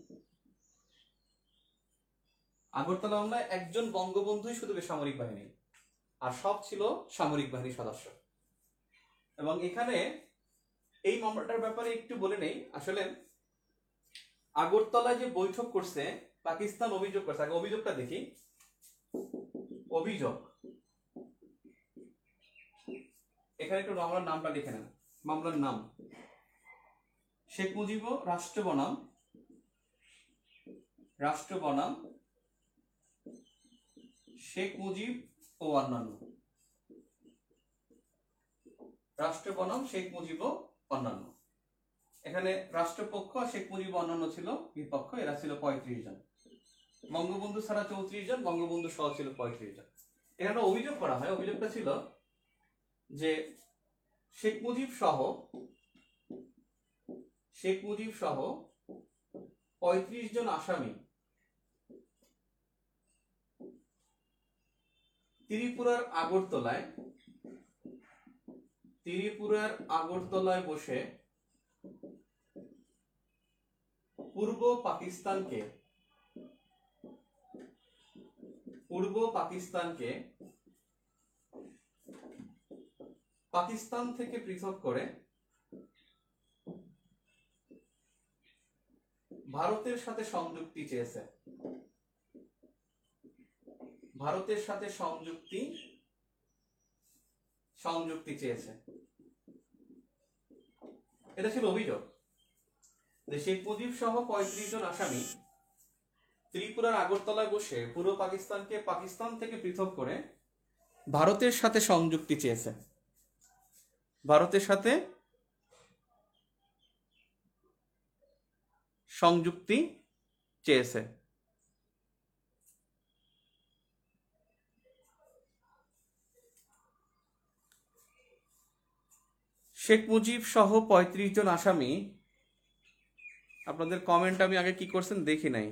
আগরতলা মামলায় একজন বঙ্গবন্ধুই শুধু বেসামরিক বাহিনী, আর সব ছিল সামরিক বাহিনীর সদস্য। এবং এখানে এই মামলাটার ব্যাপারে একটু বলে নেই। আসলে আগরতলায় যে বৈঠক করছে পাকিস্তান অভিযোগ করছে, আগে অভিযোগটা দেখি। অভিযোগ এখানে একটু মামলার নামটা লিখে নেন। মামলার নাম শেখ মুজিব রাষ্ট্র বনাম রাষ্ট্র বনাম শেখ মুজিব ও অন্যান্য। রাষ্ট্র বনাম শেখ মুজিব ও অন্যান্য। এখানে রাষ্ট্রপক্ষ আর শেখ মুজিব অন্যান্য ছিল বিপক্ষ, এরা ছিল পঁয়ত্রিশ জন। বঙ্গবন্ধু ছাড়া চৌত্রিশ জন, বঙ্গবন্ধু সহ ছিল পঁয়ত্রিশ জন। এখানে অভিযোগ করা হয়, অভিযোগটা ছিল যে শেখ মুজিব সহ শেখ মুজিব সহ পঁয়ত্রিশ জন আসামি ত্রিপুরার আগরতলায় ত্রিপুরার আগরতলায় বসে পূর্ব পাকিস্তানকে পূর্ব পাকিস্তানকে পাকিস্তান থেকে পৃথক করে ভারতের সাথে সংযুক্তি চেয়েছে। ভারতের সাথে সংযুক্তি সংযুক্তি চেয়েছে এটা ছিল অভিযোগ। যে শেখ মুজিব সহ পঁয়ত্রিশ জন আসামি ত্রিপুরার আগরতলায় বসে পূর্ব পাকিস্তানকে পাকিস্তান থেকে পৃথক করে ভারতের সাথে সংযুক্তি চেয়েছে। ভারতের সাথে সংযুক্তি চেয়েছে। শেখ মুজিব সহ পঁয়ত্রিশ জন আসামি, আপনাদের কমেন্ট আমি আগে কি করছেন দেখি নাই।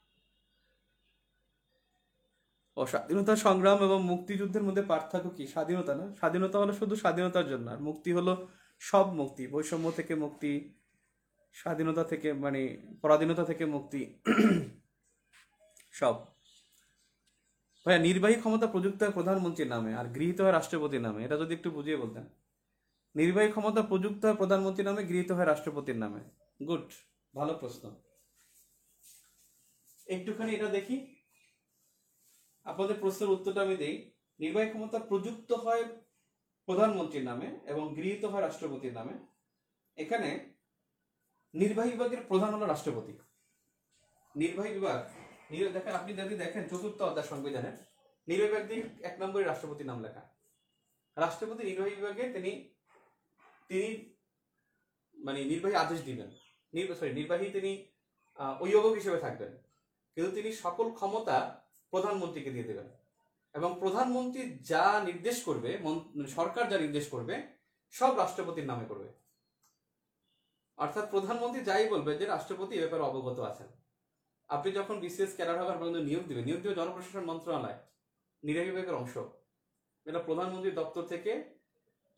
ও স্বাধীনতা সংগ্রাম এবং মুক্তিযুদ্ধের মধ্যে পার্থক্য কি? স্বাধীনতা না, স্বাধীনতা হলো শুধু স্বাধীনতার জন্য, আর মুক্তি হলো সব মুক্তি, বৈষম্য থেকে মুক্তি, স্বাধীনতা থেকে মানে পরাধীনতা থেকে মুক্তি, সব। ভাইয়া নির্বাহী ক্ষমতা প্রযুক্ত হয় প্রধানমন্ত্রীর নামে আর গৃহীত হয় রাষ্ট্রপতির নামে, এটা যদি একটু বুঝিয়ে বলতেন। নির্বাহী ক্ষমতা প্রযুক্ত হয় প্রধানমন্ত্রীর নামে, গৃহীত হয় রাষ্ট্রপতির নামে। গুড, ভালো প্রশ্ন। একটুখানি এটা দেখি, আপনাদের প্রশ্নের উত্তরটা আমি দেই। নির্বাহী ক্ষমতা প্রযুক্ত হয় প্রধানমন্ত্রীর নামে এবং গৃহীত হয় রাষ্ট্রপতির নামে। এখানে নির্বাহী বিভাগের প্রধান হলো রাষ্ট্রপতি। নির্বাহী বিভাগ দেখেন, আপনি যদি দেখেন চতুর্থ অধ্যায় সংবিধানের নির্বাহী বিভাগ দিয়ে এক নম্বরে রাষ্ট্রপতির নাম লেখা। রাষ্ট্রপতি নির্বাহী বিভাগে তিনি তিনি মানে নির্বাহী আদেশ দিবেন, সরি নির্বাহী তিনি অভিভাবক হিসেবে থাকবেন, কিন্তু তিনি সকল ক্ষমতা প্রধানমন্ত্রীকে দিয়ে দেবেন এবং প্রধানমন্ত্রী যা নির্দেশ করবে, সরকার যা নির্দেশ করবে সব রাষ্ট্রপতির নামে করবে। অর্থাৎ প্রধানমন্ত্রী যাই বলবে যে রাষ্ট্রপতি এ ব্যাপারে অবগত আছেন। আপনি যখন বিসিএস ক্যাডার হবে আপনাদের নিয়োগ দিবে, নিয়োগ দিবে জনপ্রশাসন মন্ত্রণালয়, নির্বাহী বিভাগের অংশ। এটা প্রধানমন্ত্রীর দপ্তর থেকে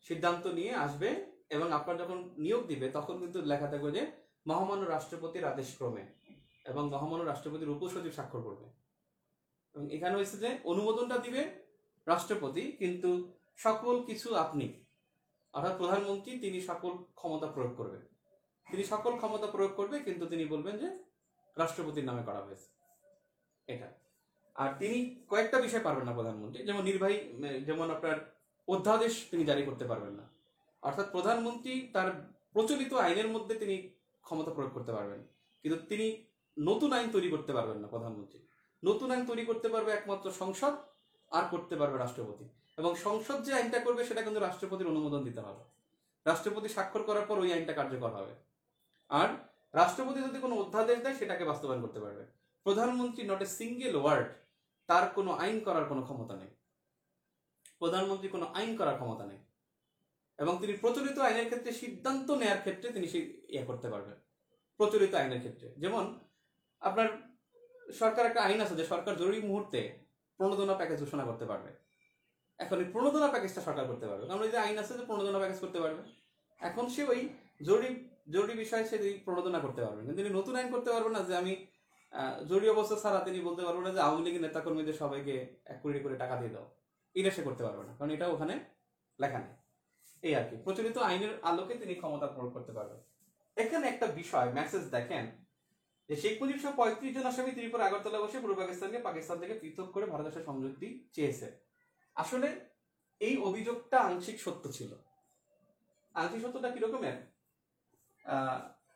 সিদ্ধান্ত নিয়ে আসবে এবং আপনার যখন নিয়োগ দিবে তখন কিন্তু লেখা থাকবে যে মহামান্য রাষ্ট্রপতির আদেশ ক্রমে, এবং মহামান্য রাষ্ট্রপতির উপসচিব স্বাক্ষর করবে। এবং এখানে হয়েছে যে অনুমোদনটা দিবে রাষ্ট্রপতি, কিন্তু সকল কিছু আপনি, অর্থাৎ প্রধানমন্ত্রী তিনি সকল ক্ষমতা প্রয়োগ করবে, তিনি সকল ক্ষমতা প্রয়োগ করবে, কিন্তু তিনি বলবেন যে রাষ্ট্রপতির নামে করা হয়েছে এটা। আর তিনি কয়েকটা বিষয় পারবেন না প্রধানমন্ত্রী, যেমন নির্বাহী, যেমন আপনার অধ্যাদেশ তিনি জারি করতে পারবেন না, অর্থাৎ প্রধানমন্ত্রী তার প্রচলিত আইনের মধ্যে তিনি ক্ষমতা প্রয়োগ করতে পারবেন, কিন্তু তিনি নতুন আইন তৈরি করতে পারবেন না। প্রধানমন্ত্রী নতুন আইন তৈরি করতে পারবে একমাত্র সংসদ, আর করতে পারবে রাষ্ট্রপতি, এবং সংসদ যে আইনটা করবে সেটা কিন্তু রাষ্ট্রপতির অনুমোদন দিতে হবে, রাষ্ট্রপতি স্বাক্ষর করার পর ওই আইনটা কার্যকর হবে। আর রাষ্ট্রপতি যদি কোনো অধ্যাদেশ দেয় সেটাকে বাস্তবায়ন করতে পারবে। প্রধানমন্ত্রী নট এ সিঙ্গেল ওয়ার্ড, তার কোনো আইন করার কোনো ক্ষমতা নেই, প্রধানমন্ত্রী কোনো আইন করার ক্ষমতা নেই, এবং তিনি প্রচলিত আইনের ক্ষেত্রে সিদ্ধান্ত নেয়ার ক্ষেত্রে তিনি সেই ইয়ে করতে পারবেন। প্রচলিত আইনের ক্ষেত্রে যেমন আপনার সরকার একটা আইন আছে যে সরকার জরুরি মুহূর্তে প্রণোদনা প্যাকেজ ঘোষণা করতে পারবে, এখন এই প্রণোদনা প্যাকেজটা সরকার করতে পারবে, কারণ এই যে আইন আছে যে প্রণোদনা প্যাকেজ করতে পারবে, এখন সে ওই জরুরি জরুরি বিষয়ে সে প্রণোদনা করতে পারবে, কিন্তু তিনি নতুন আইন করতে পারবে না যে আমি জরুরি অবস্থা ছাড়া তিনি বলতে পারবো না যে আওয়ামী লীগের নেতাকর্মীদের সবাইকে এক কোটি করে টাকা দিয়ে দাও, এটা সে করতে পারবে না, কারণ এটা ওখানে লেখা নেই। এই আর কি, প্রচলিত আইনের আলোকে তিনি ক্ষমতা প্রয়োগ করতে পারবেন। এখানে একটা বিষয় মেসেজ দেখেন যে শেখ মুজিব সহ পঁয়ত্রিশ জন আসামি ত্রিপুরা আগরতলা বসে পূর্ব পাকিস্তানকে পাকিস্তান থেকে পৃথক করে ভারতের সাথে সংযুক্তি চেয়েছে। আসলে এই অভিযোগটা আংশিক সত্য ছিল। আংশিক সত্যটা কিরকমের? আহ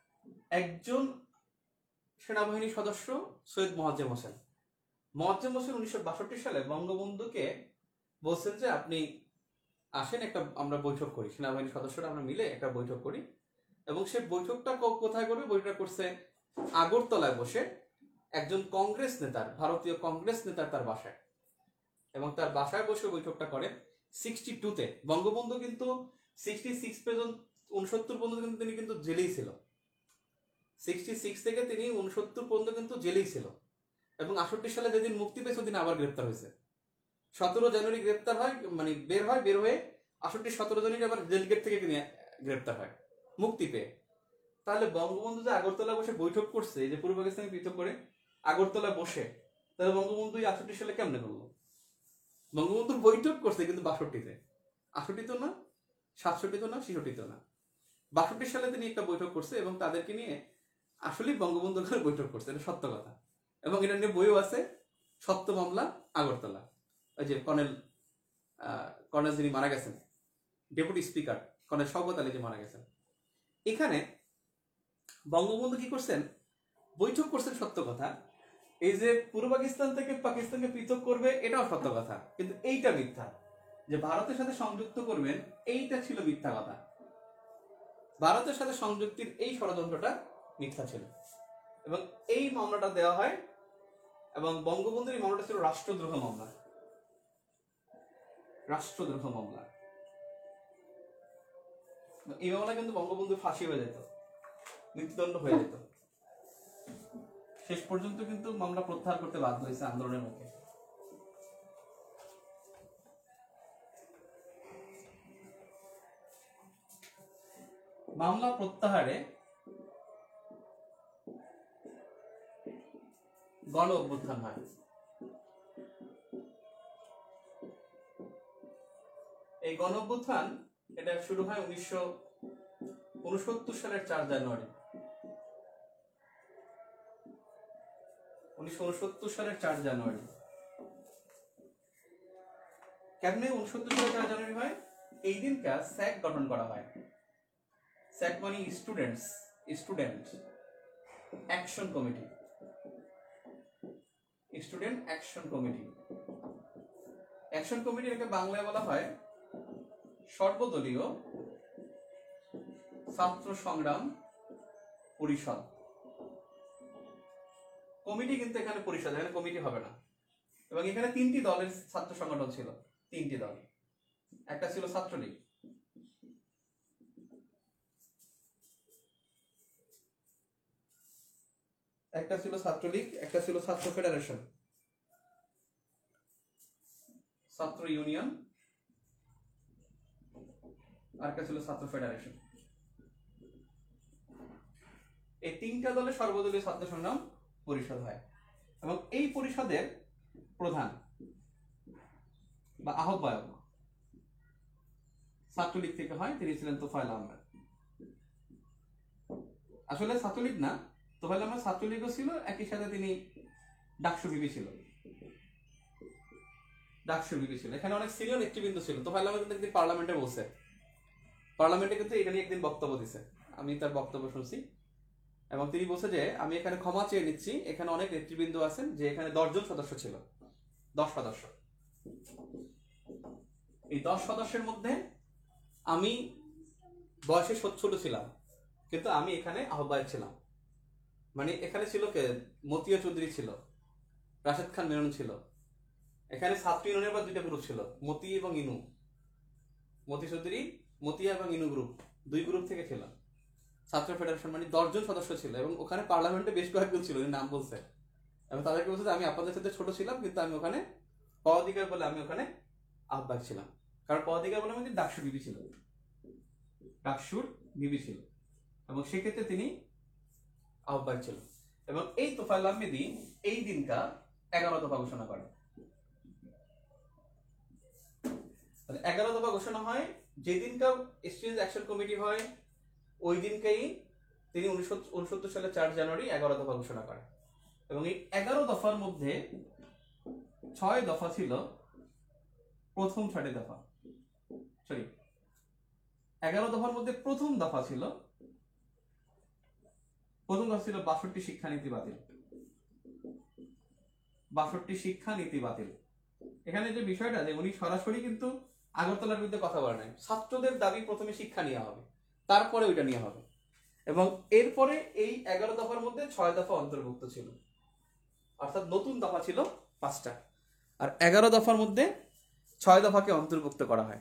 একজন সেনাবাহিনী সদস্য সৈয়দ মোয়াজ্জেম হোসেন মোয়াজ্জেম হোসেন উনিশশো বাষট্টি সালে বঙ্গবন্ধুকে বলছেন যে আপনি আসেন, একটা আমরা বৈঠক করি, সেনাবাহিনী সদস্যরা আমরা মিলে একটা বৈঠক করি, এবং সে বৈঠকটা কোথায় করবে? বৈঠকটা করছে আগরতলায় বসে একজন কংগ্রেস নেতার, ভারতীয় কংগ্রেস নেতার তার বাসায়, এবং তার বাসায় বসে বৈঠকটা করেন সিক্সটি টুতে। বঙ্গবন্ধু কিন্তু সিক্সটি সিক্স পর্যন্ত উনসত্তর পর্যন্ত কিন্তু তিনি কিন্তু জেলেই ছিল, সিক্সটি সিক্স থেকে তিনি উনসত্তর পর্যন্ত কিন্তু জেলেই ছিল, এবং আটষট্টি সালে যেদিন মুক্তি পেয়েছে ওদিন আবার গ্রেপ্তার হয়েছে। সতেরো জানুয়ারি গ্রেপ্তার হয়, মানে বের হয়, বের হয়ে আটষট্টি সতেরো জানুয়ারি আবার জেল গেট থেকে তিনি গ্রেপ্তার হয় মুক্তি পেয়ে। তাহলে বঙ্গবন্ধু যে আগরতলা বসে বৈঠক করছে, এই যে পূর্ব পাকিস্তান পৃথক করে আগরতলা বসে, তাহলে বঙ্গবন্ধু আটষট্টি সালে কেমনে করলো? বঙ্গবন্ধু বৈঠক করছে কিন্তু বাষট্টিতে, আটষট্টি তো না, সাতষট্টি তো না, ছিষট্টি তো না, বাষট্টি সালে তিনি একটা বৈঠক করছে, এবং তাদেরকে নিয়ে আসলেই বঙ্গবন্ধু বৈঠক করছে, এটা সত্য কথা। এবং এটা নিয়ে বইও আছে, সত্য মামলা আগরতলা। ওই যে কর্নেল কর্নেল যিনি মারা গেছেন, deputy speaker colonel Shawkat Ali যে মারা গেছেন, এখানে বঙ্গবন্ধু কি করছেন? বৈঠক করছেন, সত্য কথা। এই যে পূর্ব পাকিস্তান থেকে পাকিস্তানকে পৃথক করবে এটাও সত্য কথা, কিন্তু এইটা মিথ্যা। যে ভারতের সাথে সংযুক্ত করবেন এইটা ছিল মিথ্যা কথা। ভারতের সাথে সংযুক্তির এই ষড়যন্ত্রটা মিথ্যা ছিল, এবং এই মামলাটা দেওয়া হয়, এবং বঙ্গবন্ধুর এই মামলাটা ছিল রাষ্ট্রদ্রোহ মামলা, রাষ্ট্রদ্রোহ মামলা। এই মামলা কিন্তু বঙ্গবন্ধু ফাঁসি হয়ে যেত, মৃত্যুদণ্ড হয়ে যেত। শেষ পর্যন্ত কিন্তু মামলা প্রত্যাহার করতে বাধ্য হয়েছে আন্দোলনের মুখে। মামলা প্রত্যাহারে গণ অভ্যুত্থান হয়। এই গণ অভ্যুত্থান এটা শুরু হয় উনিশশো উনসত্তর সালের চার জানুয়ারি উনিশশো উনসত্তর সালের চার জানুয়ারি কেমনে উনসত্তর সালের চার জানুয়ারি হয়? এই দিনটা স্যাক গঠন করা হয়। স্যাক মানে students student action committee, student action committee. Action committee এটাকে বাংলায় বলা হয় সর্বদলীয় ছাত্র সংগ্রাম পরিষদ। কমিটি কিন্তু এখানে পরিষদ, এখানে কমিটি হবে না। এবং এখানে তিনটি দলের ছাত্র সংগঠন ছিল, তিনটি দল। একটা ছিল ছাত্রলীগ, একটা ছিল ছাত্রলীগ, একটা ছিল ছাত্র ফেডারেশন, ছাত্র ইউনিয়ন, আর একটা ছিল ছাত্র ফেডারেশন। এই তিনটা দলে সর্বদলীয় ছাত্র সংগ্রাম পরিষদ হয় এবং এই পরিষদের প্রধান বা আহ্বায়ক ছাত্রলীগ থেকে হয়, তিনি ছিলেন তোফায়েল আহমেদ। আসলে ছাত্রলীগ না, তোফায়েল আহমেদ ছাত্রলীগও ছিল, একই সাথে তিনি ডাকসু ভিপি ছিল। ডাকসু ভিপি ছিল, এখানে অনেক সিনিয়র নেতৃবৃন্দ ছিল। তোফায়েল আহমেদ কিন্তু একদিন পার্লামেন্টে বসে, পার্লামেন্টে কিন্তু এটা নিয়ে একদিন বক্তব্য দিছে, আমি তার বক্তব্য শুনছি এবং তিনি বলছে যে আমি এখানে ক্ষমা চেয়ে নিচ্ছি, এখানে অনেক নেতৃবৃন্দ আছেন, যে এখানে দশজন সদস্য ছিল, দশ সদস্য। এই দশ সদস্যের মধ্যে আমি বয়সে ছোট ছিলাম, কিন্তু আমি এখানে আহ্বায়ক ছিলাম। মানে এখানে ছিল কে, মতিয়া চৌধুরী ছিল, রাশেদ খান মেনন ছিল, এখানে ছাত্র ইউনিয়নের পর দুইটা গ্রুপ ছিল, মতি এবং ইনু, মতি চৌধুরী, মতিয়া এবং ইনু গ্রুপ, দুই গ্রুপ থেকে ছিল ছাত্র ফেডারেশন। মানে দশজন সদস্য ছিল এবং ওখানে পার্লামেন্টে বেশ কয়েকজন ছিল, নাম বলছে এবং তাদেরকে বলছে যে আমি আপনাদের সাথে ছোট ছিলাম, কিন্তু আমি ওখানে পদাধিকার বলে আমি ওখানে আহ্বায়ক ছিলাম। কারণ পদাধিকার বলে আমি ডাকসুর বিবি ছিল, ডাকসুর বিবি ছিল এবং সেক্ষেত্রে তিনি আহ্বায়ক ছিল। এবং এই তোফায়েল আহমেদই এই দিনটা এগারো দফা ঘোষণা করেন। এগারো দফা ঘোষণা হয় যেদিনটা স্টুডেন্টস অ্যাকশন কমিটি হয়, ওই দিনকেই তিনি উনিশশো উনসত্তর সালে চার জানুয়ারি এগারো দফা ঘোষণা করেন। এবং এই এগারো দফার মধ্যে ছয় দফা ছিল প্রথম ছয়টি দফা, সরি এগারো দফার মধ্যে প্রথম দফা ছিল প্রথম দফা ছিল বাষট্টি শিক্ষানীতি বাতিল। বাষট্টি শিক্ষানীতি বাতিল। এখানে যে বিষয়টা, যে উনি সরাসরি কিন্তু আগরতলার বিরুদ্ধে কথা বলে নাই, ছাত্রদের দাবি প্রথমে শিক্ষা নেওয়া হবে, তারপরে ওইটা নেওয়া হবে। এবং এরপরে এই এগারো দফার মধ্যে ছয় দফা অন্তর্ভুক্ত ছিল, অর্থাৎ নতুন দফা ছিল পাঁচটা, আর এগারো দফার মধ্যে ছয় দফাকে অন্তর্ভুক্ত করা হয়।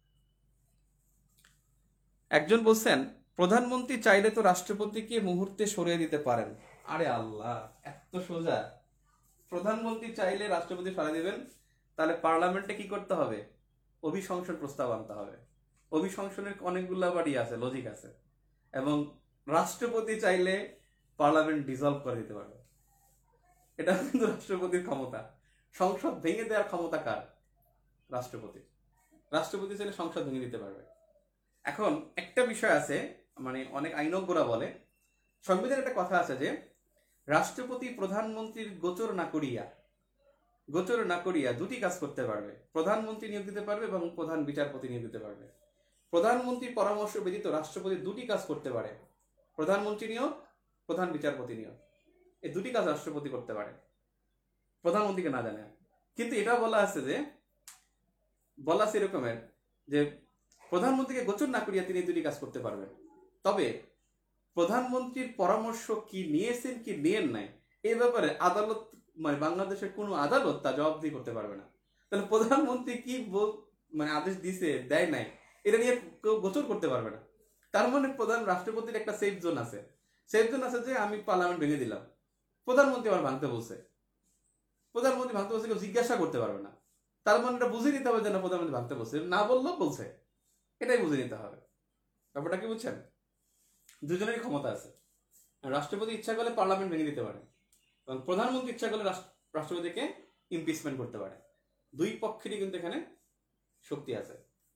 একজন বলছেন প্রধানমন্ত্রী চাইলে তো রাষ্ট্রপতিকে মুহূর্তে সরিয়ে দিতে পারেন। আরে আল্লাহ, এত সোজা! প্রধানমন্ত্রী চাইলে রাষ্ট্রপতি সরিয়ে দিবেন, তাহলে পার্লামেন্টে কি করতে হবে? অভিশংসন প্রস্তাব আনতে হবে। অভিশংসনের অনেকগুলো বাড়ি আছে, লজিক আছে। এবং রাষ্ট্রপতি চাইলে পার্লামেন্ট ডিসলভ করে দিতে পারবে, এটা কিন্তু রাষ্ট্রপতির ক্ষমতা। সংসদ ভেঙে দেওয়ার ক্ষমতা কার? রাষ্ট্রপতি। রাষ্ট্রপতি চাইলে সংসদ ভেঙে দিতে পারবে। এখন একটা বিষয় আছে, মানে অনেক আইনজ্ঞরা বলে, সংবিধানের একটা কথা আছে যে রাষ্ট্রপতি প্রধানমন্ত্রীর গোচর না করিয়া গোচর না করিয়া দুটি কাজ করতে পারবে, প্রধানমন্ত্রী নিয়োগ দিতে পারবে এবং প্রধান বিচারপতি নিয়োগ দিতে পারবে। প্রধানমন্ত্রীর পরামর্শ ব্যতীত রাষ্ট্রপতি দুটি কাজ করতে পারে, প্রধানমন্ত্রী নিয়োগ, প্রধান বিচারপতি নিয়োগ। এই দুটি কাজ রাষ্ট্রপতি করতে পারে, প্রধানমন্ত্রীকে না জানে। কিন্তু এটা বলা আছে যে বলা আছে এরকমের যে প্রধানমন্ত্রীকে গোচর না করিয়া তিনি দুটি কাজ করতে পারবেন, তবে প্রধানমন্ত্রীর পরামর্শ কি নিয়েছেন কি নেন নাই এই ব্যাপারে আদালত, মানে বাংলাদেশের কোনো আদালত তা জবাবদিহি করতে পারবে না। তাহলে প্রধানমন্ত্রী কি মানে আদেশ দিছে দেয় নাই, এটা নিয়ে কেউ গোচর করতে পারবে না। তার মানে প্রধান রাষ্ট্রপতির একটা সেফ জোন আছে, সেফ জোন আছে যে আমি পার্লামেন্ট ভেঙে দিলাম, প্রধানমন্ত্রী আমার ভাঙতে বলছে, প্রধানমন্ত্রী ভাঙতে বলছে, কেউ জিজ্ঞাসা করতে পারবে না। তার মানে এটা বুঝে নিতে হবে যে না, প্রধানমন্ত্রী ভাঙতে বলছে, না বললেও বলছে, এটাই বুঝে নিতে হবে। ব্যাপারটা কি বুঝছেন? দুজনেরই ক্ষমতা আছে। রাষ্ট্রপতি ইচ্ছা করলে পার্লামেন্ট ভেঙে দিতে পারে এবং প্রধানমন্ত্রী ইচ্ছা করলে রাষ্ট্রপতিকে ইমপিচমেন্ট করতে পারে। দুই পক্ষেরই কিন্তু এখানে শক্তি আছে।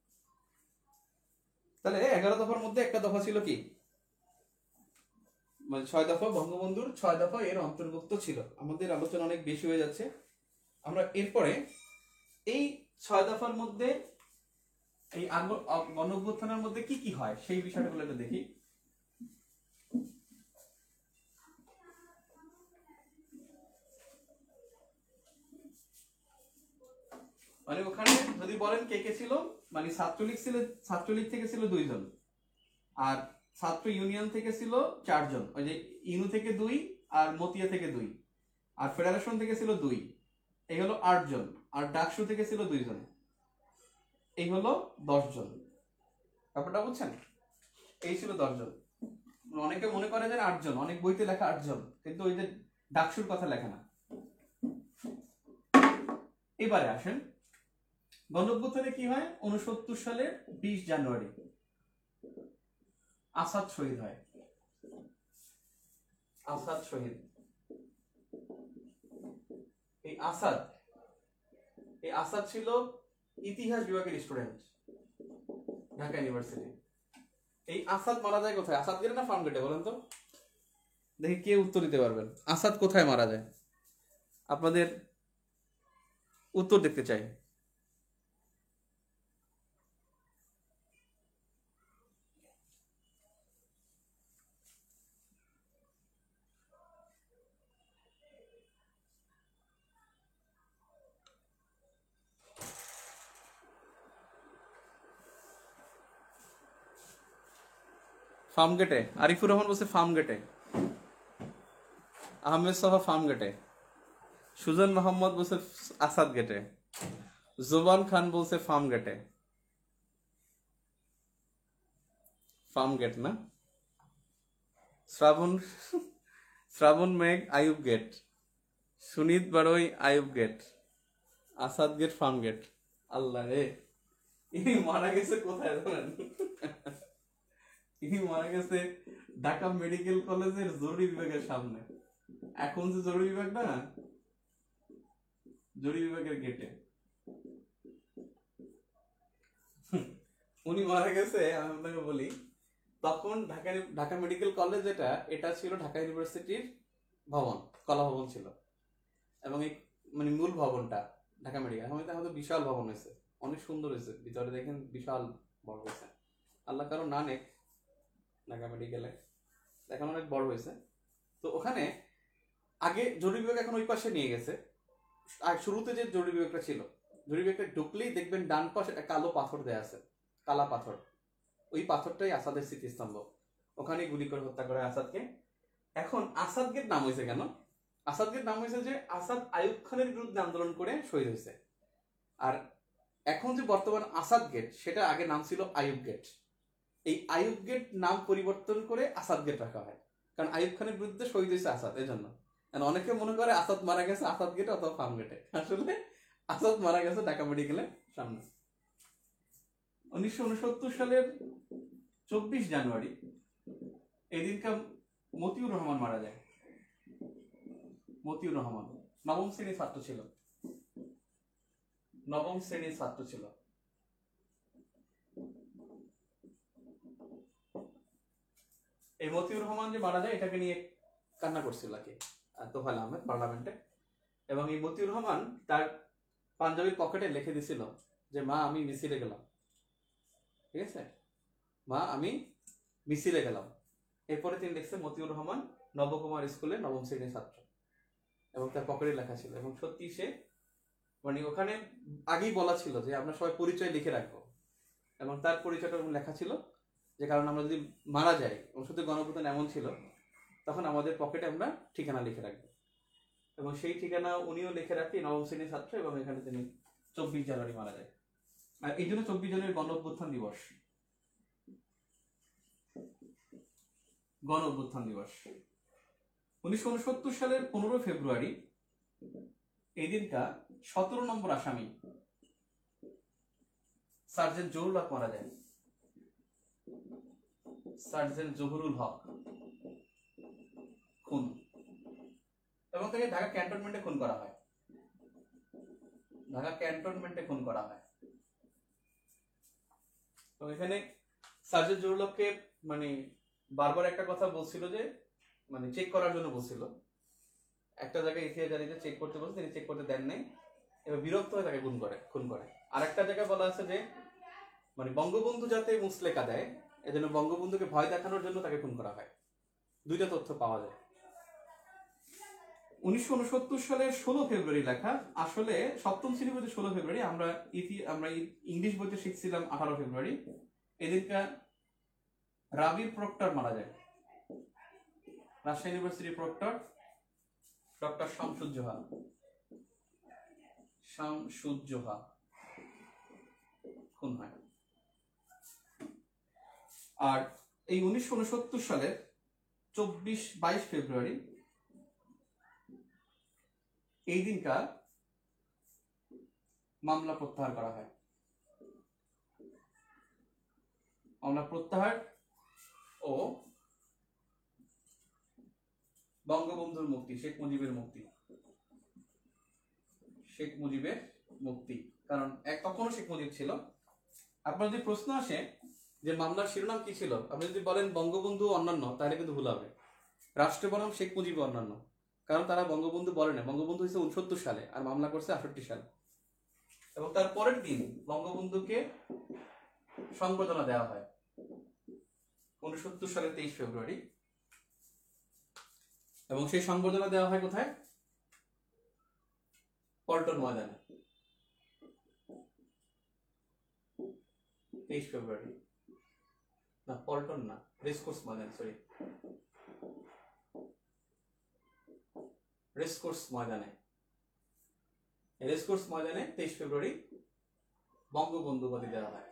তাহলে এগারো দফার মধ্যে একটা দফা ছিল কি, মানে ছয় দফা বঙ্গবন্ধুর ছয় দফা এর অন্তর্ভুক্ত ছিল। আমাদের আলোচনা অনেক বেশি হয়ে যাচ্ছে, আমরা এরপরে এই ছয় দফার মধ্যে এই গণঅভ্যুত্থানের মধ্যে কি কি হয় সেই বিষয়গুলো একটু দেখি। মানে ওখানে যদি বলেন কে কে ছিল, মানে ছাত্রলীগ ছিল, ছাত্রলীগ থেকে ছিল দুইজন, আর ছাত্র ইউনিয়ন থেকে ছিল চারজন, ওই যে ইনু থেকে দুই আর মতিয়া থেকে দুই, আর ফেডারেশন থেকে ছিল দুই, এই হলো আটজন, আর ডাকসু থেকে ছিল দুইজন, এই হলো দশজন। ব্যাপারটা বুঝছেন? এই ছিল দশজন। অনেকে মনে করে যে আটজন, অনেক বইতে লেখা আটজন, কিন্তু ওই যে ডাকসুর কথা লেখা না। এবারে আসেন গণঅভ্যুত্থানে কি হয় উনসত্তর সালের বিশ জানুয়ারি, আসাদ শহীদ হয়। আসাদ শহীদ, এই আসাদ এই আসাদ ছিল ইতিহাস বিভাগের স্টুডেন্ট ঢাকা ইউনিভার্সিটি। এই আসাদ মারা যায় কোথায়? আসাদ গেটে না ফার্ম গেটে বলেন তো, দেখি কে উত্তর দিতে পারবেন। আসাদ কোথায় মারা যায়? আপনাদের উত্তর দেখতে চাই। ফার্ম গেটে। আরিফুর রহমান বলছে ফার্ম গেটে, আহমেদ সোহা ফার্ম গেটে, সুজন মোহাম্মদ বলছে আসাদ গেটে, জোবান খান বলছে ফার্ম গেটে। ফার্ম গেট না? শ্রাবণ শ্রাবণ মেঘ আয়ুব গেট, সুনীত বারোই Ayub gate, Asad gate, farm gate. আল্লাহ রে, ইনি মারা গেছে কোথায় জানেন? ইনি মারা গেছে ঢাকা মেডিকেল কলেজের জরুরি বিভাগের সামনে। এখন যে জরুরি বিভাগ না, জরুরি বিভাগের গেটে উনি মারা গেছে। আমি আপনাকে বলি, তখন ঢাকা ঢাকা মেডিকেল কলেজ যেটা, এটা ছিল ঢাকা ইউনিভার্সিটির ভবন, কলা ভবন ছিল। এবং এই মানে মূল ভবনটা ঢাকা মেডিকেল, এখন আমাদের বিশাল ভবন হয়েছে, অনেক সুন্দর হয়েছে, ভিতরে দেখেন বিশাল বড় হয়েছে। আল্লাহ কারো না নেক ঢাকা মেডিকেলে, এখন অনেক বড় হয়েছে। তো ওখানে আগে জরুরি বিভাগ এখন ওই পাশে নিয়ে গেছে। আর শুরুতে যে জরুরি বিভাগটা ছিল, জরুরি বিভাগটা ঢুকলেই দেখবেন ডান পাশে একটা কালো পাথর দেয়া আছে, কালা পাথর। ওই পাথরটাই আসাদের স্মৃতিস্তম্ভ, ওখানেই গুলি করে হত্যা করে আসাদকে। এখন আসাদ গেট নাম হয়েছে কেন? আসাদ গেট নাম হয়েছে যে আসাদ আইয়ুব খানের বিরুদ্ধে আন্দোলন করে শহীদ হয়েছে। আর এখন যে বর্তমান আসাদ গেট, সেটা আগে নাম ছিল আইয়ুব গেট। এই আইয়ুব গেট নাম পরিবর্তন করে আসাদ গেট রাখা হয়, কারণ আইয়ুব খানের বিরুদ্ধে শহীদ হয়েছে আসাদ, এই জন্য। অনেকে মনে করে আসাদ মারা গেছে আসাদ গেটে অথবা ফার্ম গেটে, আসলে আসাদ মারা গেছে ঢাকা মেডিকেলের সামনে। উনিশশো উনসত্তর সালের চব্বিশ জানুয়ারি এই দিনকার মতিউর রহমান মারা যায়। মতিউর রহমান নবম শ্রেণীর ছাত্র ছিল, নবম শ্রেণীর ছাত্র ছিল। এই মতিউর রহমান যে মারা যায়, এটাকে নিয়ে কান্না করছিল আর কি তোফায়েল আহমেদ পার্লামেন্টে। এবং এই মতিউর রহমান তার পাঞ্জাবির পকেটে লিখে দিছিল যে মা আমি মিছিলে গেলাম, ঠিক আছে, মা আমি মিছিলে গেলাম। এরপরে তিনি লিখছে মতিউর রহমান নবকুমার স্কুলে নবম শ্রেণীর ছাত্র, এবং তার পকেটে লেখা ছিল। এবং সত্যি সে মানে ওখানে আগেই বলা ছিল যে আমরা সবাই পরিচয় লিখে রাখবো, এবং তার পরিচয়টা লেখা ছিল যে কারণ আমরা যদি মারা যাই, এবং সত্যি গণঅভ্যুত্থান এমন ছিল, তখন আমাদের পকেটে আমরা ঠিকানা লিখে রাখবো। এবং সেই ঠিকানা উনিও লিখে রাখি, নবম শ্রেণীর ছাত্র, এবং এখানে তিনি চব্বিশ জানুয়ারি মারা যায়। আর এই জন্য চব্বিশ জানুয়ারি গণঅভ্যুত্থান দিবস, গণঅভ্যুত্থান দিবস। উনিশশো উনসত্তর সালের পনেরো ফেব্রুয়ারি এই দিনটা সতেরো নম্বর আসামি সার্জেন্ট জহুরুল হক মারা যায়। সার্জেন্ট জহুরুল হক খুন, এবং তাকে ঢাকা ক্যান্টনমেন্টে খুন করা হয়। ঢাকা ক্যান্টনমেন্টে খুন করা হয়। তো এখানে সার্জেন্ট জহুরুল হককে মানে বারবার একটা কথা বলছিল যে মানে চেক করার জন্য বলছিল, একটা জায়গায় ইতিহাস জানিতে চেক করতে বলছে, তিনি চেক করতে দেন নাই, এবার বিরক্ত হয়ে তাকে খুন করে খুন করে আর একটা জায়গায় বলা আছে যে মানে বঙ্গবন্ধু যাতে মুসলেকা দেয়, এজন্য বঙ্গবন্ধুকে ভয় দেখানোর জন্য তাকে খুন করা হয়। দুইটা তথ্য পাওয়া যায়। উনিশশো উনসত্তর সালের ষোলো ফেব্রুয়ারি লেখা, আসলে সপ্তম শ্রেণী বইতে ষোলো ফেব্রুয়ারি, আমরা ইতি আমরা ইংলিশ বইতে শিখছিলাম আঠারো ফেব্রুয়ারি। এদিনকা রাবির প্রক্টর মারা যায়, রাজশাহী ইউনিভার্সিটির প্রক্টর ডক্টর শামসুজ্জোহা শামসুজ্জোহা খুন হয়। আর এই উনিশশো উনসত্তর সালের চব্বিশ বাইশ ফেব্রুয়ারি এই দিনকার মামলা প্রত্যাহার করা হয়। মামলা প্রত্যাহার ও বঙ্গবন্ধুর মুক্তি, শেখ মুজিবের মুক্তি, শেখ মুজিবের মুক্তি। কারণ এক তখনও শেখ মুজিব ছিল। আপনার যদি প্রশ্ন আসে যে মামলার শিরোনাম কি ছিল, আপনি যদি বলেন বঙ্গবন্ধু অন্যান্য, তাহলে কিন্তু ভুল হবে। রাষ্ট্র বনাম শেখ মুজিব অন্যান্য, কারণ তারা বঙ্গবন্ধু বলে না। বঙ্গবন্ধু হয়েছে উনসত্তর সালে আর মামলা করছে আটষট্টি সালে, এবং তার পরের দিন বঙ্গবন্ধুকে সংবর্ধনা দেওয়া হয় উনসত্তর সালের তেইশ ফেব্রুয়ারি। এবং সেই সংবর্ধনা দেওয়া হয় কোথায়? পল্টন ময়দানে, তেইশ ফেব্রুয়ারি না, পল্টন না, রেসকোর্স ময়দান, সরি, রেসকোর্স ময়দানে, রেসকোর্স ময়দানে তেইশ ফেব্রুয়ারি বঙ্গবন্ধু উপাধি দেওয়া হয়।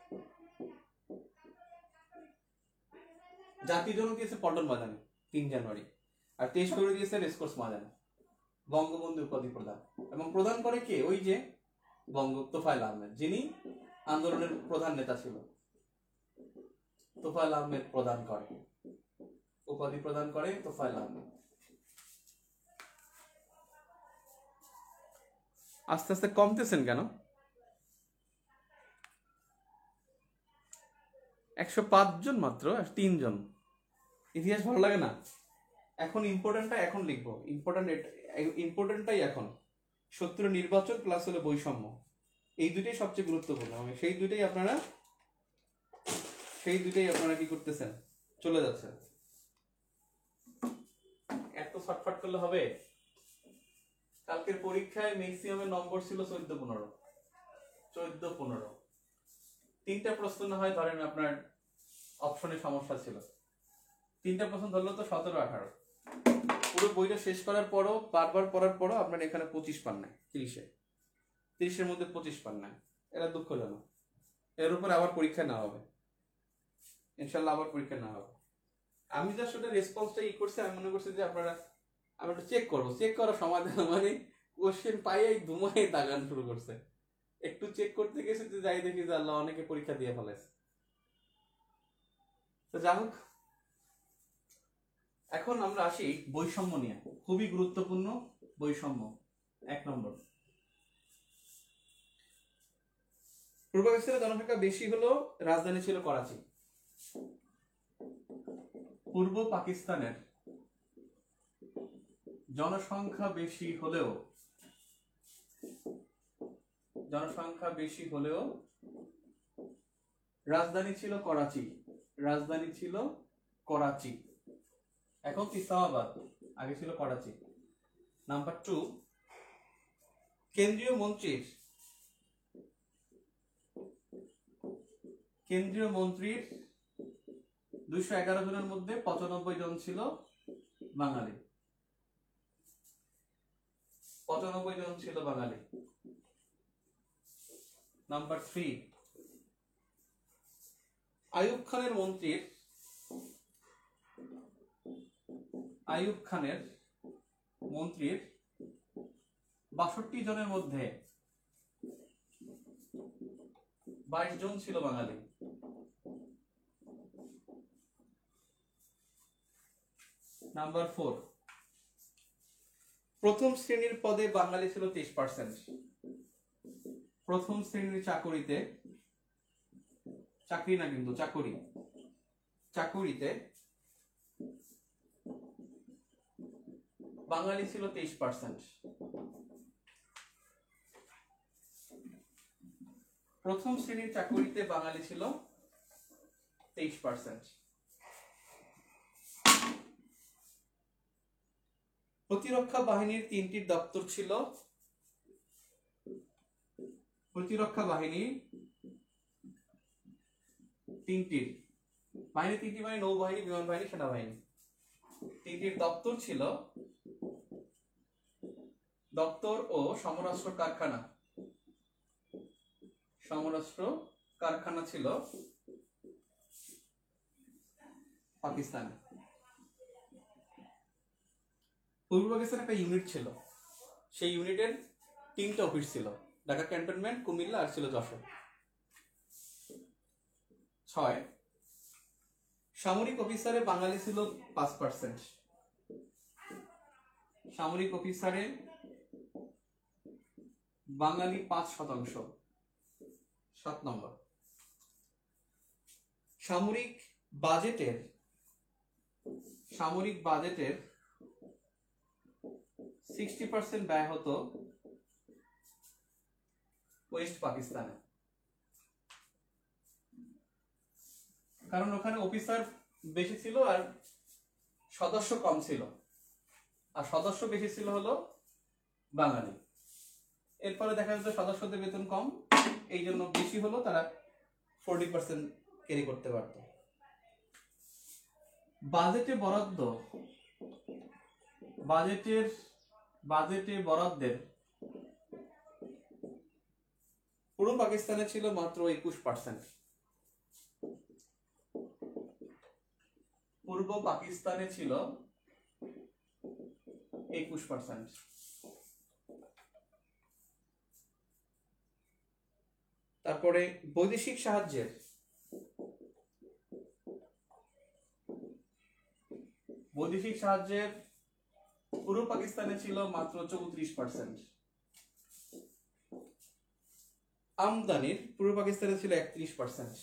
জাতির জন্য দিয়েছে পল্টন ময়দানে তিন জানুয়ারি, আর তেইশ ফেব্রুয়ারি দিয়েছে রেসকোর্স ময়দানে বঙ্গবন্ধু উপাধি প্রদান। এবং প্রদান করে কে? ওই যে বঙ্গ তোফায়েল আহমেদ, যিনি আন্দোলনের প্রধান নেতা ছিল। তোফায়েল আহমেদ প্রদান করে, উপাধি প্রদান করে তোফায়েল আহমেদ। আস্তে আস্তে কমতেছেন কেন? একশো পাঁচ জন মাত্র, তিনজন। ইতিহাস ভালো লাগে না? এখন ইম্পর্টেন্টটা এখন লিখবো, ইম্পর্টেন্ট ইম্পর্টেন্টটাই এখন। শত্রু নির্বাচন প্লাস হলো বৈষম্য, এই দুইটাই সবচেয়ে গুরুত্বপূর্ণ। সেই দুইটাই আপনারা সেই দুইটাই আপনারা কি করতেছেন? চলে যাচ্ছেন। এত ফটফট করলে হবে? কালকের পরীক্ষায় ম্যাক্সিমামের নম্বর ছিল চোদ্দ পনেরো চোদ্দ পনেরো তিনটা প্রশ্ন না হয় ধরেন আপনার অপশনে সমস্যা ছিল, তিনটা প্রশ্ন ধরলো তো সতেরো আঠারো। পুরো বইটা শেষ করার পরও, বারবার পড়ার পরও আপনার এখানে পঁচিশ পান নাই, তিরিশে তিরিশের মধ্যে পঁচিশ পান নাই। এটা দুঃখজনক। এর উপরে আবার পরীক্ষা না হবে, ইনশাল্লাহ আবার পরীক্ষা না হবে। আমি যা সেটা রেসপন্সটা ই করছি, আমি মনে করছি যে আপনারা, আমি একটু চেক করবো, চেক করার সময় দেন মানে কোশ্চেন পাইয়াই ধুমাই দাগান শুরু করছে। একটু চেক করতে গেছে যে যাই দেখি যে আল্লাহ অনেকে পরীক্ষা দিয়ে ফেলেছে। তো যাই হোক, এখন আমরা আসি বৈষম্য নিয়ে, খুবই গুরুত্বপূর্ণ বৈষম্য। এক নম্বর, পূর্ব পাকিস্তানের জনসংখ্যা বেশি হলো, রাজধানী ছিল করাচি। পূর্ব পাকিস্তানের জনসংখ্যা বেশি হলেও জনসংখ্যা বেশি হলেও রাজধানী ছিল করাচি, রাজধানী ছিল করাচি। এখন ইসলামাবাদ, আগে ছিল করাচি। নাম্বার টু, কেন্দ্রীয় মন্ত্রীর কেন্দ্রীয় মন্ত্রীর দুইশো এগারো জনের মধ্যে পঁচানব্বই জন ছিল বাঙালি, পঁচানব্বই জন ছিল বাঙালি। নাম্বার থ্রি, আইয়ুব খানের মন্ত্রীর আইয়ুব খানের মন্ত্রীর বাষট্টি জনের মধ্যে বাইশ জন ছিল বাঙালি। নাম্বার ফোর, প্রথম শ্রেণীর পদে বাঙালি ছিল তেইশ পার্সেন্ট। প্রথম শ্রেণীর চাকুরিতে, চাকরি না কিন্তু চাকুরি, চাকুরিতে বাঙালি ছিল তেইশ পার্সেন্ট। প্রথম শ্রেণীর চাকুরিতে বাঙালি ছিল তেইশ পার্সেন্ট। প্রতিরক্ষা বাহিনীর তিনটি দপ্তর ছিল, প্রতিরক্ষা বাহিনী তিনটি বাহিনী তিনটি বাহিনী নৌবাহিনী, বিমান বাহিনী, সেনাবাহিনী। তিনটির দপ্তর ছিল, দপ্তর ও সমরাস্ত্র কারখানা, সমরাস্ত্র কারখানা ছিল পাকিস্তানে। পূর্ব পাকিস্তানে একটা ইউনিট ছিল, সেই ইউনিটের তিনটা অফিস ছিল, ঢাকা ক্যান্টনমেন্ট, কুমিল্লা আর ছিল যশোর। ছয়, সামরিক অফিসারে বাঙালি ছিল পাঁচ পার্সেন্ট। সামরিক অফিসারে বাঙালি পাঁচ শতাংশ। সাত নম্বর, সামরিক বাজেটের সামরিক বাজেটের সিক্সটি পার্সেন্ট ব্যয় হতো ওয়েস্ট পাকিস্তানে, কারণ ওখানে অফিসার বেশি ছিল আর সদস্য কম ছিল, আর সদস্য বেশি ছিল হলো বাঙালি। এরপরে দেখা যেত সদস্যদের বেতন কম, এই জন্য বেশি হলো, তারা ফোরটি পার্সেন্ট ক্যারি করতে পারত। বাজেটে বরাদ্দ বাজেটের বাজেটে বরাদ্দের পূর্ব পাকিস্তানে ছিল মাত্র একুশ পার্সেন্ট। পূর্ব পাকিস্তানে ছিল একুশ পার্সেন্ট। তারপরে বৈদেশিক সাহায্যের বৈদেশিক সাহায্যের পূর্ব পাকিস্তানে ছিল মাত্র চৌত্রিশ পার্সেন্ট। আমদানির পূর্ব পাকিস্তানে ছিল একত্রিশ পার্সেন্ট।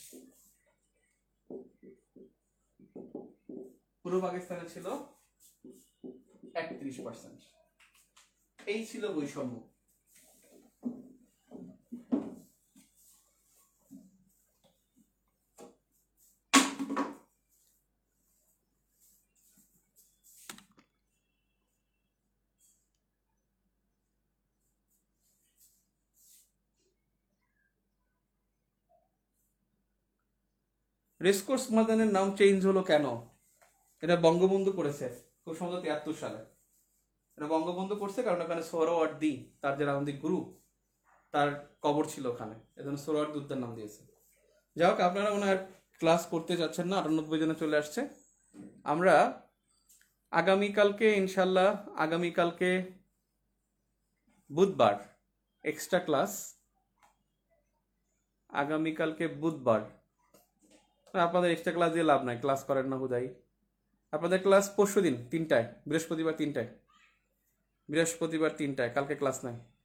পূর্ব পাকিস্তানে ছিল একত্রিশ পার্সেন্ট। এই ছিল বৈষম্য। রেসকোর্স ময়দানের নাম চেঞ্জ হলো কেন? এটা বঙ্গবন্ধু করেছে খুব সম্ভবত তিয়াত্তর সালে। এটা বঙ্গবন্ধু করছে কারণ ওখানে সোহরাওয়ার্দী, তার যে রাজনৈতিক গুরু, তার কবর ছিল ওখানে, এজন্য সোহরাওয়ার্দী উদ্যান নাম দিয়েছে। যাই হোক, আপনারা মনে হয় ক্লাস করতে যাচ্ছেন না, আটানব্বই জনে চলে আসছে। আমরা আগামীকালকে ইনশাল্লাহ আগামীকালকে বুধবার এক্সট্রা ক্লাস আগামীকালকে বুধবার আপনাদের এক্সট্রা ক্লাস দিয়ে লাভ নাই, ক্লাস করেন না হুদাই। আপনাদের ক্লাস পরশু দিন তিনটায়, বৃহস্পতিবার তিনটায় বৃহস্পতিবার তিনটায় কালকে ক্লাস নাই।